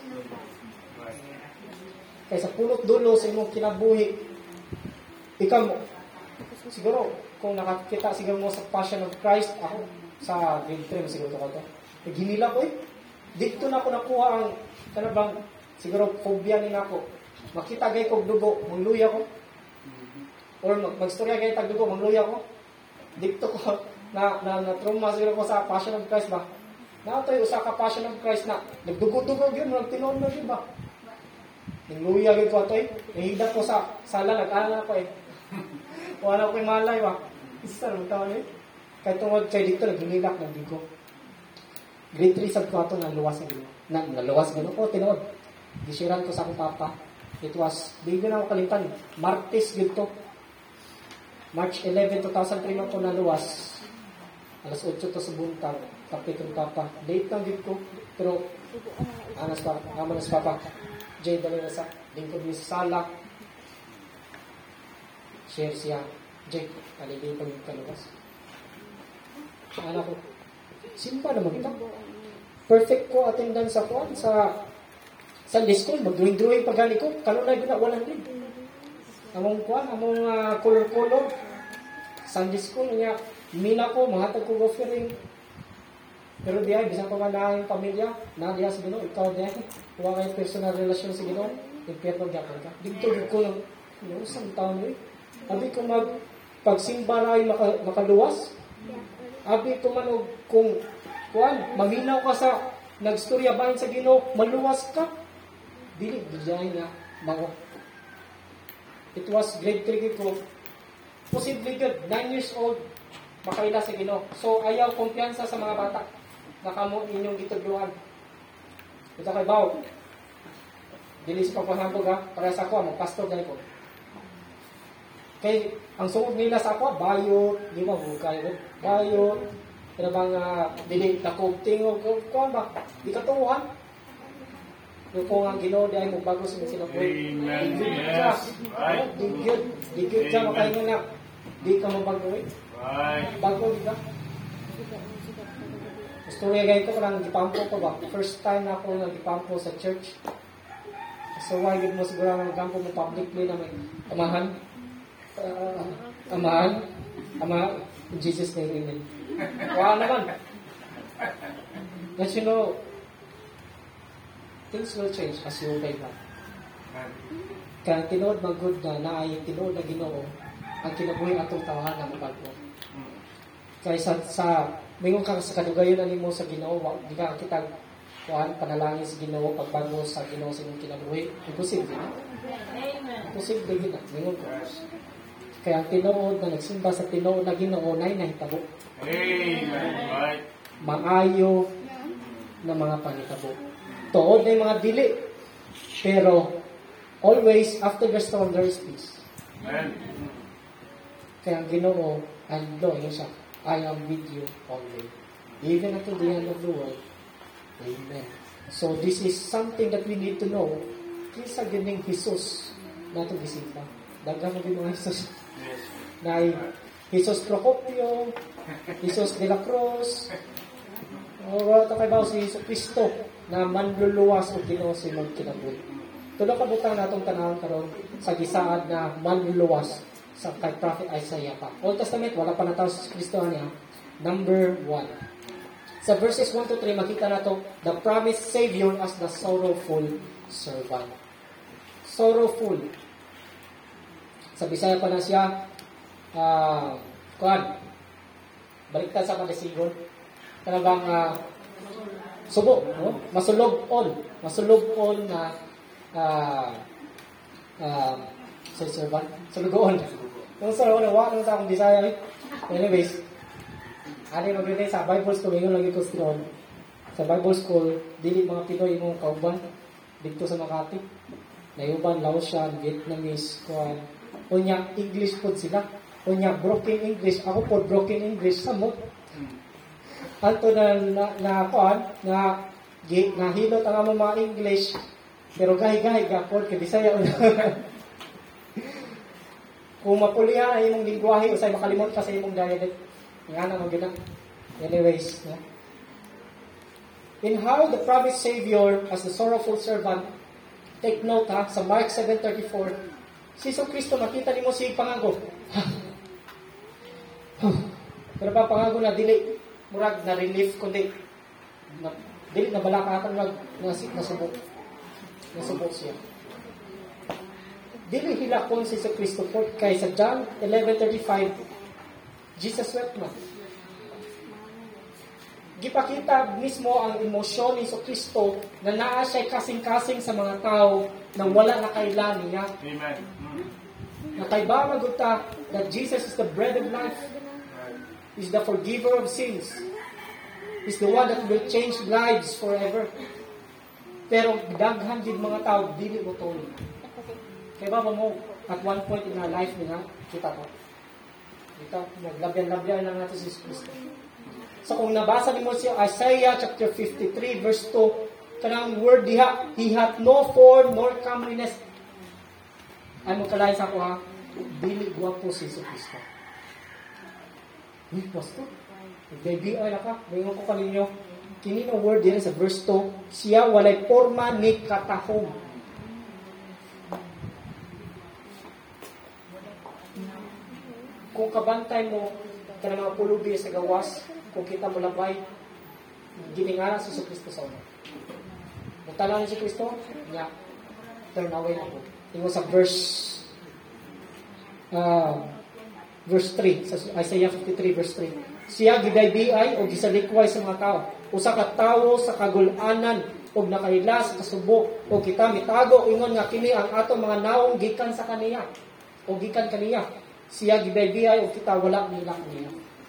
Kaya sa pulot dulo sa imong kinabuhi, ikaw mo, siguro, kung nakakita siguro mo sa Passion of Christ, ako, sa grade three, siguro ko ito. Naghinila ko eh. Dito na ako nakuha ang, ano bang, siguro, phobia nila ako. Makita gay kong dugo, mangluya ko. Or magstorya gay tag dugo, mangluya ko. Dito ko, na, na, na trauma siguro ko sa Passion of Christ ba? Na ito yung usa ka Passion of Christ na, nagdugo-dugo yun, nagtinoon na yun ba? Nangluya gay ko ito eh. Nahigdat ko sa sala, nag-aala ko eh. Wala ko yung malay ba? Isa, nung taon eh. Kahit tungod kay dito, naghinilak ng digo. Grade three sab ko ato na luwas na gino. Na, naluwas gino ko, tinood. Gisiran ko sa akong papa. It was, di ko na ako kalitan. Martes dito. March eleventh, two thousand three man ko naluwas. Alas otso to sa buntag. Kapit ng papa. Date lang dito ko. Pero, anas pa, amanas papa. Jay, dali na sa lingkod ni sa sala. Share siya. Jay, alibay pag kaluwas. Anak ko, simpa naman ito. Perfect ko attendance sa kuwan sa Sunday school. Mag-drawing-drawing pagani ko. Kanunay ko na walang din. Among kuwan, among uh, color-color. Sunday school niya. Mina ko, mahatag ko offering. Pero diya, bisang pa man na yung pamilya, na diya sa Ginoo, ikaw diya, huwag kayong personal relasyon sa Ginoo, impyerno gyapon ka. Dito, dito lang, isang taon eh. Abi ko mag, pagsimba na ay maka, makaluwas, abi ko man og kung kuan maminaw ka sa nagstorya bahin sa Ginoo, maluwas ka. Dili diyan nga mga it was grade three ko, posible good, nine years old, makaila sa Ginoo. So, ayaw kumpiyansa sa mga bata na kamo inyong gitudluan. Ito kay Bao, dilis pagpahambog ha, para sa ako, mag-pastor ganyan ko. Kay, ang suod nila sa ako, bayot, di ba, bukay, bayot, pero bang, uh, dili, takog, tingog, kuhan ba, di katuhan. Yung po nga Ginoo di ay magbago sa sila po. Amen. Di Yes. Right. Di good. Di good ka, makahinga na. Di ka mabago eh. Right. Bago, di ka? Gusto nga ganito ko lang, gipampo ko ba? First time na ako nagipampo sa church. So, why good mo siguro ang gampo mo publicly na may amahan? Uh, amahan? Ama, in Jesus' name, amen. Wow naman. But you know, things will change as you obey God. Kaya tinuod mag-good na na ay tinuod na Ginoo ang kinabuhi atong tawahan ng bago. Kaya sa, sa mingon ka sa kadugayon na nimo sa Ginoo, di ka kita kuhan panalangin sa Ginoo pagbago sa Ginoo sa imong kinabuhi. Imposible. Imposible gina. Mingon ko. Kaya ang tinuod na nagsimba sa tinuod na Ginoo nay nahitabo. Amen. Right. Maayo na mga panitabo. Tuod na yung mga dili. Pero, always, after the storm, there is peace. Amen. Kaya ang Ginoo, and Lord, yun siya, I am with you always. Even until the end of the world. Amen. So, this is something that we need to know. Kisa gining Jesus na ito bisita. Dagan mo din mga Jesus. Yes. Na ay Jesus Procopio, Jesus de la Cruz, o wala ito kay Bao si Jesus Cristo na manluluwas o Ginoo si magkinabuhi. Tulo ka butang natong tanawon karon sa gisaad na manluluwas sa kay Prophet Isaiah pa. Old Testament, wala pa nataw si Kristo niya. Number one. Sa verses one to three, makita na to the promised Savior as the sorrowful servant. Sorrowful. Sa Bisaya pa na siya, ah, uh, kuhan, baliktad sa kadasigon. Talagang uh, subo, no? Masulog all. Masulog all na uh, uh, sa servant. Sulugoon. Kung sa wala, wala sa akong Bisaya. Eh. Anyways, ano mag-retay sa Bible School, ngayon lagi ko sinoon. Sa Bible School, dili mga Pinoy mong kauban dito sa Makati. Nayuban, Laotian, Vietnamese, kuhan. Unya, English po sila. Unya, broken English. Ako po, broken English. Samot. Anto na na na kuan na nahilot ang among mga English pero gahi-gahi gapon kay Bisaya. Kung mapulihan ang imong lingwahe usay makalimot ka sa imong dialect. Nga na magina. Anyways, yeah. In how the promised Savior as the sorrowful servant, take note ha, sa Mark seven thirty-four, si Jesus Cristo makita nimo si pangago. Pero pa pangago na dili murag na relief kundi na, dili na balakatan mag nasik nasubok nasubok siya dili hilakon si Jesus Cristo po kay sa John eleven thirty-five Jesus wept na gipakita mismo ang emosyon ni Jesus Cristo na naa siya kasing-kasing sa mga tao na wala na kailan niya. Amen. Nakaiba maguta that Jesus is the bread of life, is the forgiver of sins, is the one that will change lives forever. Pero daghan din mga tao dili mo tuloy. Kaya ba mo at one point in our life nila kita ko. Kita naglabyan-labyan na natin si Jesus. So kung nabasa niyo si Isaiah chapter fifty-three verse two, kanang word diha, he hath no form nor comeliness. Ay mo kalay sa ko ha, dili gwapo si Jesus Cristo. Uy, pastor, baby ay naka, mayroon ko kaninyo, kini ang word din sa verse two, siya walay forma ni katahom. Kung kabantay mo, ka mga pulubi sa gawas, kung kita mo labay, giningara si Jesus Cristo sa una. Mutalang si Cristo, niya, turn away na po. Tingnan sa verse, uh, verse three, sa Isaiah fifty-three verse three. Siya gidaybiay o gisalikway sa mga tao. Usa ka tawo sa kagul-anan o nakaila sa kasubok o kita mitago ingon nga kini ang ato mga naong gikan sa kaniya. o gikan kaniya. Siya gibaybihay o kita wala nila kaniya.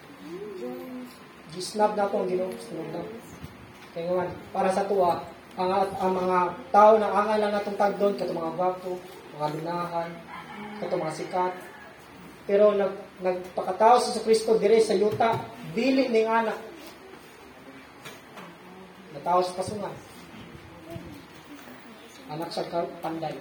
Gisnab na ako ang Ginoo, sunod na. Kaya nga, para sa tuwa, ang, ang mga tao na angal lang natong tagdon, kato mga bato, mga lunahan, kato mga sikat. Pero nag, nagpakatao sa Kristo dire sa yuta, dili ning anak. Natao sa pasungan. Anak siya panday.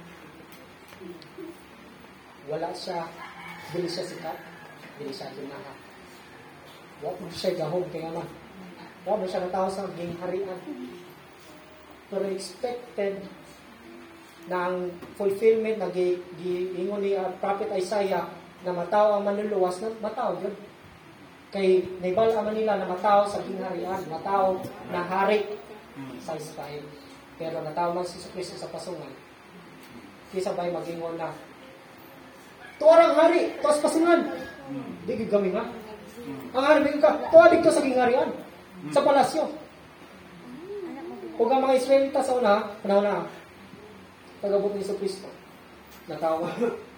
Wala siya, dili siya sikat, dili siya lunahan. Wala mo siya gahom, kaya man. Wala mo siya natao sa gingharian. Pero expected na ang fulfillment na giingon ni uh, Prophet Isaiah na matao ang manluluwas, na matao yun. Kay naibala man nila na matao sa gingharian, matao na hari sa Israel. Pero natao man si Kristo sa pasungan. Kisa ba'y magingon na tuwarang hari, tuwas pasungan. Di gigami nga. Ang hari ka, tuwa dito sa gingharian, sa palasyo. Kung ang mga Israelita sa una, panahon na, pag-abot ni Iso Kristo, natawa.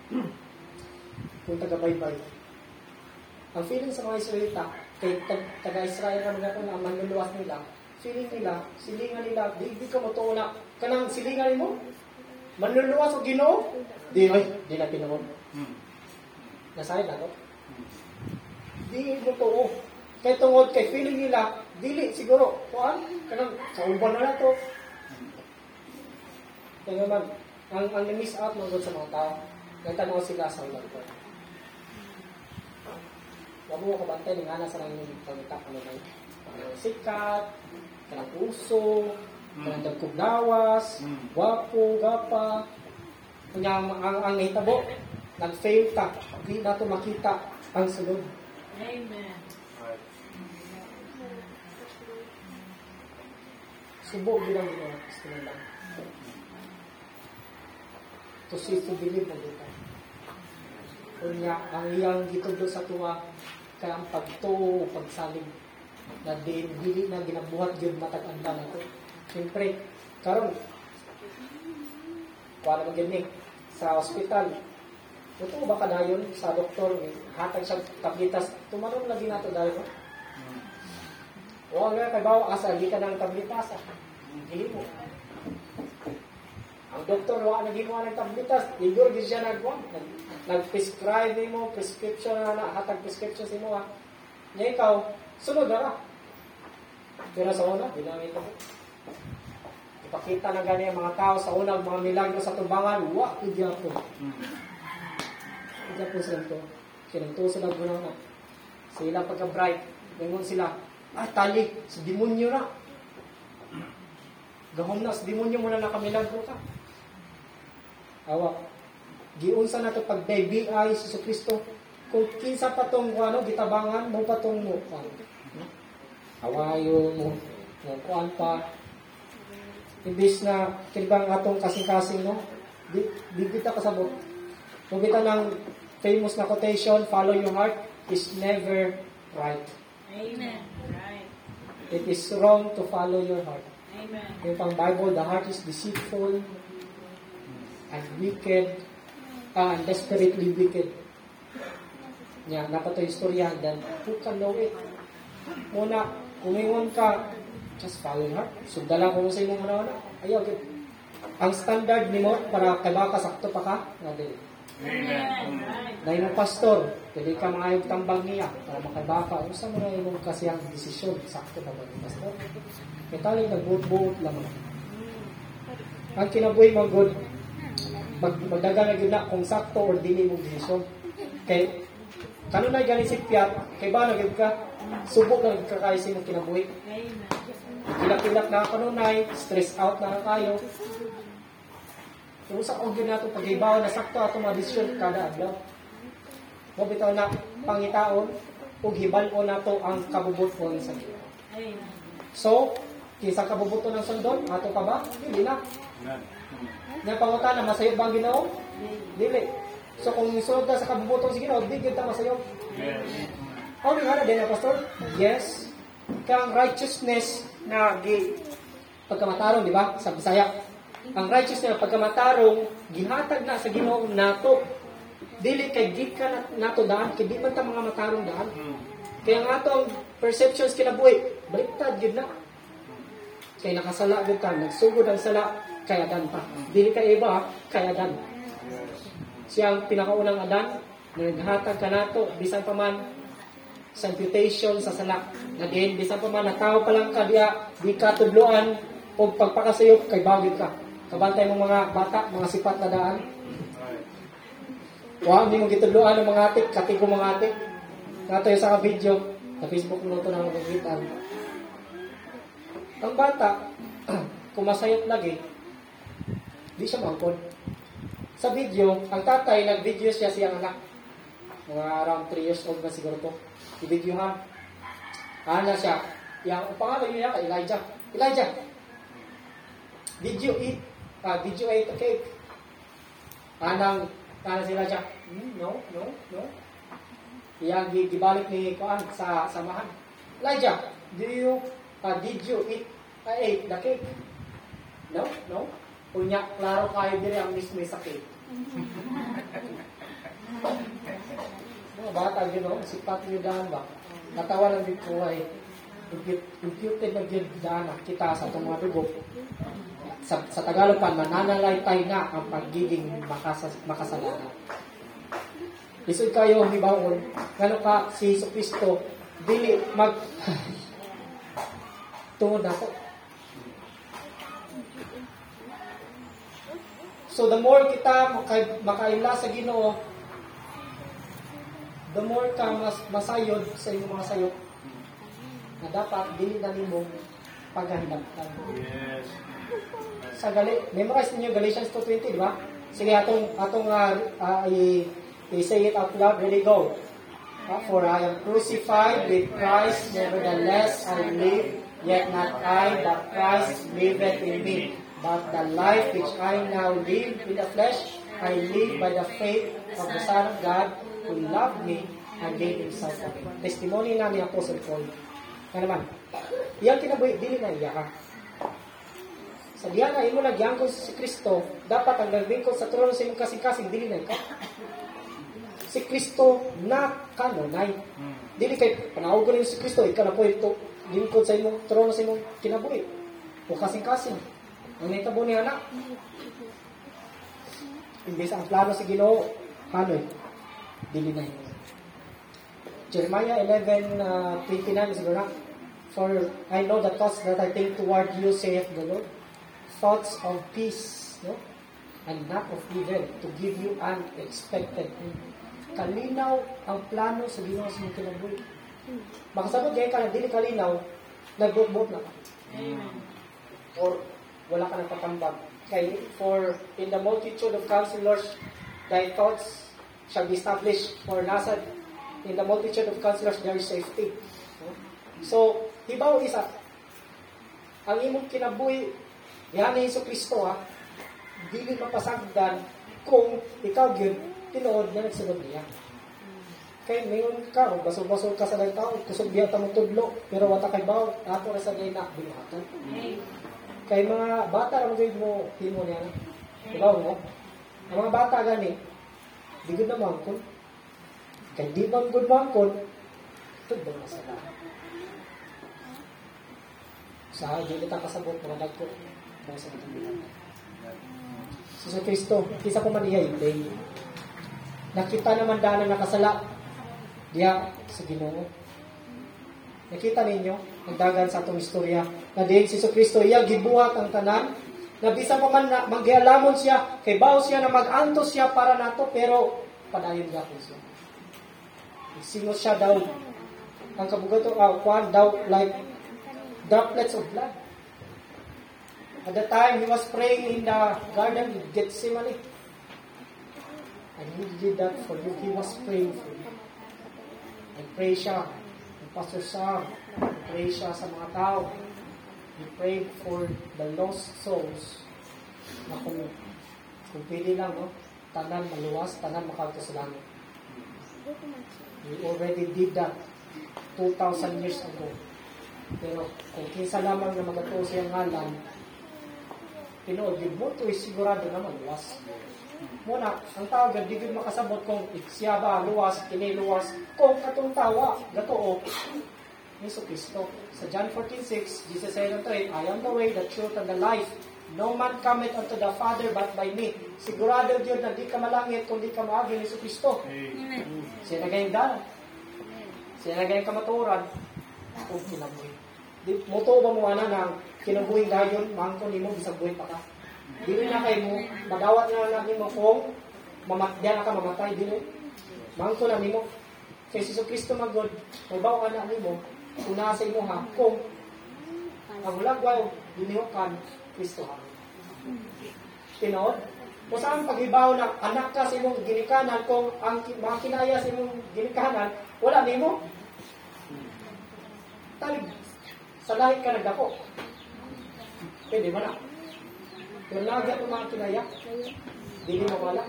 Kung taga-baybay. Ang feeling sa mga Israelita, kay taga-Israel naman na kung ang manluluwas nila, feeling nila, silingan nila, di, di ka matuo na, kanang silingan mo, manluluwas o Ginoo, di, ay, di na pinuhon. Nasahin na to. Di mo to, oh. Kaya tungod kay feeling nila, dili siguro, kuan, kanang sa uban na na to. Kaya naman, ang, ang miss out mga sa mga tao, nagtanaw sila sa ulan ko. Wag mo kabantay, nga na sa nang pangita, ano na yun, sikat, kanang puso, kanang dagkuglawas, wapo, gapa, kanya ang, ang, ang hitabo, nag-fail ta, hindi na ito makita ang sulod. Amen. Subo bilang ginawa, gusto nila. To see, to believe mo dito. Kunya, ang iyang gitundo sa tuwa, kaya ang pagto, pagsalig, na din, dili na ginabuhat yun matag-anda na ito. Siyempre, karon kuha naman ginig, sa ospital, ito ba kadayon sa doktor, hatag siya tablitas, tumanon lagi na ito dahil mo. Huwag nga kay bawa asa, hindi ka ng tablitas. Hindi mo. Ang doktor, huwag na ginawa ng tablitas. Igor, di siya nag nag-prescribe mo, prescription na na, hatag prescription si mo ha. Ngayon ikaw, sunod na. Pero sa una, binamit ako. Ipakita na gani ang mga tao sa unang mga milagro sa tubangan, huwag idya po. Idya po sila ito. Sinunto sila gunaw na. Sila pagka-bright, lingon sila, ah, tali, sa demonyo na. Gahom na, sa demonyo mo na nakamilagro ka. Awa. Giunsa na ito pag baby ay si Kristo. Kung kinsa pa itong ano, gitabangan mo pa itong mo. Awayo mo. Mo kuan pa. Ibis na kilibang atong kasing-kasing no. Di, di kita kasabot. Kung kita ng famous na quotation, follow your heart is never right. Amen. Right. It is wrong to follow your heart. Amen. Yung pang Bible, the heart is deceitful and wicked, ah, and desperately wicked. Yan, napato istorya, then who can know it? Muna, kumingon ka, just follow your heart. Sugdala ko sa imong mana-mana. Ayaw, okay. Ang standard ni mo, para kaya ka sakto pa ka, nga din. Amen. Right. Dahil ng pastor, pwede ka mga tambang niya para makabaka. Usa mo na yung kasiyang desisyon, sakto pa ba ng pastor? Kaya tayo nag-buot-buot lang. Ang kinabuhi mo, good, mag magdaga na yun na kung sakto or dili mong desisyon. Kay, kano na galing si Piat, kay ba nagib ka, subok na nagkakaisi mong kinabuhi. Amen. Pilak-pilak na kanunay, stress out na kayo. Kung sa ogyo na ito, pag-ibaw na sakto ato mga desisyon kada adlaw. Mo bitaw na pangitaon, ug hibal-o na to ang kabubuton sa Ginoo. Amen. So, kinsa kabubuton ng sundon, ato pa ba? Dili na. Nga pangutan na masayo ba ang Ginoo? Dili. So kung isunod na sa kabubuton sa Ginoo, di gyud ta masayo. How do you hana din, Pastor? Yes. Kaya ang righteousness na gi pagkamatarong, di ba? Sa Bisaya. Ang righteousness na pagkamatarong, gihatag na sa Ginoo nato. dili kay gikan na nato daan kay di man ta mga matarong daan. Kaya nga to ang perceptions kinabuhi, baliktad yun na. Kaya nakasala gud ka, nagsugod ang sala, kay Adan pa. Dili ka iba, kay Adan. Siya ang pinakaunang Adan, naghatag ka nato, bisan pa man sa imputation sa sala. Na din, bisan pa man, natao pa lang ka diya, di ka tudloan, o pagpakasayop, kay bawid ka. Kabantay mong mga bata, mga sipat na daan. Wow, hindi mo gitudloan ng mga atik, kati ko mga atik. Nato yung sa video, sa Facebook mo ito na magkikitan. Ang bata, kung masayot lagi, di siya mangkod. Sa video, ang tatay, nag-video siya siyang anak. Mga around three years old na siguro to. I-video nga. Ano siya? Yung pangalan niya ka, Elijah. Elijah! Did you eat? Uh, did you eat a cake? Anang, anang si Elijah? Hmm, no, no, no. Yang gibalik ni Kuan sa samahan. Elijah, do you uh, did you eat uh, ate the cake? No, no. Kunya klaro kayo diri ang mismo sa cake. Mga bata gyud no, sipat ni daan ba. Natawa lang din ko ay imputed na gyud daan kita sa itong mga dugo. Sa, sa Tagalog pa mananalaytay na ang pagiging makasas, makasalanan. Isod kayo ang hibaon, ngano ka si Hesus Kristo, dili mag tungod ako. So the more kita maka, makaila sa Ginoo, the more ka mas, masayod sa iyong mga sayop na dapat dili na nimo paghandagtan. Yes. Sa gali, memorize niyo Galatians two twenty, di ba? Sige, atong atong uh, uh, i They say it out loud, ready, go. Uh, For I am crucified with Christ, nevertheless I live, yet not I, but Christ liveth in me. But the life which I now live in the flesh, I live by the faith of the Son of God, who loved me and gave himself for me. Testimony na ni Apostle Paul. Ano naman? Iyang kinabuhi, dili na iya ka. Sa diyan na imo nagyangkon si Kristo, dapat ang nagbingkod sa trono sa imong kasing-kasing, dili na ikaw. Si Kristo na kanunay. Dili kay panahog ko si Kristo, ikaw na po ito, lingkod sa imong trono sa imong kinabuhi. O kasing-kasing. Ang naitabo ni anak. Imbes ang plano si Ginoo, hanoy, dili na ito. Jeremiah eleven twenty-nine is gonna, for I know the thoughts that I think toward you, saith the Lord, thoughts of peace, no? And not of evil, to give you an expected end. Kalinaw ang plano sa Ginoo sa imong kinabuhi. Makasabot kay ka dili kalinaw, nagbot-bot na ka. Amen. Or wala ka nang patambag. Kay for in the multitude of counselors, thy thoughts shall be established. For nasa in the multitude of counselors there is safety. So, hibaw isa, ang imong kinabuhi, yan ni Hesus Kristo ha, dili mapasagdan kung ikaw yun, tinuod na nagsunod niya. Kaya ngayon ka, o basol-basol ka sa lang tao, kusog biya tamang tudlo, pero wata kay baw, ato na sa gay na, binuhatan. Kaya mga bata naman gawin mo, timo niya na. Diba mo? Ang mga bata gani, di good na mangkon. Kaya di bang good mangkon, tudlo na sa lahat. Sa hindi kita kasabot, mga dagko, mga sa katambilan. So sa Kristo, kisa ko man iya hindi. Nakita naman daan na nakasala diya sa Ginoo. Nakita ninyo ang dagan sa atong istorya na din si Kristo iya gibuhat ang tanan na bisan pa man na maghialamon siya kay bawo siya na mag-antos siya para nato pero padayon gyapon siya. Singo siya daw ang kabugato uh, kwan daw like droplets of blood. At the time he was praying in the garden of Gethsemane. And he did that for you. He was praying for you. And pray siya. And Pastor Sam, pray siya sa mga tao. He prayed for the lost souls. Na kung, kung pili lang, no? Tanan maluwas, tanan makalto sa langit. He already did that two thousand years ago. Pero kung kinsa lamang na magatuo siyang ngalan, tinood, yung mo ito sigurado na maluwas. Muna, ang tao gad di gid makasabot kung siya ba luwas, kini luwas, kung katong tawa, gatoo ni Kristo. Sa John fourteen six, Jesus said unto him, I am the way, the truth, and the life. No man cometh unto the Father but by me. Sigurado yun na di ka malangit kung di ka maagi ni Kristo. Siya na gayong dalan. Siya na gayong kamaturan. Kung kinabuhi. Di, muto ba mo ana na kinabuhi gayon, mangko ni mo, bisag buhay pa ka. Dili na kayo mo, madawat na namin mo kung mamat, diyan na ka mamatay, dili. Mangko na nimo. Kay si Kristo magod, mabaw ka na nimo, una sa imo ha, kung ang lagwaw, dinihokan, Kristo ha. Tinood? Kung saan pag-ibaw na anak ka sa imong ginikanan, kung ang mga kinaya sa imong ginikanan, wala nimo. Talig, sa lahit ka nagdako. Pwede ba na? Pero lagi ang mga kinaya, hindi mo wala.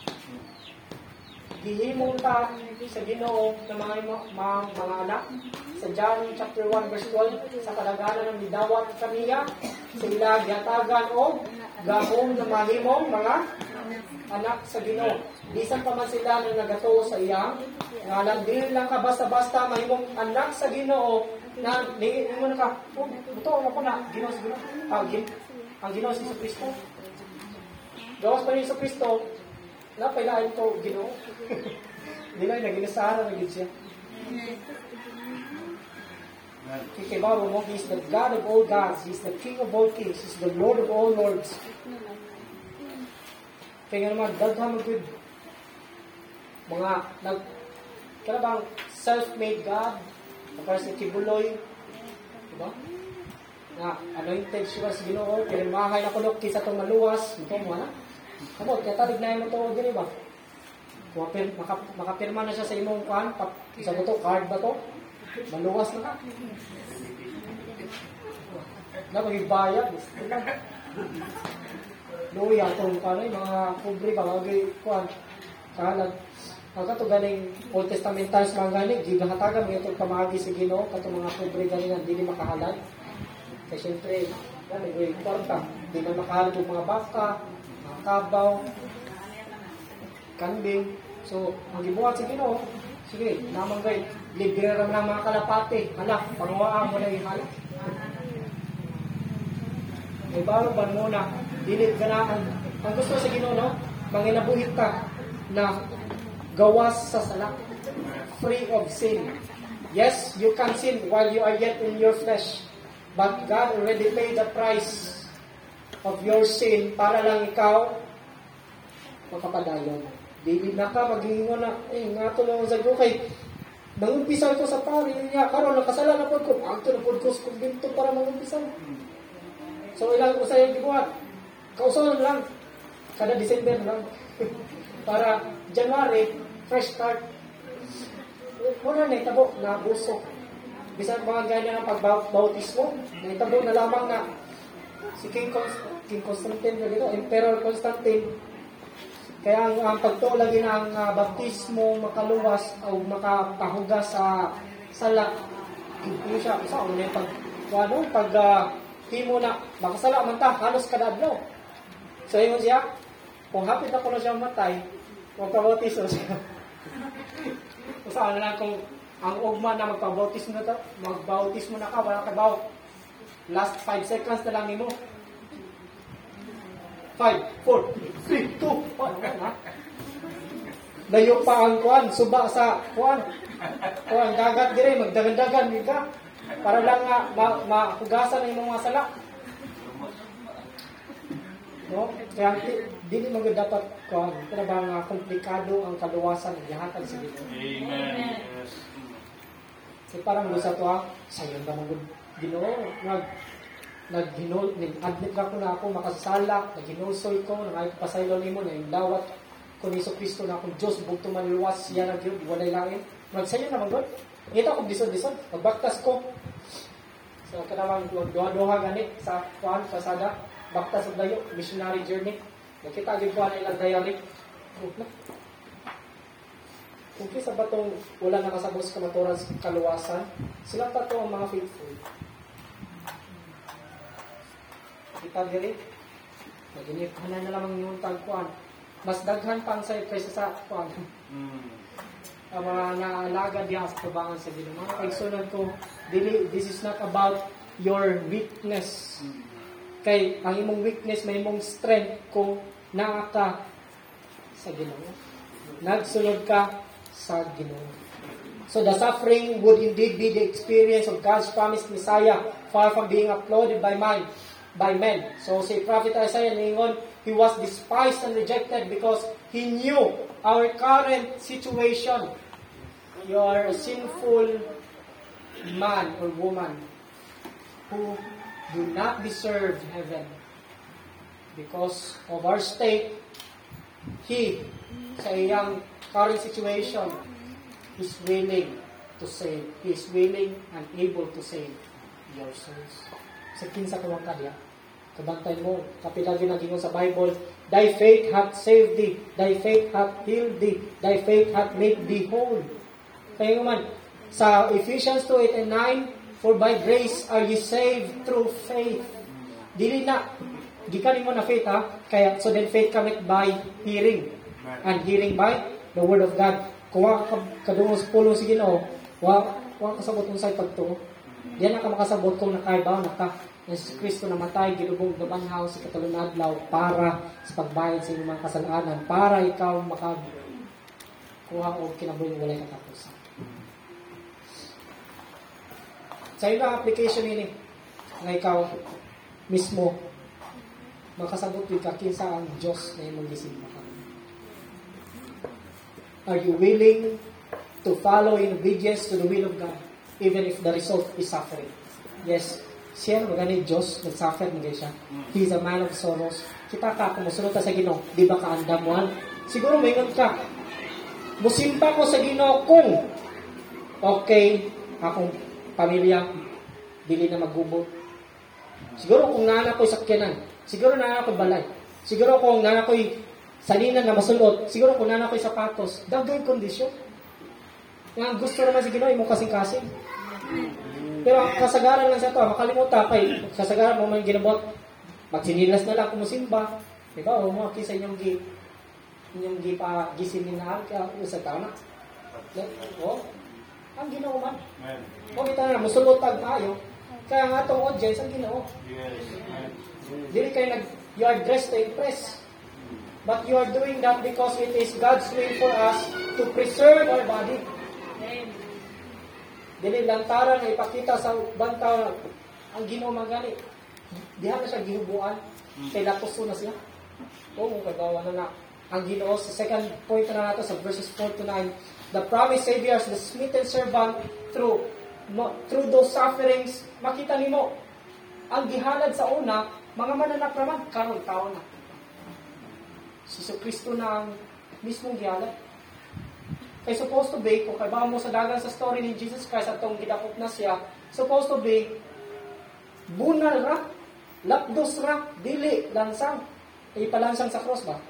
Gihimong ta sa Ginoo ng mga, mga, mga anak. Sa John chapter one verse twelve, sa kadaganan ng bidawat kaniya, sila gyatagan o gahom na mahimong mga anak sa Ginoo. Bisan pa man sila nang nagato sa iyang ngalan, dili lang ka basta-basta mahimong anak sa Ginoo na ni mo na ka, oh, buto ako na Ginoo sa Ginoo. Ah, gin, ang Ginoo si Kristo. Gawas pa ni Kristo, napailain ko Ginoo. Di na nag-inasara na gid siya. Kikibaw mo, He is the God of all gods. He is the King of all kings. He is the Lord of all lords. Kaya naman, daghang magod. Mga, nag, kaya bang self-made God? Para si Kibuloy. Diba? Na, anointed siya sa Ginoo. Kaya mahay na kulok kisa itong maluwas. Ito mo na. Kapot, kaya tadig na yung ito, din ba? Maka, maka, makapirma na siya sa imong kan, sa buto, card ba to? Maluwas na ka. Na, mag-ibayad. Luwi, atong kanay, mga kubre ba, mag-ikuan. Kalag. Ang kato ganing Old Testament times mga ganing, gigahatagan mo itong pamagi sa Ginoo, kato mga kubre ganing ang hindi makahalad. Kaya siyempre, yan, nag-iikwarta. Hindi na makahalad yung mga baka, mga kabaw, kambing. So, ang gibuhat sa Ginoo, sige, naman gay, libre ram ng mga kalapati. Hala, pangawaan mo na yung hala. May balo ba muna, dilit ganaan. Ang gusto sa Ginoo, no? Manginabuhit ka na gawas sa sala. Free of sin. Yes, you can sin while you are yet in your flesh. But God already paid the price of your sin para lang ikaw makapadayon. Dili na ka, maghingon na, eh, nga ito lang sa kay nangumpisal ko sa pari niya, karon nakasala na po ko, ang ito na po ko sa kumbinto para mangumpisal. So, ilang ko sa'yo gibuhat. Kausalan lang. Kada December lang. Para January, fresh start. Muna na itabo, nabuso. Bisan mga ganyan ang pagbautismo, na itabo na lamang na si King, Const- King Constantine, Emperor Constantine, kaya ang, ang pagtulagi ng uh, baptismo makaluwas o makapahugas sa sala, hindi siya, isa, ano yung pag, ano, pag uh, himo na, makasala man ta, halos kada adlaw. So yun siya, kung hapit ako na siya matay, magpabautismo siya. Kung saan na lang kung ang ugma na magpabautismo na ta, magbautismo na ka, wala ka baw. Last five seconds na lang nimo. five, four, three, two, one. Layo pa ang kuan, suba sa kuan. Kuan, dagat dire, magdagan-dagan ka. Para lang nga, makugasan ma, ang mga sala. No? Kaya, di mo dapat kuan. Kaya ba nga, komplikado ang kaluwasan ng yahatan sa Ginoo. Amen. So, parang gusto to ha, sayon ba ng Ginoo? Nag, naghinul, nag-admit ka ko na ako makasala, naghinulsoy ko, nangaypasaylo nimo na yung dawat ko ni Kristo na akong Diyos, bugto maniluwas siya na Diyos, walay langit. Magsayo naman God. Ngita ko disod-disod, magbaktas ko. So, kanamang duha-duha ganit sa kuhan, pasada, baktas of dayo, missionary journey. Nakita agad ko na ilang diary. Kung kisa ba itong wala nakasabos kamaturan sa kaluwasan, sila pa ito ang mga faithful. Kita diri, naginip ka na na lamang yung tagpuan. Mas daghan pa ang sa kaysa sa kuan. Mm. Ang mga naalaga diha sa tubangan sa Ginoo. Mga kaigsunan ko, dili, this is not about your weakness. Kay ang imong weakness may imong strength kung naa ka sa Ginoo. Nagsunod ka sa Ginoo. So the suffering would indeed be the experience of God's promised Messiah, far from being applauded by man, by men. So si Prophet Isaiah ningon, he was despised and rejected because he knew our current situation. You are a sinful man or woman who do not deserve heaven. Because of our state, He, sa iyang current situation, is willing to save. He is willing and able to save your souls. Sa kinsa kawang kadya, kabantay mo, kapilagi na gingon sa Bible, thy faith hath saved thee, thy faith hath healed thee, thy faith hath made thee whole. Kaya naman, sa Ephesians two, eight and nine, for by grace are ye saved through faith. Dili na, gikan mo na faith ha, kaya so then faith cometh by hearing, and hearing by the word of God. Kung wala ka kadungos pulong sige no, wala wala kasabot kung sa'y pagtuo. Diyan na ka makasabot kung nakaibaw na ka na si Kristo namatay, ginubog gabanhaw sa katalunadlaw para sa pagbayad sa inyong mga kasalanan, para ikaw makakuha o kinabuhi walay katapusan. Sa ibang application ini, na ikaw mismo makasabot yung kakinsa ang Diyos na imong gisimba ka. Are you willing to follow in obedience to the will of God, even if the result is suffering? Yes, siya magani Diyos, nag-suffer na siya. He is a man of sorrows. Kita ka, kung musunod ka sa Ginoo, di ba ka andamuan? Siguro mayroon ka, musimpa ko sa Ginoo kung okay, akong pamilya, dili na maggubot. Siguro kung nana ko'y sakyanan, siguro nana ko'y balay, siguro kung nana ko'y salinan na masulot, siguro kung nana ko'y sapatos, dagay kondisyon. Nga gusto naman si Ginoo, imong kasing-kasing. Pero kasagaran lang sa ito, makalimutan kay kasagaran mo man ginabot, magsinilas na lang kung musimba. Diba? O mo, kisa inyong gi, inyong gi pa, gisinilaan ka, sa tama. O, ang Ginoo man. O, kita na, musulot tag maayo. Kaya nga itong audience, ang Ginoo. Dili kayo nag, you are dressed to impress. But you are doing that because it is God's will for us to preserve our body. Dili lantaran na ipakita sa bantaw ang Ginoo magani. Diha na siya gihubuan. Kay lapuso na siya. O, kung kagawa na na. Ang Ginoo, sa second point na nato sa verses four to nine, the promised Savior as the smitten servant through no, through those sufferings, makita nimo ang gihalad sa una, mga mananap naman, karon taon na. Si Kristo na ang mismong gihalad. Kay supposed to be, kung kaibahan mo sa dagan sa story ni Jesus Christ at itong gidakop na siya, supposed to be, bunal ra, lapdos ra, dili, lansang. Ipalansang sa cross ba?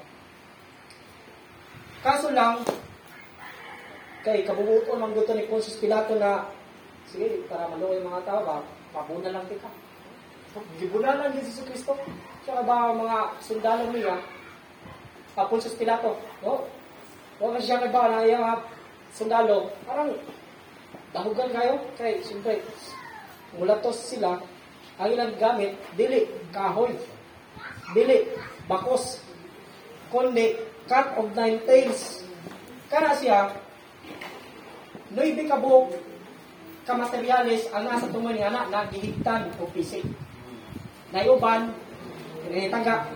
Kaso lang, kay kabubuton ang gusto ni Pontius Pilato na, sige, para maluoy yung mga tao ba, mabunal lang tika. Gibunalan din si Kristo. Kaya ba mga sundalo niya, uh, Pontius Pilato, no? Huwag na siya ba na yung uh, sundalo, parang dahugan kayo. Kaya, siyempre, mulatos sila, ang ilang gamit, dili, kahoy, dili, bakos, kundi, cut of nine tails. Kana siya, nuibi kabuk, kamaterialis, ang nasa tungoy ni anak, nagihigtan o pisik. Nayuban, initaga,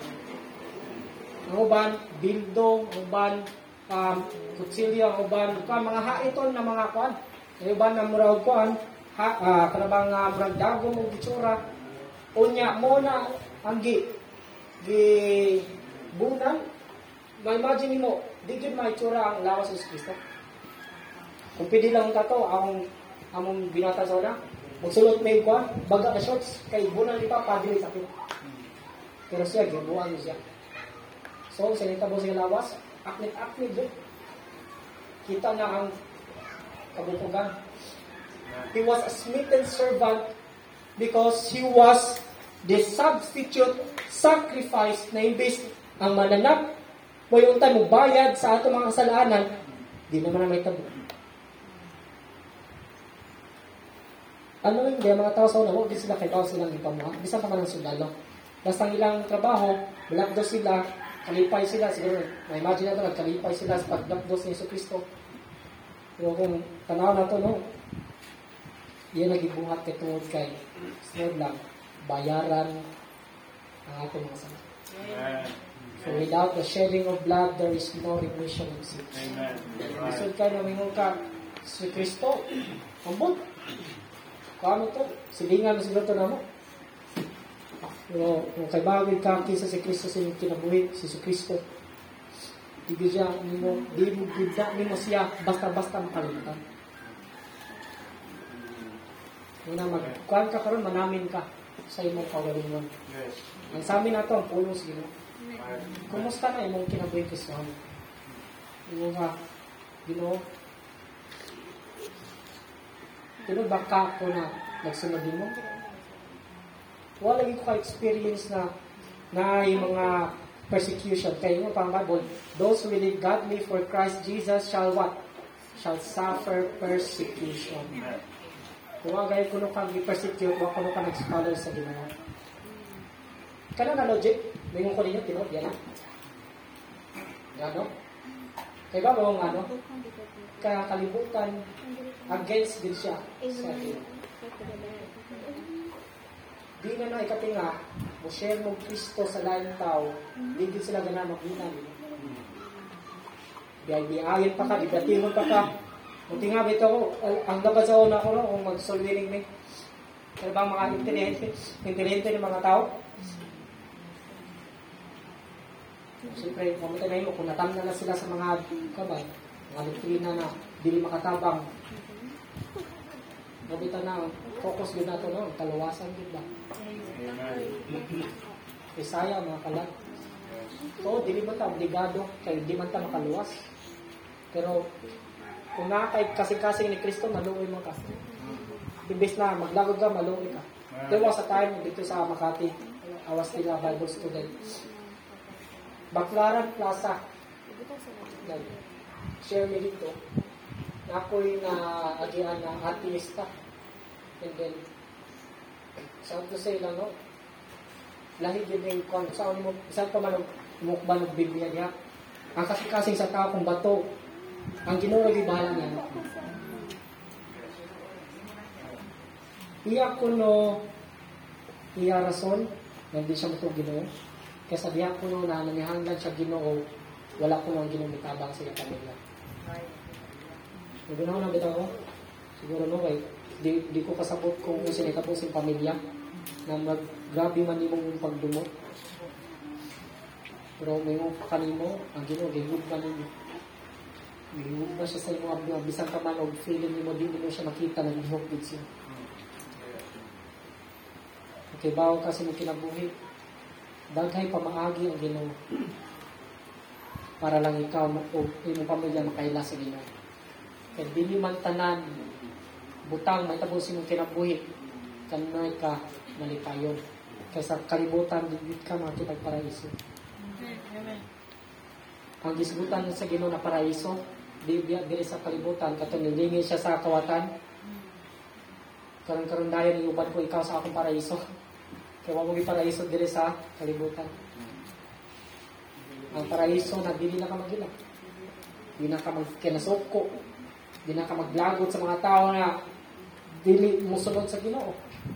uban, bildo, uban, um, kutsilyo, uban, kuan, mga haiton na mga kuan. Uban na murag kuan, ha, uh, kanabang uh, murag dago mong gitsura. Unya mo na ang gi, gi, bunang. Ma-imagine mo, di gid maitsura ang lawas ni Kristo. Kung pwede lang ka to, ang among binata sa una, magsulot may kuan, baga na shorts, kay bunang ipa, padili sakit. Pero siya, gibuan siya. So, sinita mo siya lawas, aknit-aknit doon. Kita na ang kabutugan. He was a smitten servant because he was the substitute sacrifice na imbis ang mananap Mo yung time mo bayad sa ato mga kasalanan, di naman na may tabo. Ano yung di mga tao sa una, huwag din sila kay tao silang ipamuha. Bisa pa man ang sundalo. Basta ang ilang trabaho, malakdo sila, kalipay sila, siguro, na-imagine natin, kalipay sila sa paglakdos ni Yesu Cristo. Pero kung tanaw na ito, no, yan nagibuhat kay tungod kay sunod lang, bayaran ang ating mga sama. So without the shedding of blood, there is no remission of sins. Amen. Isod ka na mingon ka, si Kristo, ambot. Kano to? Silingan na siguro to na mo. Pero kung kay bagay ka, kisa si Kristo sa kinabuhi, si Kristo, di siya, di mo, di mo, di mo siya, basta-basta makalimutan. Una magkuhan ka karon manamin ka sa imong kaugalingon. Yes. Ang sa amin nato ang pulos Ginoo. Kumusta na imong kinabuhi Kristo? Imo nga Ginoo. Pero baka ko na nagsunod mo. Wala lagi ko ka-experience na na yung mga persecution. Kaya yung pang Bible, those who live godly for Christ Jesus shall what? Shall suffer persecution. Kung nga gaya kuno kang i-persecute, wala kuno kang nag-scholar sa Ginoo. Kaya na logic, mayroon ko ninyo, tinod, yan na. Ano? Kaya ba mo ano? Kaya kalibutan, against din siya sa Ginoo. Di na na ikatinga, mo share mong Kristo sa laing tao, di din sila gana mag-inan. Biyay-biyayin pa ka, bigatimon pa ka. Munti nga bito ko, ang dapat sa una ko no, kung mag-solving me. Ano bang mga intelligente, intelligente ng mga tao? Siyempre, mamatay na yun, kung natamna na sila sa mga kabay, mga doktrina na dili makatabang. Gabita na, focus din nato no, kaluwasan din ba? Isaya, mga kalat. So, dili man ta obligado, kaya di man ta makaluwas. Pero, kung nakakay kasing-kasing ni Kristo, maluoy mo ka. Imbes na maglagod ka, maluoy ka. There was a time dito sa Makati, I was still a Bible student. Baclaran Plaza. Share me dito. Na ako'y na-agian na atheista. And then, saan to say lang, no? Lahi din yung kon. Saan mo, saan pa man mukba ng Biblia niya? Ang kasing-kasing sa tao kung bato, ang Ginoo ay bahala niya. Iya ko no, iya rason, na hindi siya matong Ginoo. Kaya sabihan ko no na nanihanglan siya Ginoo, wala ko no ang Ginoo mitabang sa iyang pamilya. Naguna ko na bitaw ko, siguro no, kay, di, di ko kasabot kung sinika po sa pamilya, na maggrabe man nimong pagdumot. Pero may mo kanimo, ang Ginoo, gihud man ninyo. Gihud ba siya sa imo abdo, bisan ka man og feeling nimo di mo siya makita na gihud gid siya. Okay, bawo kasi mo kinabuhi. Daghay pamaagi ang Ginoo. Para lang ikaw o imong pamilya makaila sa Ginoo. Kaya dili man tanan butang may tabo sa imong kinabuhi. Kanay ka malipayon. Kaysa kalibutan dili ka makita paraiso. Amen. Ang gisgutan sa Ginoo na paraiso, di biya diri sa kalibutan katong nilingi siya sa kawatan. Karon-karon dayon iuban ko ikaw sa akong paraiso. Kaya wag mo paraiso diri sa kalibutan. Ang paraiso na dili na ka magila. Di na ka magkinasuko. Di na ka maglagot sa mga tao na dili musunod sa Ginoo.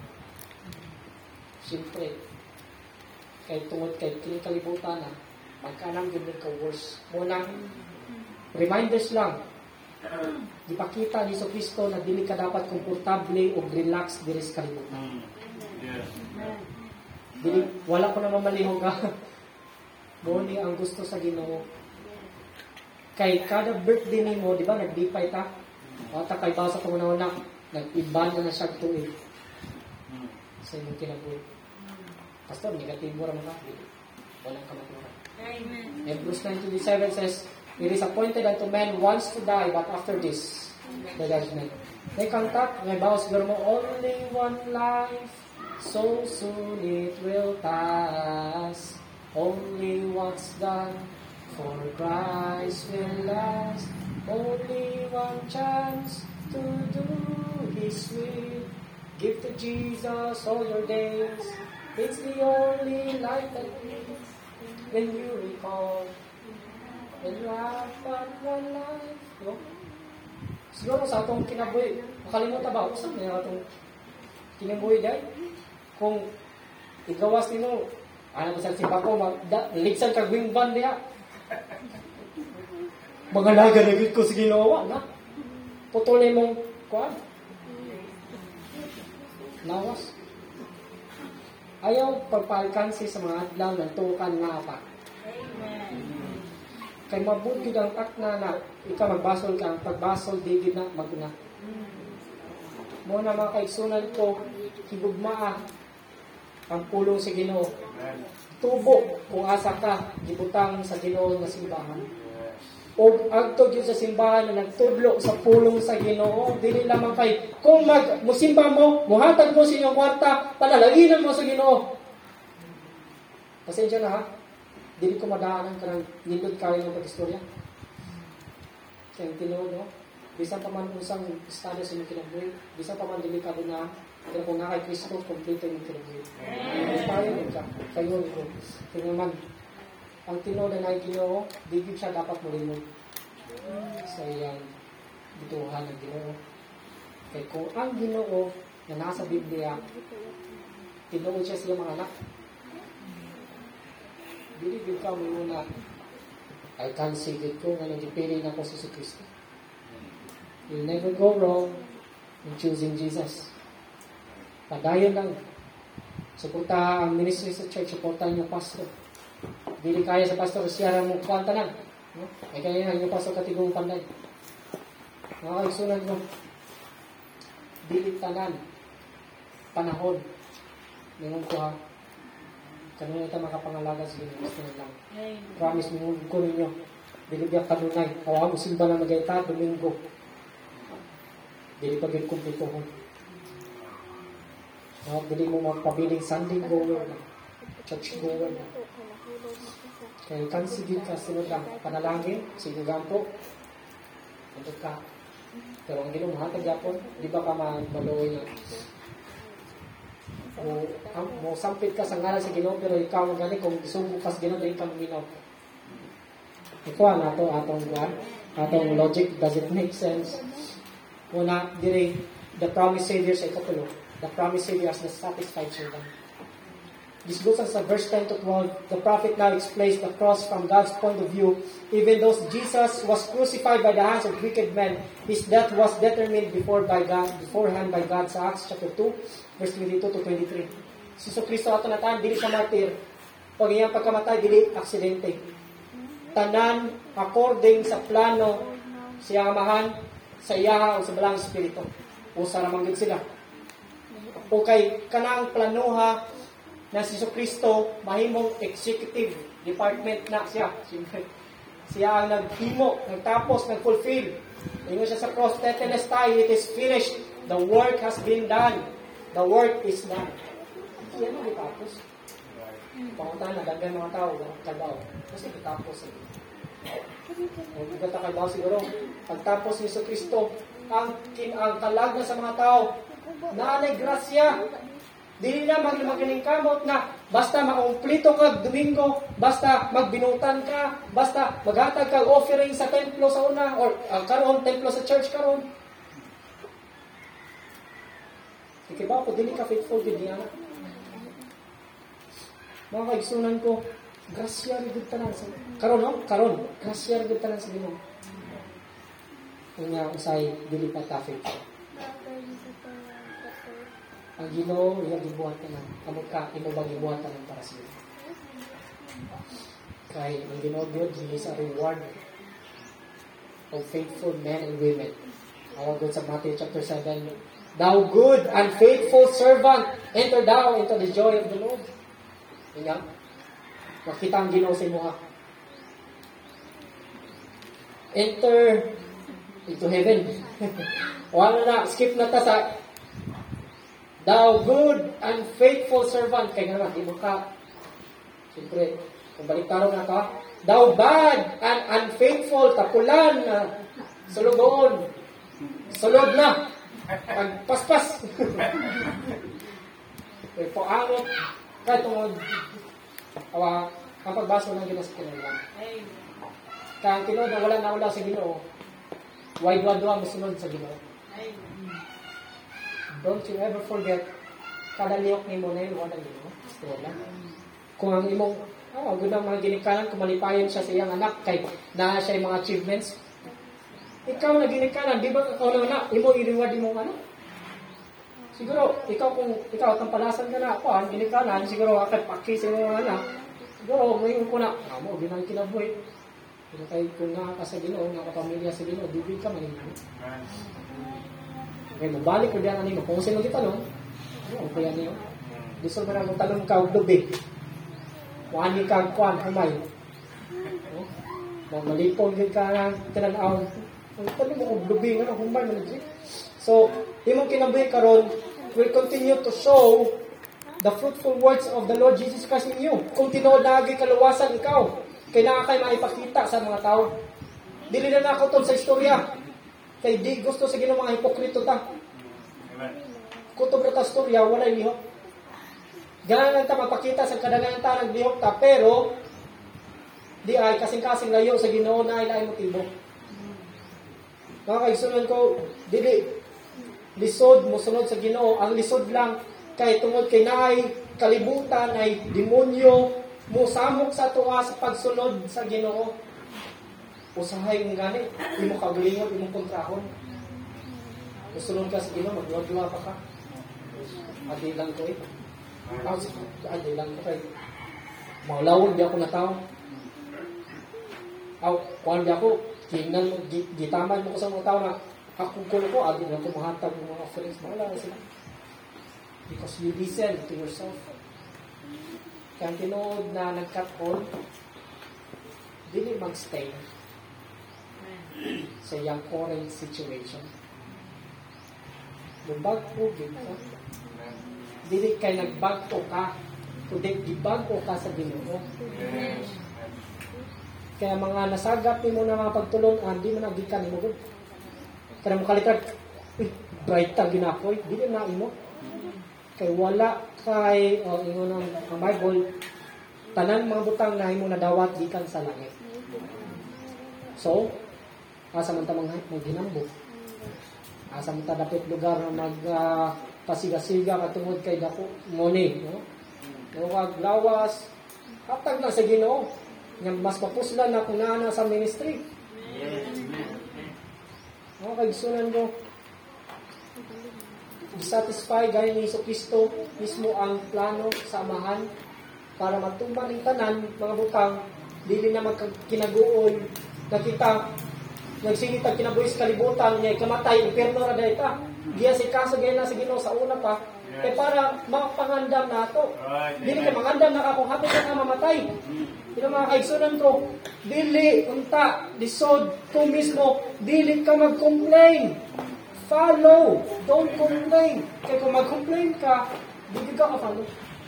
Siyempre, kay tungod kay kini kalibutan na magkanang yun ka worse. Munang reminders lang. Ipakita ni Yesu Cristo na dili ka dapat komportable o relax diri sa kalibutan. Yes. Dili, wala ko na mamalihong ka. Muli ang gusto sa Ginoo. Kay kada birthday nimo, di ba, nagdipay ta? O ta kay basa ko na una, nag-iban na na siya tuig. Sa imong kinabuhi. Pastor, negatibo ra man ka. Walang kamaturan. Amen. Hebrews nine twenty-seven says, it is appointed unto men once to die, but after this, the judgment. May kantak, may bawas siguro mo, only one life, so soon it will pass. Only once done For Christ will last, only one chance to do His will. Give to Jesus all your days. It's the only life that lives. When you recall, when you have but one life. No? Siguro sa atong kinabuhi, makalimutan ba? Saan na atong kinabuhi dahil? Kung igawas nino, ano ba sa sipako, ligsan kag wingban diya. Mga laga na gid ko sa ginawa na. Putulin mong kuan. Lawas. Ayaw pagpalkansi sa mga adlaw ng tukan nga pa. Kay mabuti ang takna na ikaw magbasol ka, ang pagbasol digid na maguna. Muna mga kaigsunan ko, higugmaa ang pulong sa Ginoo. Tubo kung asa ka, gibutang sa Ginoo nga simbahan. O agtod yun sa simbahan na nagtudlo sa pulong sa Ginoo, dili lamang kay kung mag musimba mo, muhatag mo sa inyong kwarta, palalaginan mo sa Ginoo. Pasensya na ha. Dili ko madaanan ka ng nindot kayo ng pag-istorya. Kaya tinuod, no? Bisan pa man usang estado sa inyong kinabuhi, bisan pa man delikado na, pero kung na kay Kristo, kompleto yung kinabuhi. Tayo din ka, kayo ko. Kaya naman, ang tinuod na Ginoo, digid siya dapat mulimod sa iyang bituhan ng Ginoo. Kaya kung ang Ginoo na nasa Biblia, tinuod siya sa iyong mga anak, Bili-bili ka muna. I can't say it ko nga nagipili na ko sa Kristo. You'll never go wrong in choosing Jesus. Padayon lang. Suporta ang ministry sa church, suporta niyo pastor. Dili kaya sa pastor, siya lang mong kwantanan. No? Ay kaya nga yung pastor katigong panday. Mga kaigsunan mo, dili tanan, panahon, ngayon ko ha, kanina ito makapangalaga sa Ginoo. Gusto na lang. Promise mo ko ninyo. Bilibyak kanunay. Kawa mo simba na magayta, Domingo. Dili pa gil kumpleto ko. No, dili mo magpabiling Sunday goer na. Church goer na. Kaya kansigil ka sunod lang. Panalangin, sinigampo. Ito ka. Pero ang Ginoo mahatag yapon, di ba ka maluoy na? Mo, mo sampit ka sa ngalan sa Ginoo pero ikaw ang gani kung isubo ka sa Ginoo dili ka maminaw. Ikaw na to atong buwan, atong logic does it make sense? Una diri the promised Savior sa ikapulo, the promised Savior as the satisfied servant. This goes on sa verse ten to twelve. The prophet now explains the cross from God's point of view. Even though Jesus was crucified by the hands of wicked men, his death was determined before by God, beforehand by God sa Acts chapter two, verse twenty-two to twenty-three. Si Kristo ato nataan, dili ka martir. Pag iyang pagkamatay, dili aksidente. Tanan according sa plano siya amahan sa iyaha o sa balang espiritu. O sa ramanggid sila. O kay kanang planuha na si Kristo mahimong executive department na siya. Siya ang naghimo, nagtapos, nag-fulfill. Ingon siya sa cross, tetelestai, it is finished. The work has been done. The work is done. Siya na itapos. Panguntahan na, dagdag mga tao, kalbaw. Kasi itapos. Kung ibata kalbaw siguro, pagtapos ni Kristo, ang, ang kalag na sa mga tao, naanay grasya. Dili na maglimagaling kamot na basta makumplito ka Domingo, basta magbinutan ka, basta maghatag ka offering sa templo sa una, or uh, karon templo sa church karon. Sige ba, kung dili ka faithful din niya. Mga kaigsunan ko, grasya rin tanan sa karon, no? Karon, grasya rin tanan sa Ginoo. Kung nga usay dili pa ta faithful. Ang Ginoo iya gibuhat tanan. Kamot ka imo ba gibuhat tanan para sa iyo. Kay ang Ginoo Dios is a reward of faithful men and women. Awag God sa Matthew chapter seven. Thou good and faithful servant, enter thou into the joy of the Lord. Yan. Makita ang Ginoo sa imo ha. Enter into heaven. Wala na, skip na ta sa thou good and faithful servant. Kaya nga, di mo ka. Siyempre, kung baliktaron na ka, Thou bad and unfaithful, tapulan, uh, sulugon, sulod na, pagpaspas. Okay, po angot, kahit tungod, awa, ang pagbasa ng Ginoo sa kinahanglan. Kaya ang tinod na wala na wala sa Ginoo, why duwa-duwa masunod sa Ginoo. Don't you ever forget, kada liyok ni mo na yun, wala Ginoo. Wala. Kung ang imong, oh, gudang mga ginikanan, kung malipayan siya sa iyang anak, kay na siya yung mga achievements, ikaw na ginikanan, di ba ikaw na anak, imo i-reward mo ano? Siguro, ikaw kung ikaw tampalasan ka na, ako, ang ginikanan, siguro akit paki sa mga anak, siguro, ngayon ko na, ah, mo, ginang kinabuhi. Pero kay kung nakaka sa Ginoo, nakapamilya sa Ginoo, bibig ka man yun. Okay, mabalik ko diyan animo. Kung sino kita no? Ano kaya niyo? Gusto ba nang talong ka og lubi? Wani ka kuan amay. Oh. Mo malipon gid ka nang tinag-aw. Ang talong mo og lubi nga humay man gid. So, imong kinabuhi karon will continue to show the fruitful words of the Lord Jesus Christ in you. Kung tinuod na agi kaluwasan ikaw, kay naa kay maipakita sa mga tao. Dili na nako tol sa istorya. Kay di gusto sa Ginoo mga hipokrito ta. Amen. Kutob ra ta istorya wala lihok. Ganan ta mapakita sa kadaghanan ta naglihok ta pero di ay kasing-kasing layo sa Ginoo na ay lain motibo. Mga kaigsunan ko, dili lisod mo sunod sa Ginoo, ang lisod lang kay tungod kay naay kalibutan ay demonyo mo samok sa tuwa sa pagsunod sa Ginoo. Usahay ng gani, imo kagalingon, imo kontrahon. Musunod ka sa Ginoo, magduwa-duwa pa ka. Adi lang ko eh. Adi lang ko kay. Maulawon di ako na tao. Aw, kuhan di ako, tingnan mo, gitaman mo ko sa mga tao na ako kulo ko, adi lang ko mahatag ng mga friends. Mawala na sila. Because you listen to yourself. Kaya tinood na nag-cut on, dili mag-stay sa iyang current situation. Lumbag-o dito. Dili kay nagbag-o ka, kundi gibag-o ka sa Ginoo. Kaya mga nasagap ni mo na mga pagtulungan, di mo nagikan mo gud. Kaya mo kalikat, uy, bright ta ginapoy, dili na imo. Kay wala kay, o oh, ingon ang Bible, tanan mga butang na imo nadawat gikan sa langit. So, asa man ta maghinambok. Asa man ta dapat lugar na mag uh, pasiga-siga katungod kay dako money, no? Huwag lawas hatag na sa Ginoo. Nga mas mapuslan na kung naana sa ministry. Mga kaigsunan ko, satisfy gaya ni Hesus Kristo mismo ang plano sa amahan para matumban ng tanan mga butang dili na magkinaguol na kita nagsingit ang kinabuhi sa kalibutan niya ikamatay impierno ra dayta giya si kaso gaya na sa Ginoo sa una pa yes. Eh para mapangandam nato right, dili ka mangandam na ako hapit ka mamatay dili mga kaigsunan ko dili unta lisod ko mismo dili ka mag-complain follow don't complain kaya kung mag-complain ka dili ka ka-follow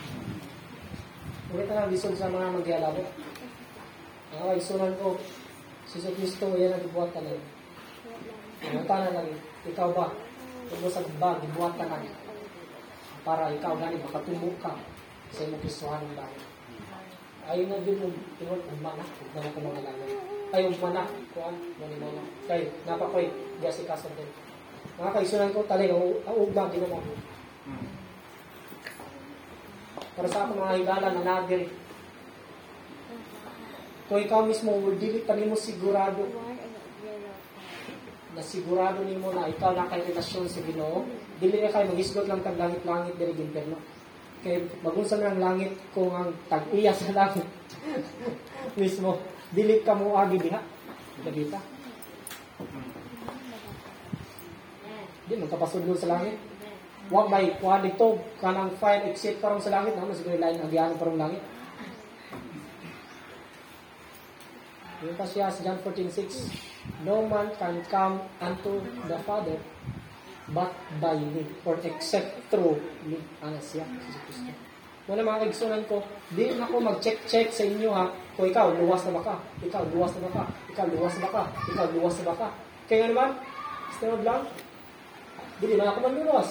ulit na lisod sa mga magyalabo mga kaigsunan ko si Hesus Kristo, yan ang ibuhat ka na yun. Ibuhat na lang, ikaw ba? Tubusag ba, ibuhat ka na yun. Para ikaw gani, makatubok ka sa iyong Kristohan ng dahil. Ayun na din yung tinod, umana, huwag na ako mga lalay. Ay, umana, kuhan, manimana. Kaya, napakoy, diya si Kasor din. Mga kaisunan ko, talaga, ang ugba, ginawa mo. Para sa ako mga higala na nagiri, kung ikaw mismo, dili pa nimo sigurado na sigurado nimo na ikaw na kay relasyon sa Ginoo, dili na kayo mag-isgot lang tag langit-langit diri impierno. Kay magunsa na ang langit kung ang tag-iya sa langit mismo, dili ka mo agi diha. Dagita. Di man kapasudlo sa langit. Wa may kuha dito kanang fire exit parang sa langit, na siguro lain agian parang langit. Yung pa siya sa John fourteen six, no man can come unto the Father but by me, or except through me. Ano siya? Si Kristo. Muna mga kaigsunan ko, di na ko mag-check-check sa inyo ha, kung ikaw, luwas na ba ka? Ikaw, luwas na ba ka? Ikaw, luwas na ba ka? Ikaw, luwas na ba ka? Kaya nga naman, stinod lang, di na ako manluwas.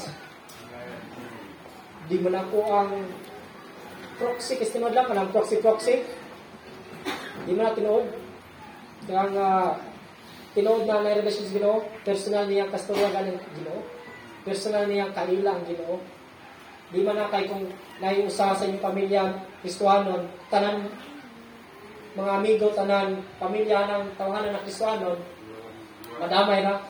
Di mo na ako ang proxy, kistinod lang, anong proxy-proxy. Di mo na tinood. Kaya nga, tinood na na relasyon sa Ginoo, personal niyang kasturyagan ng Ginoo, personal niyang kaila ang Ginoo. Di man na kay kung naiusa sa inyong pamilya, Kristohanon, tanan, mga amigo, tanan, pamilya ng tawanan ng Kristohanon, madamay na.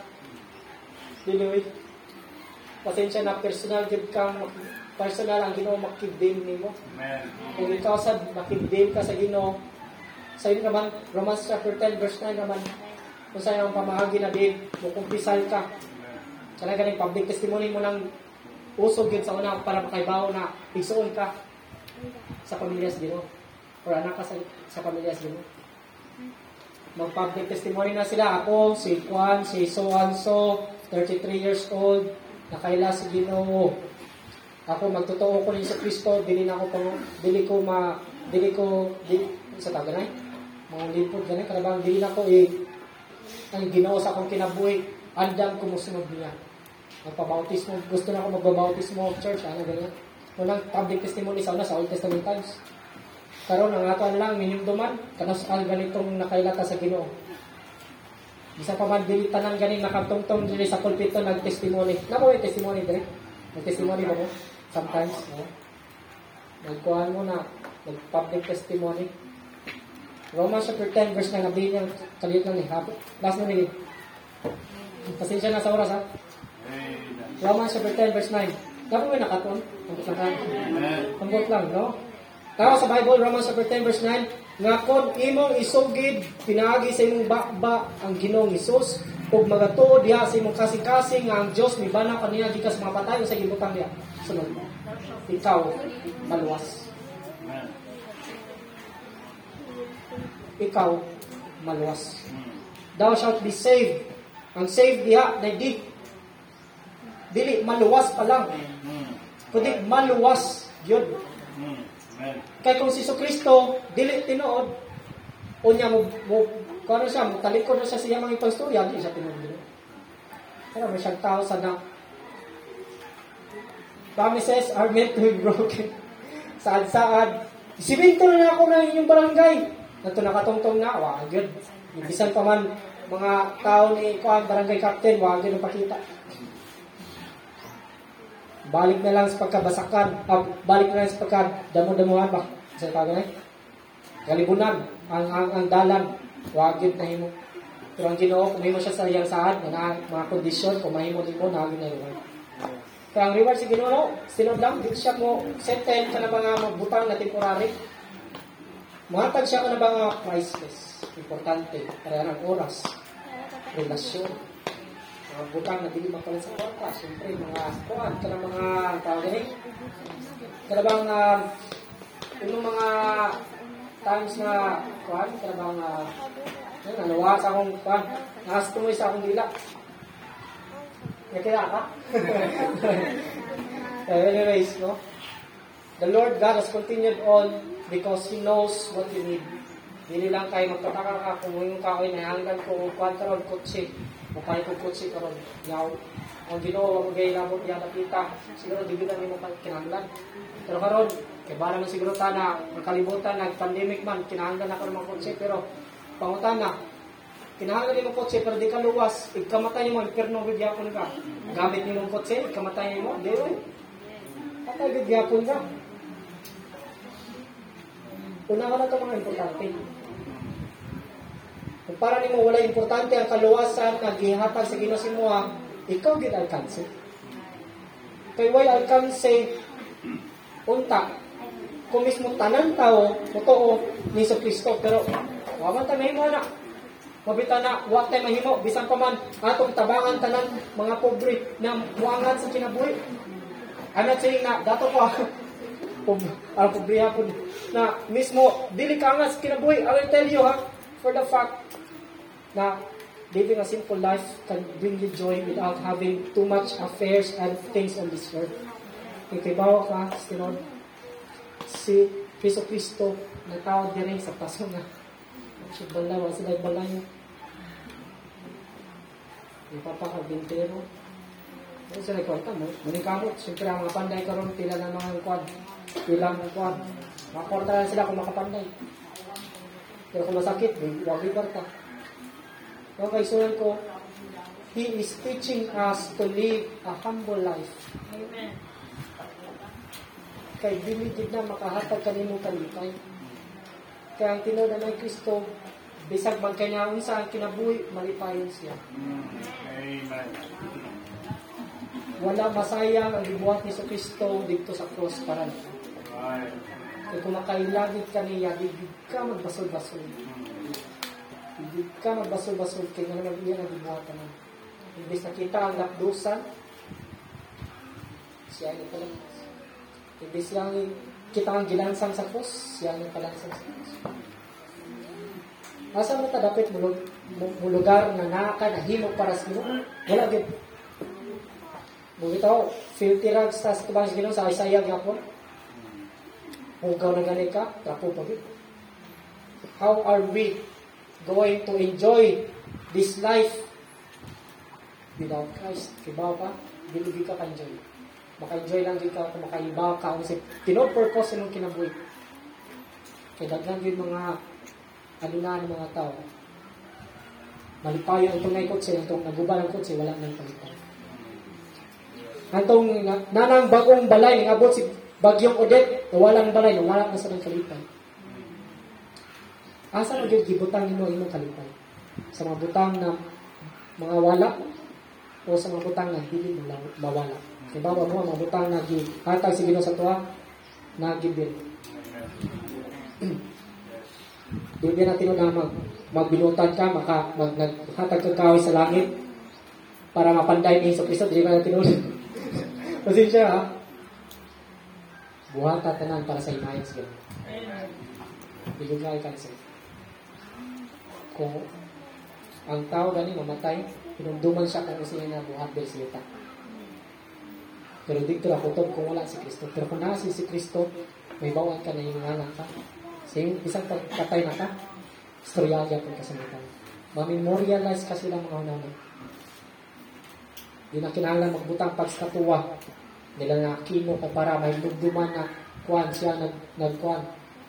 Dili, pasensya na, personal gid kang, personal ang Ginoo makibdin nimo. Kung ikaw sa makibdin ka sa Ginoo, sa inyo naman, Romans chapter ten, verse nine naman, kung sa'yo ang pamahagi na din, mukumpisal ka. Sana ganing public testimony mo ng usog yun sa una para makaibaw na igsuon ka sa pamilya sa Ginoo or anak ka sa, sa pamilya sa Ginoo. Mag-public testimony na sila. Ako, si Juan, si so-and-so, thirty-three years old, nakaila sa Ginoo. Ako, magtotoo ko rin sa Kristo, dili na ako pang, dili ko ma, dili ko, dili, sa taganay, mga lipod ganay, karabang dili na ko eh, ang Ginoo sa akong kinabuhi, andam ko musunod niya. Magpabautismo, gusto na ako magbabautismo of church, ano ganyan. Unang public testimony sa una sa Old Testament times. Karon ang ato lang, minimduman, kanasakal ganitong nakailata sa Ginoo. Bisa pa man, dili tanang ganing nakatungtong dili sa pulpito nag-testimony. Nako yung testimony dire. Nag-testimony ba mo? Sometimes, no? Nagkuhan mo na, nag-public testimony. Romans chapter ten, verse nine, nabihin niyang kaliit lang ni Habit. Last na nilin. Pasensya na sa oras, ha? Romans chapter ten, verse nine. Dapat may nakaton? Ambot lang ka. Ambot lang, no? Tao sa Bible, Romans chapter ten, verse nine. Nga kon imong isugid, pinaagi sa imong bakba ang Ginoong Hesus, ug magatuod diha sa imong kasing-kasing nga ang Dios mibana kaniya gikas mga patay o sa gibutang diha. Sunod. Ikaw, maluwas. Ikaw, maluwas. Thou shalt be saved. Ang saved diha, na di dili maluwas pa lang. Kundi maluwas yun. Kaya kung si Kristo dili tinuod, unya mo, mo kano siya, mo talikod na siya siya mga ipang-istorya, hindi siya tinuod. Pero may siyang tao sa na promises are meant to be broken. Saad-saad, isiminto na ako ng inyong barangay. Nato nakatungtong na, wag yun. Ibisan pa man mga tao ni Kuan, barangay captain, wag yun ang pakita. Balik na lang sa pagkabasakan, uh, balik na lang sa pagkadamo-damuhan ba? Sa kaganay? Kalibunan, ang, ang, ang dalan, wagid na himo. Pero ang Ginoo, kung himo siya sa iyang saad, mga, mga kondisyon, kung mahimo din mo, nagin na reward. Pero ang reward si Ginoo, no? Sinod lang, dito siya mo settle ka na mga magbutang na temporary. Muhatag siya ka na mga priceless. Importante, kaya ng oras, relasyon. Mga butang na dili mapalit sa kwarta, siyempre mga kuan, kana mga tawag din. Kana bang uh, yung mga times na kuan, kana bang uh, yun, naluwa sa akong kuan, nakastumoy sa akong dila. Kaya ka? Anyways, no? The Lord God has continued on because He knows what you need. Dili lang kayo magtataka ka kung yung kaoy na hanggan ko kuan karon kutsi. Mukhay ko kutsi karon. Yaw. Ang Ginoo ang gay lamot ya nakita. Siguro dibitan nimo pa kinahanglan. Pero karon kay bala man siguro ta na makalibutan nag pandemic man kinahanglan na karon mga kutsi pero pangutan na kinahanglan nimo kutsi pero di ka luwas. Ikamatay mo perno gid yapon ka. Gamit nimo kutsi ikamatay mo di oy. Patay gid yapon ka. Una ka na ito mga importante. Kung para nimo wala importante ang kaluwasan na gihatag sa Ginoo sa imo, ikaw gid alkanse. Kay way alkanse unta kung mismo tanan tao totoo ni sa Kristo pero wa man ta mahimo na. Mabita na wa tay mahimo bisan pa man atong tabangan tanan mga pobre na muangan sa kinabuhi. I'm not saying na dato ko ang pobriya po na mismo dili ka nga sa kinabuhi. I will tell you ha, for the fact na living a simple life can bring you joy without having too much affairs and things on this earth. Ikibaw ka, sinod. si Piso Cristo na tao din sa paso na siya balay, wala sila balay. Ipapakabintero. Ano sila ikwanta mo? Manikamot. Siyempre ang mga panday karon pila ng mga kwan. Pila ng kwan. Makakwarta lang sila kung makapanday. Pero kung masakit, huwag ibarta. Kaya kaisunan ko, He is teaching us to live a humble life. Amen. Kay diligid na makahatag kanimo kalipay. Kaya ang tinuod na ng Kristo, bisag man kanya unsa ang kinabuhi, malipayon siya. Amen. Wala masayang ang gibuhat ni Kristo dito sa cross para nito. Right. Kaya kung makailagid ka niya, digid ka magbasol-basol. Digid ka magbasol-basol kaya nga naman iyan ang gibuhatan na. Imbis na kita ang lakdusan, siya ang ipalamas. Imbis lang kita ang gilansang sa cross, siya ang ipalansang sa cross. Asa mo ta dapat mulug, mulugar na naka na himo para sa Ginoo? Wala gid. Mo bitaw, filthy rags tas kubang sa Ginoo sa Isaiah gyapon. Hugaw na gani ka, trapo pa gid. How are we going to enjoy this life without Christ? Kibaw ka, dili ka ka-enjoy. Maka-enjoy lang gid ka kung makaibaw ka kasi pino-purpose nung kinabuhi. Kaya daghan gyud mga aluna ng mga tao. Malipayo ang tunay kotse, itong naguban ang kotse, wala nang palipayo. Antong na, nanang bagong balay, abot si Bagyong Odette, walang balay, wala na sa ng kalipay. Asa na yung gibutang nimo imong kalipay? Sa mga butang na mga wala o sa mga butang na dili mawala? Kaya bawa mo, mga butang na gihatag si Ginoo sa tuwa, nagibil. Hindi natin na mag, magbinutan ka, maka, mag, naghatag ka kaway sa langit para mapanday ni Hesus Kristo. Hindi ka natin ulit. Pasensya ha. Buhat at tanan para sa imayan siya. Bigay ka siya. Kung ang tao gani mamatay, pinumduman siya kung kasi na buhat del silita. Pero dito na kutob kung wala si Kristo. Pero kung nasi si Kristo, may bawang ka na yung anak ka. Sa isang patay na ka, storyalya po kasamitan. Ma-memorialize kasi lang mga unang. Di na kinahanglan magbutang pagstatuwa. Nila na kino ko para may lugduman na kuwan siya nag, nagkuwan.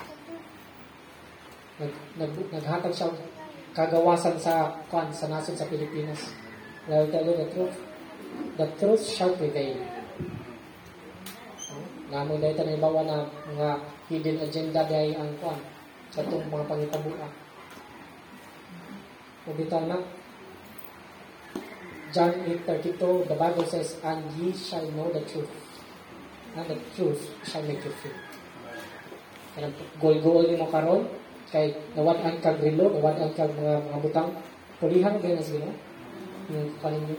Nag, nag, naghatag siya kagawasan sa kuwan sa nasun sa Pilipinas. I'll tell you the truth. The truth shall prevail. Namon dahil tayo bawa na mga hidden agenda dahil ang kuwan sa itong mga pangitabuan. Ubitan na John eight thirty-two, the Bible says, and ye shall know the truth. And the truth shall make you free. Kaya gol-gol mo karon kay nawad-an kag relo, nawad-an kag mga, mga butang, pulihan kayo na sila. Yung kalinyo.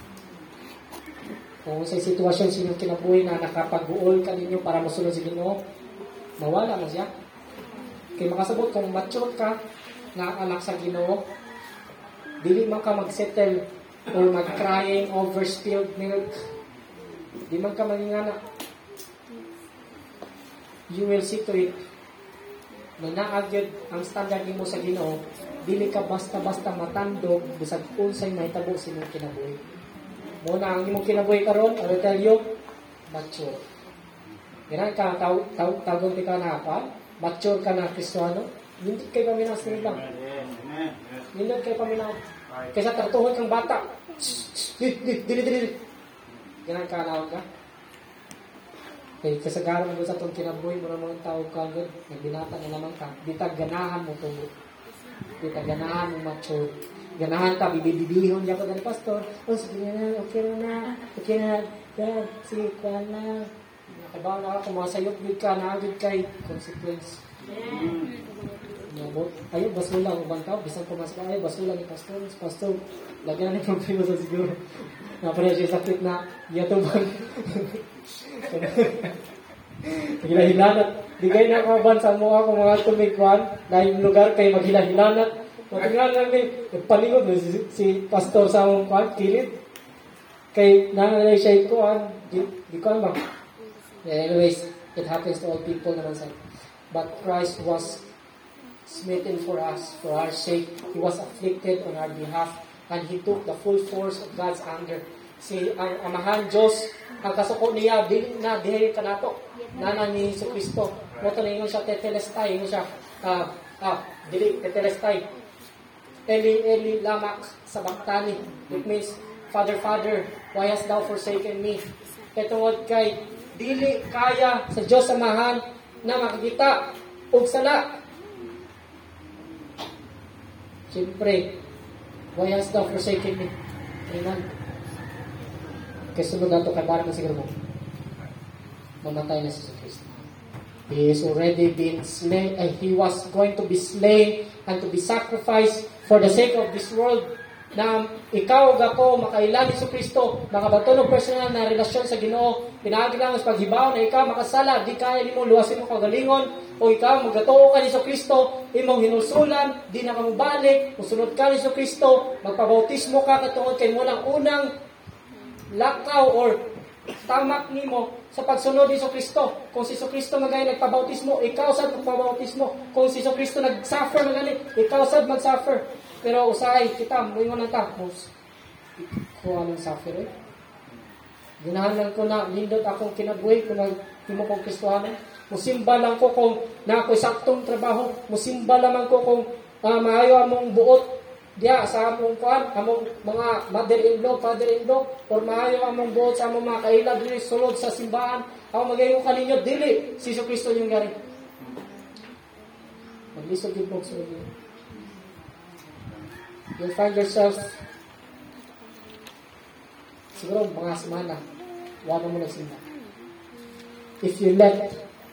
Kung sa sitwasyon sa inyong kinabuhi na nakapag-uol ka ninyo para masunod sa Ginoo, mawala na siya. Kaya makasabot kung mature ka na anak sa Ginoo, dili man ka mag-settle or mag-crying over spilled milk. Di man ka magingana. You will see to it na naagad ang standard mo sa Ginoo, dili ka basta-basta matandog bisag unsay mahitabo sa imong kinabuhi. Muna ang imong kinabuhi karon, I will tell you, mature. Kailan ka taw taw tawag ka na apa? Mature ka na Kristiyano. Hindi kay paminaw sa lang. Hindi kay paminaw. Kaysa tartuhon kang bata. Dili dili dili. Kailan ka na ka? Kay kasagaran mo sa tong kinabuhi mo mga tao kagad, nagbinata na naman ka. Di ta ganahan mo tulo. Di ta ganahan mo mature. Ganahan ta, bibibihon niya ko ng pastor. O, sige na, okay na, okay na, dad, si Kwan na. Nakabaw na ako, masayok din ka, naagad kay consequence. Ayun, basula ko bang tao, bisan pumasok, ay, basula ni pastor, pastor, lagyan na ng problema sa siguro. Napala siya sakit na, yatubang. Maghilahilanat. Di kayo nakaban sa mga kung mga tumigwan, dahil lugar kayo maghilahilanat. Matingan namin, palingod na si, si pastor sa mong kuhan, kilid. Kay nangalay siya ikuhan, di, di kuhan ba? Yeah, anyways, It happens to all people naman sa. But Christ was smitten for us, for our sake. He was afflicted on our behalf, and He took the full force of God's anger. Si ang Amahan Diyos, ang kasuko niya, di na dihay ka nato. Nana ni Jesu Cristo. Moto na ingon siya, tetelestay. Ingon siya, ah, ah, dili, tetelestay. Eli, Eli, lamak sabachthani. It means, Father, Father, why hast thou forsaken me? Kaya tungod kay, dili kaya sa Diyos Amahan na makikita og sala. Siyempre, why hast thou forsaken me? Amen. Kaya sunod na ito, kay parang na siguro mo. Mamatay na si Jesus Christ. He is already been slain, and He was going to be slain and to be sacrificed for the sake of this world. Na ikaw ug ako makailan ni Jesu Kristo, makabatunog personal na relasyon sa Ginoo, pinaagi lang sa paghibaw na ikaw makasala, di kaya nimo luwasin mo kagalingon, o ikaw magatuo ka ni Jesu Kristo, imong hinusulan, di na ka mubalik, musunod ka ni Jesu Kristo, magpabautismo ka katungod kay mo lang unang lakaw or tamak nimo sa pagsunod ni Jesu Kristo. Kung si Jesu Kristo magay nagpabautismo, ikaw sad magpabautismo. Kung si Jesu Kristo nag-suffer magani, ikaw sad mag-suffer. Pero usahay kita, moingon ang tapos. Kung anong suffer eh. Ginahanan ko na, nindot akong kinabuhi kung nag-himo kong Kristohanan. Musimba lang ko kung na ako'y saktong trabaho. Musimba lamang ko kung uh, maayo among buot diya sa among kuan, among mga mother-in-law, father-in-law, or maayo among buot sa among mga kailab dili sulod sa simbahan. Ako magayon kaninyo, dili, si Jesu Kristo yung gari. Maglisod yung bog sulod yun. You'll find yourself siguro mga semana wala mo nagsimba. If you let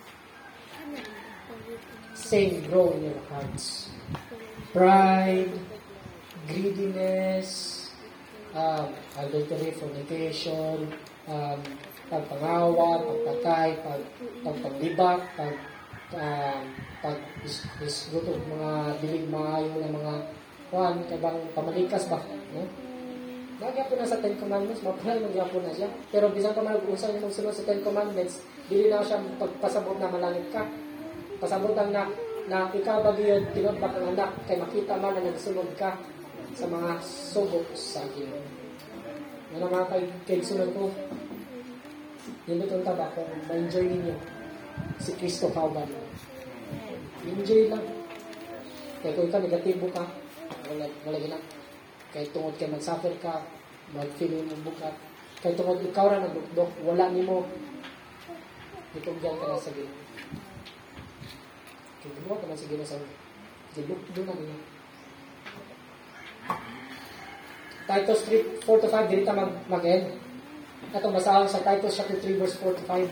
sin grow in your hearts, pride, greediness, um, adultery, fornication, um, pagpangawa, pagpatay, pag, pagpanglibak, pag, um, pag is, is, is, mga dilig maayo ng mga kuan, kabang pamalikas ba? No? Nagyapo na sa Ten Commandments, mapalay nagyapo na siya. Pero bisan pa mag-usang yung sunod sa Ten Commandments, dili na siya pagpasabot na malangit ka. Pasabot lang na, na ikaw ba yun, tinodbak ang anak, kay makita man na nagsunod ka sa mga subok sa akin. Ano mga kay, kay sunod ko, hindi itong taba kung ma-enjoy ninyo si Kristo Calvary. Enjoy lang. Kaya kung ikaw negatibo ka, wala, wala gina. Kaya tungod kay mag-suffer ka, mag-feeling mo bukat. Kaya tungod ikaw ra nagdukdok, wala ni mo. Itugyan ka na sa Ginoo. Kaya dibuwa ka na sa Ginoo sa dudukdo na niya. Titus three, four to five, dito mag, mag-end. Itong basahan sa Titus chapter three, verse four to five.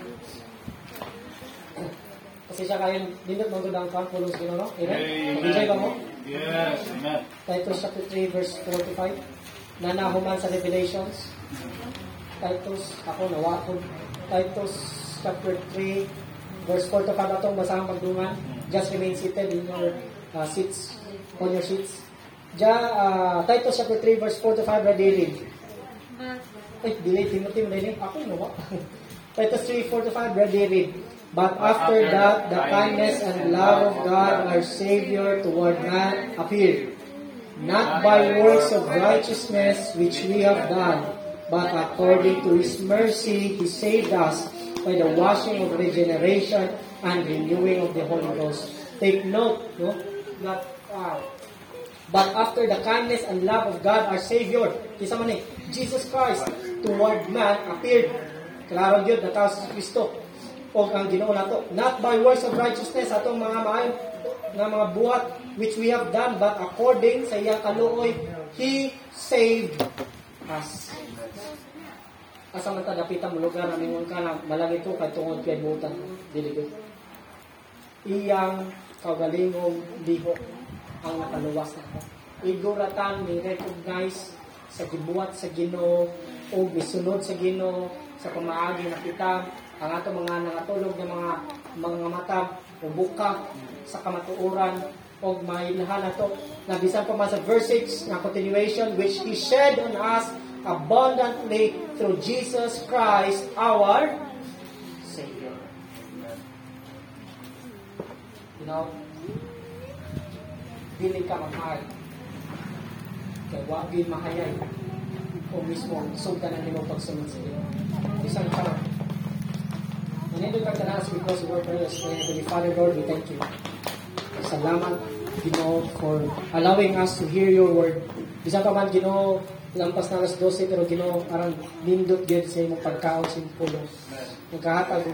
Kasi siya kayo, nindot mong gudang ka, pulong sa Ginoo, no? Amen? Mag-enjoy ba mo? Yes, amen. Titus chapter three, verse four to five. Nanahuman sa Revelations. Titus, ako nawakon. Titus chapter three, verse four to five. Atong basahang pagdungan. Just remain seated in your uh, seats, on your seats. Ja, uh, Titus chapter three, verse four to five, ready read. Ay, delay, Timothy, ready? Ako nawa. Titus three, four to five, ready read. But after that, the kindness and love of God our Savior toward man appeared, not by works of righteousness which we have done, but according to His mercy He saved us by the washing of regeneration and renewing of the Holy Ghost. Take note, no, that uh, but after the kindness and love of God our Savior, isa man eh, Jesus Christ toward man appeared. Klaro yun, natawa sa Kristo. O ang Ginoo nato, not by works of righteousness atong mga maayo nga mga buhat which we have done, but according sa iyang kaluoy He saved us. Asa man ta dapitan mo lugar na mingon ka na malangit ko kay tungod kay butan dili ko. Iyang kaugalingong liho ang nakaluwas nako. Iguratan ni recognize sa gibuhat sa Ginoo o misunod sa Ginoo sa pamaagi na kita ang ato mga nangatulog ng mga mga mata o buka sa kamatuoran o mailahan nato na bisan pa man sa verse six na continuation, which He shed on us abundantly through Jesus Christ our Savior. know, dili ka mamahal. Kaya wag yun mahayay. O mismo, sultan na nimo pagsunod sa iyo. Isang ka. Manindog ka tanas because of our prayers. Heavenly Father, Lord, we thank you. Salamat, Ginoo, for allowing us to hear your word. Bisa pa man, Ginoo, lampas na alas dose, pero Ginoo, parang nindot yun sa imong pagkaon sa imong pulong. Nagkahatag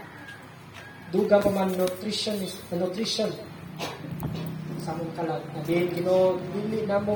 duga pa man nutrition, nutrition sa mong kalag. Na din, Ginoo, dili na mo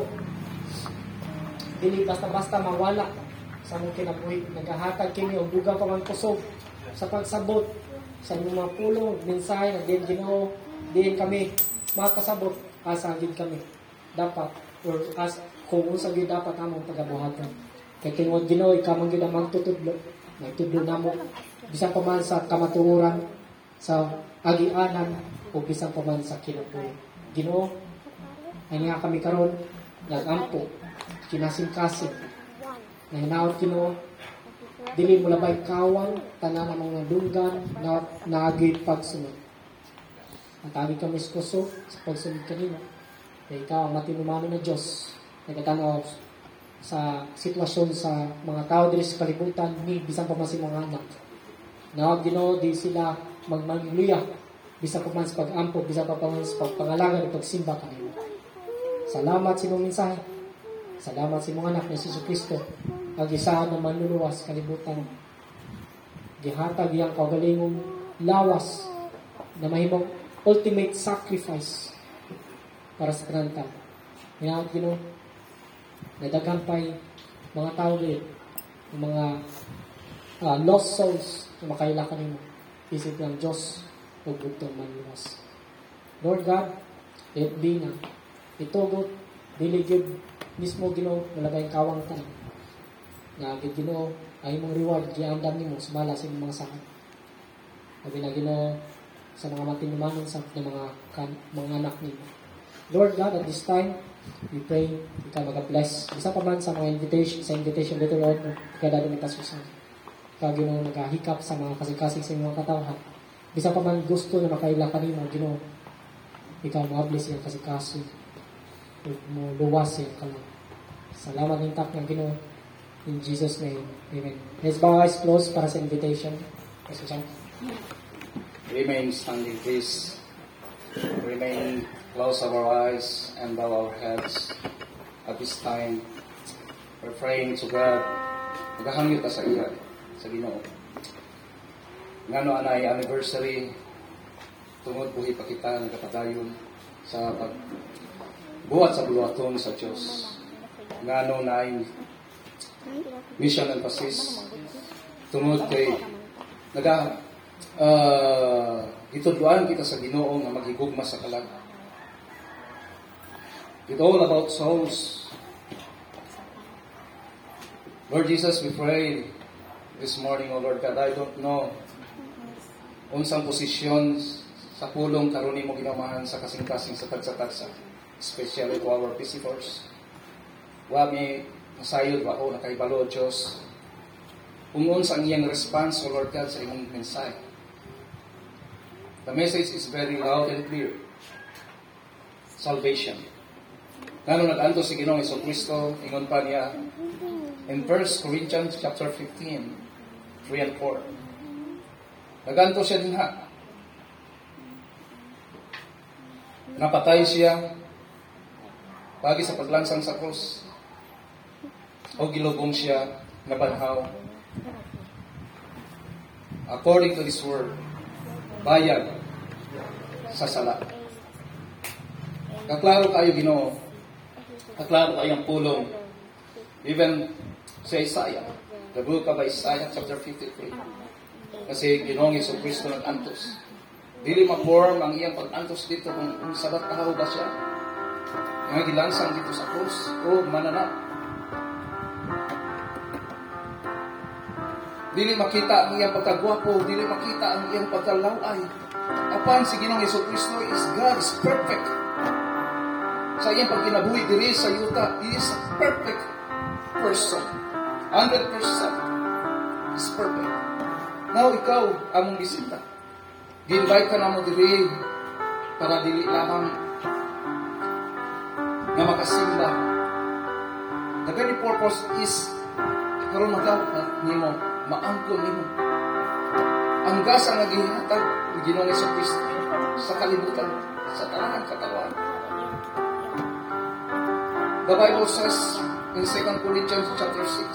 dili basta-basta mawala sa mong kinabuhi. Naghahatag kini og dugang pa man kusog sa pagsabot sa inyong mga pulong, mensahe na din Ginoo, diin kami makasabot asa gid kami dapat or as kung unsa gid dapat among pagabuhaton. Kay tinuod Ginoo, ikaw man gid ang magtutudlo, magtudlo namo bisan pa man sa kamatuoran, sa agianan o bisan pa man sa kinabuhi. Ginoo, ay nga kami karon nagampo kinasing-kasing na hinaot Ginoo, dili mo labay kawang tanan ng mga dunggan na naagid pagsunod. Ang tawag kami skuso sa pagsunod kanino. Kaya ikaw ang matinumano na Diyos. Nagkatanaw sa sitwasyon sa mga tao diri sa kalibutan ni bisan pa man si mga anak. Nawag Ginoo, di sila magmangluya bisan pa man sa pag-ampo, bisan pa man sa pagpangalaga at pagsimba kanino. Salamat sa imong mensahe. Salamat sa mga anak ni Jesus Kristo. Ang isahan na manluluwas kalibutan. Gihatag iyang kaugalingong lawas na mahimong ultimate sacrifice para sa kananta. Ngayon, Ginoo, nadagampay mga tao din, mga uh, lost souls na makailakan nimo. Isip ng Diyos o butong manluwas. Lord God, let be na itugot, diligid, mismo Ginoo, malagay kawang tan. Na agad Ginoo, ay mong reward, giandam nimo, sumala sa imong mga sakit. Sabi na Ginoo, sa mga matinumanon sa mga, kan, mga anak nimo. Lord God, at this time, we pray, ikaw mag-bless. Isa pa man sa mga invitation, sa invitation dito, Lord, ikaw dado may kasusan. Ikaw Ginoo, naghahikap sa mga kasing-kasing sa mga katawhan. Bisa pa man gusto na makaila kanimo, Ginoo, ikaw ma-bless yung kasing-kasing. Mo luwas yung kalang. Salamat ng tak ng Ginoo. In Jesus' name, amen. Let's bow eyes closed para sa invitation. Yes, Remain standing, please. Remain close our eyes and bow our heads. At this time, we're praying to God. Naghahangyo ka sa iya, sa Ginoo. Ngano anay anniversary, tungod buhi pa kita nagkapadayon sa pag buhat sa buluhaton sa Diyos. Ngano na ay mission emphasis tungod kay naga uh, itudluan kita sa Ginoo nga maghigugma sa kalag. It's all about souls. Lord Jesus, we pray this morning, O Lord God, I don't know unsang posisyon sa pulong karon nimo ginamahan sa kasing-kasing sa tagsa-tagsa, especially to our visitors. Wa mi masayod ba o nakaibalo Diyos kung unsa ang iyang response, O Lord God, sa imong mensahe. The message is very loud and clear. Salvation. Ngano nag-anto si Ginoong Jesucristo, ingon pa niya in First Corinthians chapter fifteen, three and four. Nag-anto siya din ha. Napatay siya pagi sa paglansang sa krus. O gilugong siya na banhaw. According to this word, bayad sa sala. Kaklaro kayo Ginoo. Kaklaro kayo ang pulong. Even sa Isaiah, the book of Isaiah chapter fifty-three. Kasi Ginoong Jesucristo nag-antos. Dili ma-form ang iyang pag-antos dito kung, kung sabat kahaw ba siya. Nga gilansang dito sa krus. O mananap. Dili makita ang iyang pagkagwapo, dili makita ang iyang pagkalaway. Apan si Ginoong Jesucristo is God, is perfect. Sa iyang pagkinabuhi diri sa yuta, He is a perfect person. one hundred percent is perfect. Now ikaw, among bisita. Gi-invite ka na mo diri para dili lamang nga makasimba. The very purpose is karon magaw nimo, maangkon nimo ang gasa nga gihatag ni Ginoong Jesucristo sa kalibutan, sa tanan katawan. The Bible says in Second Corinthians chapter six,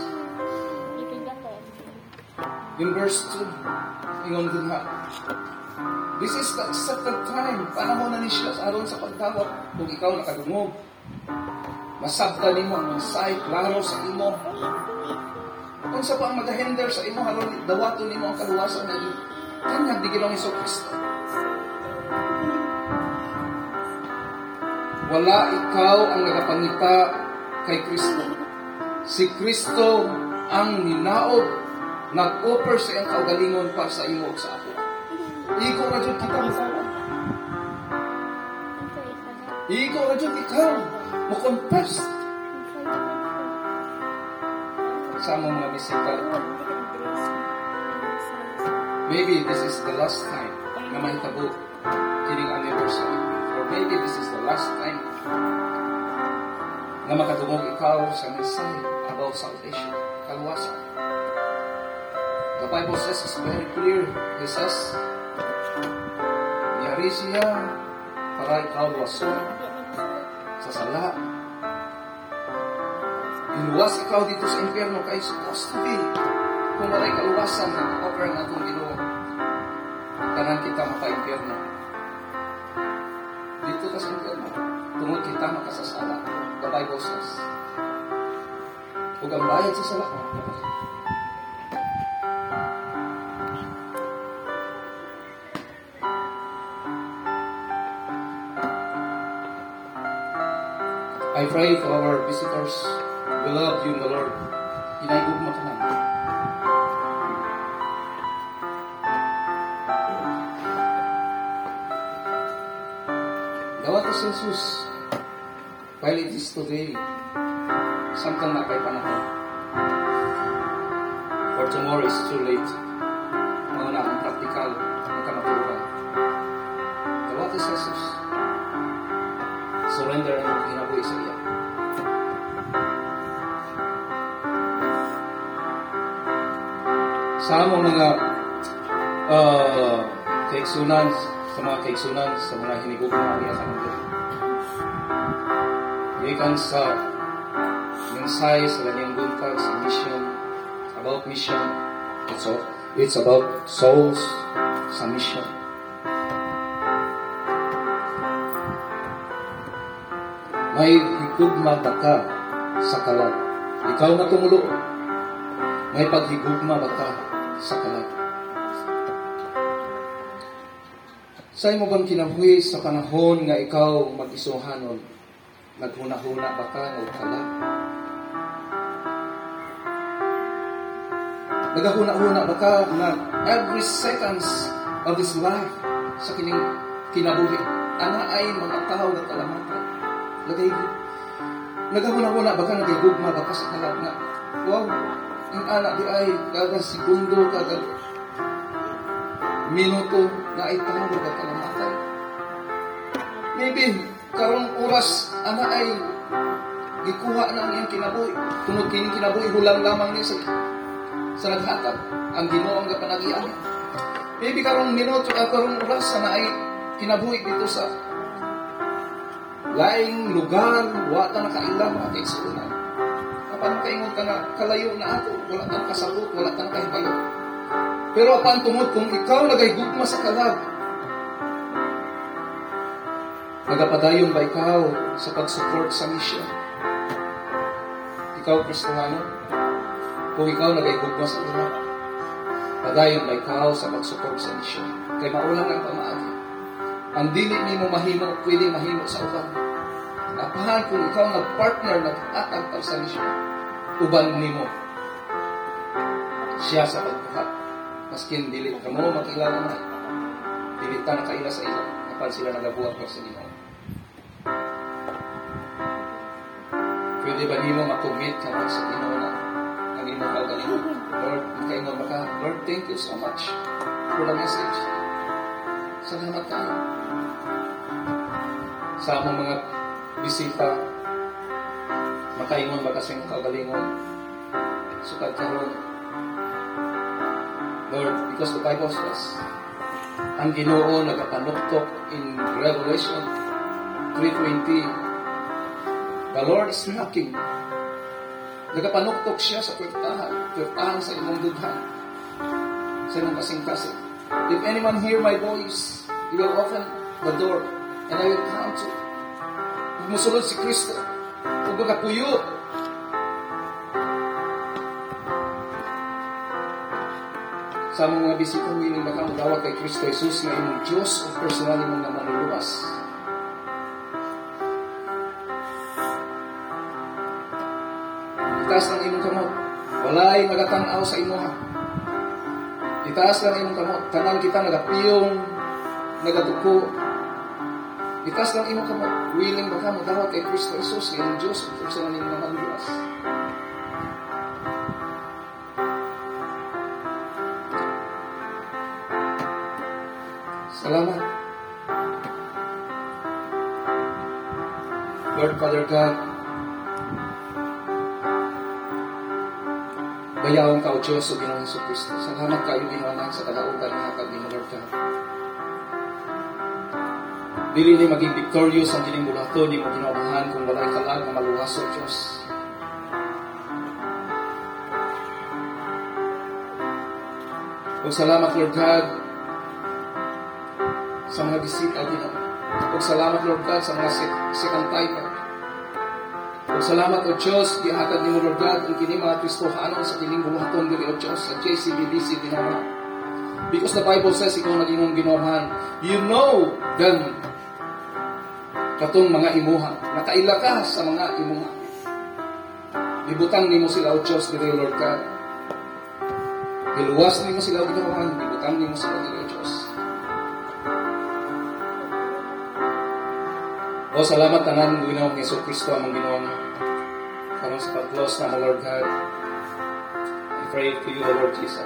in verse two, ingon din ha, this is the accepted time, panahon na ni siya aron sa pagdawat. Kung ikaw nakadungog, masabta nimo ang mensahe klaro sa imo. Kung sa pang mag-hinder sa imo, haron dawaton nimo ang kaluwasan na kanyang di Ginoong Jesucristo. Wala ikaw ang nagapangita kay Kristo. Si Kristo ang ninaog, nag-offer sa iyang kaugalingon para sa imo ug sa ako. Ikaw na dyan kita masawa. Ikaw na dyan ikaw mo-confess sa among mga bisita. Maybe this is the last time na mahitabo kining anniversary. Or maybe this is the last time na makatungog ikaw sa mensahe about salvation, kaluwasan. The Bible says it's very clear. It says, niyari siya para ikaw luwason sa sala. Iluwas ikaw dito sa impyerno kay supposed to be. Kung wala'y kaluwasan na offer ng atong Ginoo, tanan kita maka-impyerno. Dito ka sa impyerno, tungod kita makasasala. The Bible says. Huwag ang bayad sa sala. I pray for our visitors. We love you, the Lord. Hinaigog mo ka naman. Dawat si Jesus, while it is today, samtang na kay panahon. For tomorrow is too late. Mga na ang praktikal, ang kamaturan. Dawat si Jesus, surrender ang kinabuhi sa iya. Sa among mga uh, kaigsunan, sa mga kaigsunan, sa mga hinigog na niya sa mga ikan sa mensahe sa kanyang buntag sa mission, about mission, it's, all, it's about souls sa mission. May higugma ba ka sa kalag? Ikaw na tumulo. May paghigugma ba ka sa kalag? Sa imo bang kinabuhi sa panahon nga ikaw mag-isuhanon, naghuna-huna ba ka o kalag? Nagahuna-huna ba ka na every seconds of this life sa kining kinabuhi, ana ay mga tao na kalamatan? Lagay, nagahuna-huna ba ka, nagahugma ba ka sa kalag na, wow, ang anak di ay kada segundo, kada minuto na ay tao na kalamatay. Maybe, karong oras, ana ay gikuha na niyang kinabuhi. Tungod kining kinabuhi, hulang lamang niya sa, sa naghatag. Ang Ginoo ang kapanagian. Maybe karong minuto, uh, karong oras, ana ay kinabuhi dito sa laing lugar, wata na kailang mga kaigsunan. Apan kaingon ka na kalayo na ato, wala tang kasabot, wala tang kahibalo. Pero apan tungod kung ikaw nagahigugma sa kalag, nagapadayon ba ikaw sa pag-support sa mission? Ikaw, Kristiyano, kung ikaw nagahigugma sa kalag, padayon ba ikaw sa pag-support sa mission? Kaya maulang ang pamaagi. Ang dili nimo mahimo, pwede mahimo sa uban. Apahan kung ikaw nag-partner, nag-atag para sa mission, uban nimo siya sa pagbuhat. Maskin dili ka mo makilala na, dili ta na kaila sa ila, kapag sila nagabuhat para sa Ginoo. Pwede ba nimo makommit ka sa Ginoo na ang imo kaugalingon? Lord, makaingon ba ka? Lord, thank you so much for the message. Salamat tayo. sa among mga bisita, makaingon ba kasing kagalingon sukad karon, Lord, because the Bible says ang Ginoo nagapanuktok in Revelation three twenty, the Lord is knocking. Nagapanuktok siya sa kwartahan, kwartahan sa imong dudhan, sa imong kasing-kasing. If anyone hear my voice, he will open the door, and I will come to. Kung musulod si Kristo, kung magapuyo, sa mga bisita willing makamudawat kay Kristo Jesus nga imong Diyos o personal imong nga manluluwas. Itaas lang imong kamot. Walay magatanaw sa imo ha. Itaas lang imong kamot. Tanan kita nagapiyong, nagaduko. Itaas lang imong kamot. Willing makamudawat kay Kristo Jesus nga imong Diyos o personal imong nga manluluwas. Salamat. Lord Father God, bayawang ka o Diyos o Ginoong Jesucristo. Salamat kayo ginawanan sa kadaugan ng hatag ni Lord God. Dili ni maging victorious ang gining bulato ni mo ginawahan kung walay kalag na maluwas o Diyos. O salamat Lord God sa mga bisita, Ginoo. O salamat, Lord God, sa mga second timer. O salamat, O Diyos, gihatag ni mo, Lord God, ang kini mga Kristohanon sa kining buhaton dili, O Diyos, sa J C B B C, Ginoo. Because the Bible says, ikaw na ginong ginohan, you know them, katong mga imuha. Nakaila ka sa mga imuha. Ibutang ni mo sila, O Diyos, dili, Lord God. Iluwas ni mo sila, O ginohan. Ibutang ni mo sila, dili, O Diyos. O salamat tanan ng Ginoong Jesucristo among Ginoong karong sa pag-close na mo, Lord God. I pray to you, O Lord Jesus.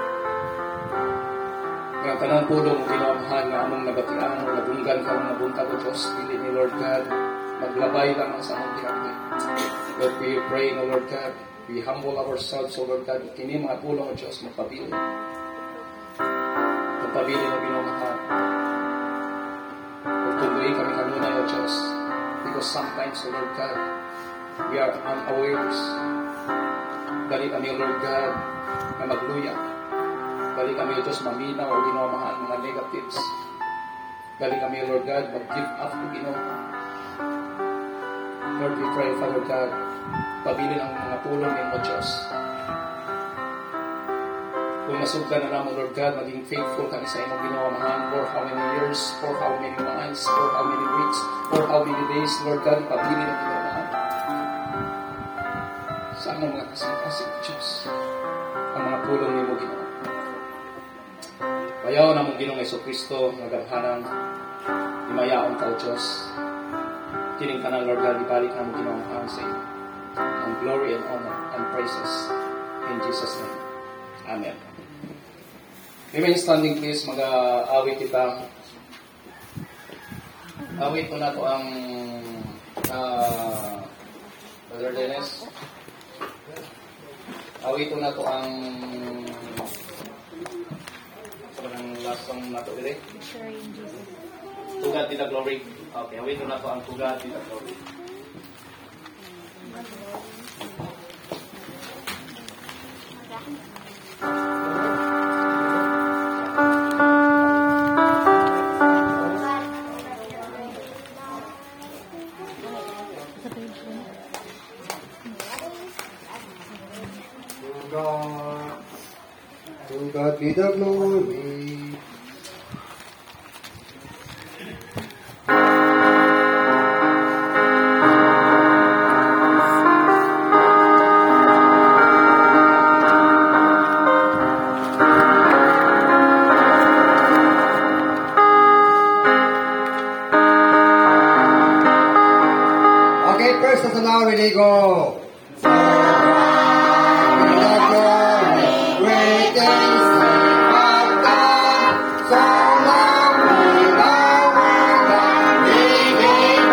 Nga tanan po dong ginawahan nga among nabatian o nabunggan ka o nabuntag o Diyos. Hindi ni Lord God, maglabay lang ang sa among ginagay. Lord, we pray, O Lord God. We humble ourselves, O Lord God. Kini mga pulong, O Diyos, magpabili. Magpabili na ginawahan. Tuloy kami kanunay, O Diyos, because sometimes, O Lord God, we are unawares. Dali kami, O Lord God, na magluya. Dali kami, O Diyos, maminaw o ginawamahan mga negatives. Dali kami, O Lord God, mag-give up o ginawa. Lord, we pray, Father God, pabilin ang mga tulong ng O Diyos. Kung masugdan na naman, Lord God, maging faithful kami sa imong ginawamahan for how many years, for how many months, for how many weeks, for how many days, Lord God, pabili ng ginawamahan. Sana mga kasing-kasing Diyos, ang mga pulong ni mo ginawa. Bayaw na mong Ginoong Jesucristo, nagabhanan, imayaon ka o Diyos. Kining ka na, Lord God, ibalik na mong ginawamahan sa iyo. And glory and honor and praises in Jesus' name. Amen. Remain standing please, mag-awit kita. Awit ko na to ang uh, Brother Dennis. Awit ko na to ang sobrang last song na to dili. Tugad dita glory. Okay, awit ko na to ang tugad dita glory. To God be the glory. Okay, first and now we go. So long, we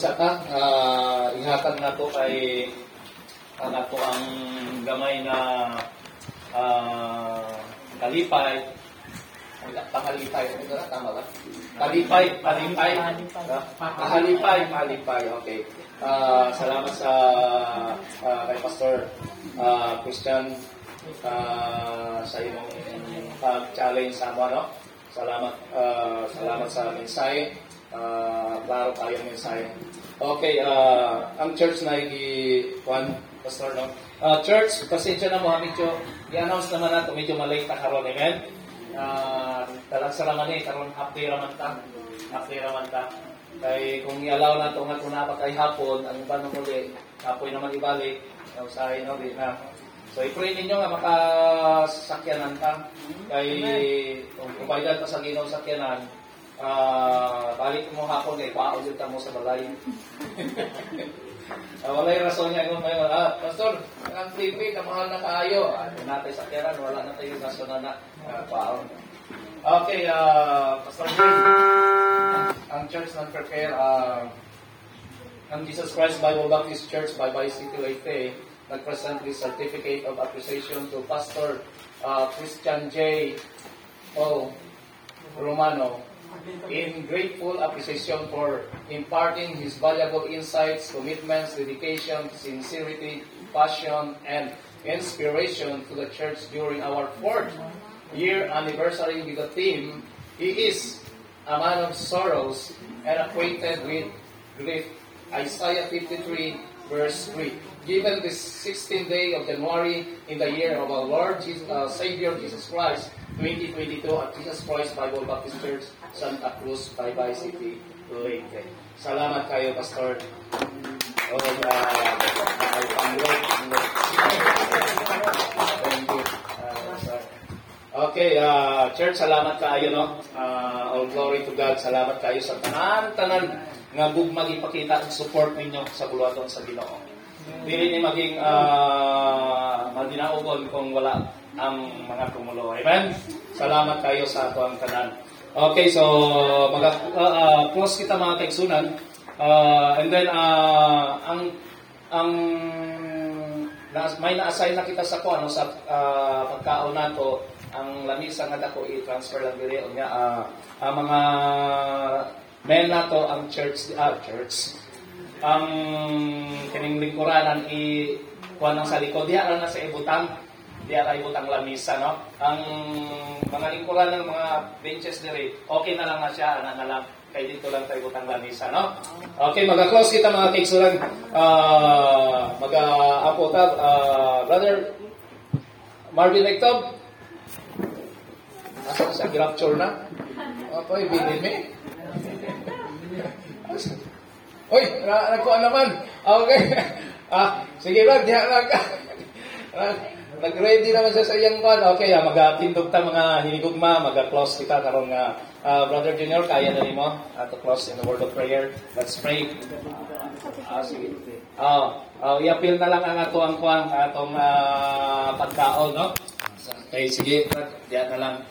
unsa ka uh, ihatag nato kay ang ato ang gamay na uh, kalipay. Pahalipay, ano na tama ba? Palipay, palipay. Pahalipay, palipay. Okay. Uh, salamat sa uh, kay Pastor uh, Christian uh, sa imong pag-challenge sa mo, no? Salamat uh, salamat sa mensahe. Uh, klaro kayong mensahe. Okay, uh, ang church na i-one, Pastor, no? Uh, church, pasensya na mo, medyo i-announce naman nato, medyo malate na karon, amen? Uh, talag sa raman eh, karon update raman ta. Update raman ta. Kay kung i-allow na ito nga kung napakay hapon, ang iba nung muli, hapon naman ibalik, usahin no, di na. So, i-pray ninyo nga makasakyanan ka. Kay, kung provided ka sa ginaw sakyanan, uh, balik mo hapon, kay paulit ka mo sa balay. uh, wala yung rason niya kung may ah, Pastor, ang T V, kamahal na kaayo. Ah, natin sakyanan, wala na tayo rason na na uh, paon. Okay, uh, Pastor Jim, ang church non-prepare, uh, ang Jesus Christ Bible Baptist Church, Baybay City, Leyte, nag-present this certificate of appreciation to Pastor uh, Christian J. O. Romano in grateful appreciation for imparting his valuable insights, commitments, dedication, sincerity, passion, and inspiration to the church during our fourth year anniversary with the theme, He is a man of sorrows and acquainted with grief. Isaiah fifty-three, verse three. Given this sixteenth day of January in the year of our Lord Jesus, uh, Savior Jesus Christ, twenty twenty-two at Jesus Christ Bible Baptist Church, Santa Cruz, Baybay City, Leyte. Salamat kayo, Pastor. Oh, uh, Thank you. Uh, okay, uh, church, salamat kayo, no? Uh, all glory to God. Salamat kayo sa tanan-tanan nga gugmag ipakita ang support ninyo sa buluhaton sa Ginoo. Dili ni maging uh, madinaugon kung wala ang mga tumulo. Amen? Salamat kayo sa ato ang tanan. Okay, so mag uh, uh, close kita mga kaigsunan. Uh, and then uh, ang ang na, may na-assign na kita sa ko ano sa uh, pagkaon nato ang lamisa nga dako i-transfer lang diri unya uh, ang mga men nato ang church uh, church ang kining lingkuranan i kuan nang sa likod diha na sa ibutang diha ra ibutang lamisa no ang mga lingkuran ng mga benches diri okay na lang na siya ana na lang kay dito lang tayo ibutang lamisa no okay maga-close kita mga kaigsunan uh, maga-apo ta uh, brother Marvin Lectob asa sa rapture na okay bilin me Oy, nagkuha naman. Okay. Ah, sige ba, diha lang ka. Nag-ready naman siya sa iyang pan. Okay, ah, mag-tindog ta mga hinigugma, mag-close kita karon nga uh, Brother Junior, kaya na nimo uh, to close in the word of prayer. Let's pray. Ah, sige. Ah, uh, i-appeal na lang ang ato ang kuang atong uh, pagkaon, no? Okay, sige, diha na lang.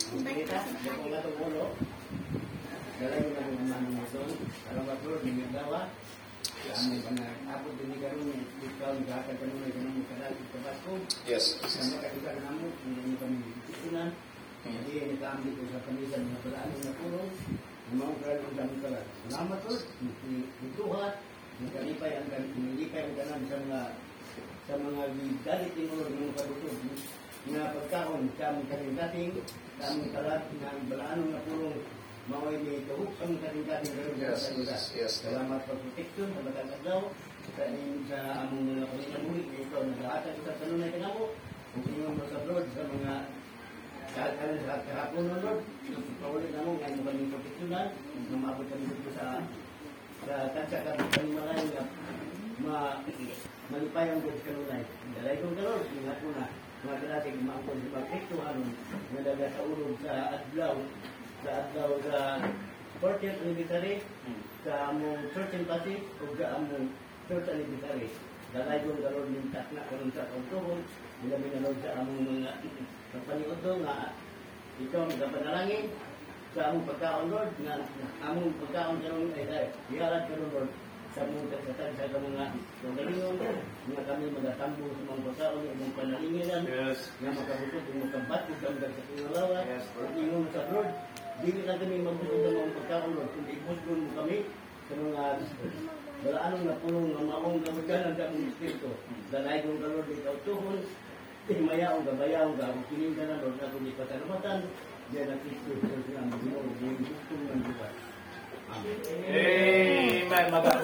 Salamat Lord, hindi dawa. Kami ako din karon ikaw gahatan kanon ay kanang kadali sa Pasko. Yes. Sama ka kita namo, hindi kami itunan. Hindi ni kami ko sa kanisan na palaan na puro. Mao karon kami kala. Salamat Lord. Ituha, kalipay ang kalipay ang tanan sa mga sa mga dalit ni Lord ng kadutog. Na pagkaon kami kaning dating kami kalat na balaan na puro. Maway may tuhok sa mga kating-kating karoon sa kanila. Salamat sa protection sa batang adlaw sa sa among mga panginabuhi ito naghahatag sa kanunay kanamo kung inyong masablod sa mga kahit sa kahapon ng Lord paulit na mo ngayon kaming proteksyonan nung maabot kami dito sa sa tansya kami malay nga ma malipay ang Lord kanunay dalay kong Lord ingat mo na mga kanating maangkon sa proteksyonan nga daga sa ulog sa adlaw sa adlaw sa fortieth anniversary sa among church and party o sa among church anniversary. Dalay kong galon ng takna karon sa pagtuhon, ilabi na Lord sa among mga kapaniod nga ito ang kapanalangin sa among pagkaon Lord nga among pagkaon karon ay dahil ihalad karon Lord sa mga katag sa mga pagalingon nga kami magatambo sa mga pagkaon ng mga panalinginan Yes. nga makabutot ng makabatot ang dagkatulawa Yes, Lord. at ingon sa Lord dili na kami mabutot ng mga pagkaon Lord kundi ibusgon mo kami sa mga wala anong napulong nga maong gamaganan sa mga espiritu dalay kong ka Lord ikaw tuhon mayaong gabayaong ga kining ka na Lord na kundi pasalamatan diyan ang Kristo sa mga ginoo yung gusto ng buhay. Amen. Amen. Mag-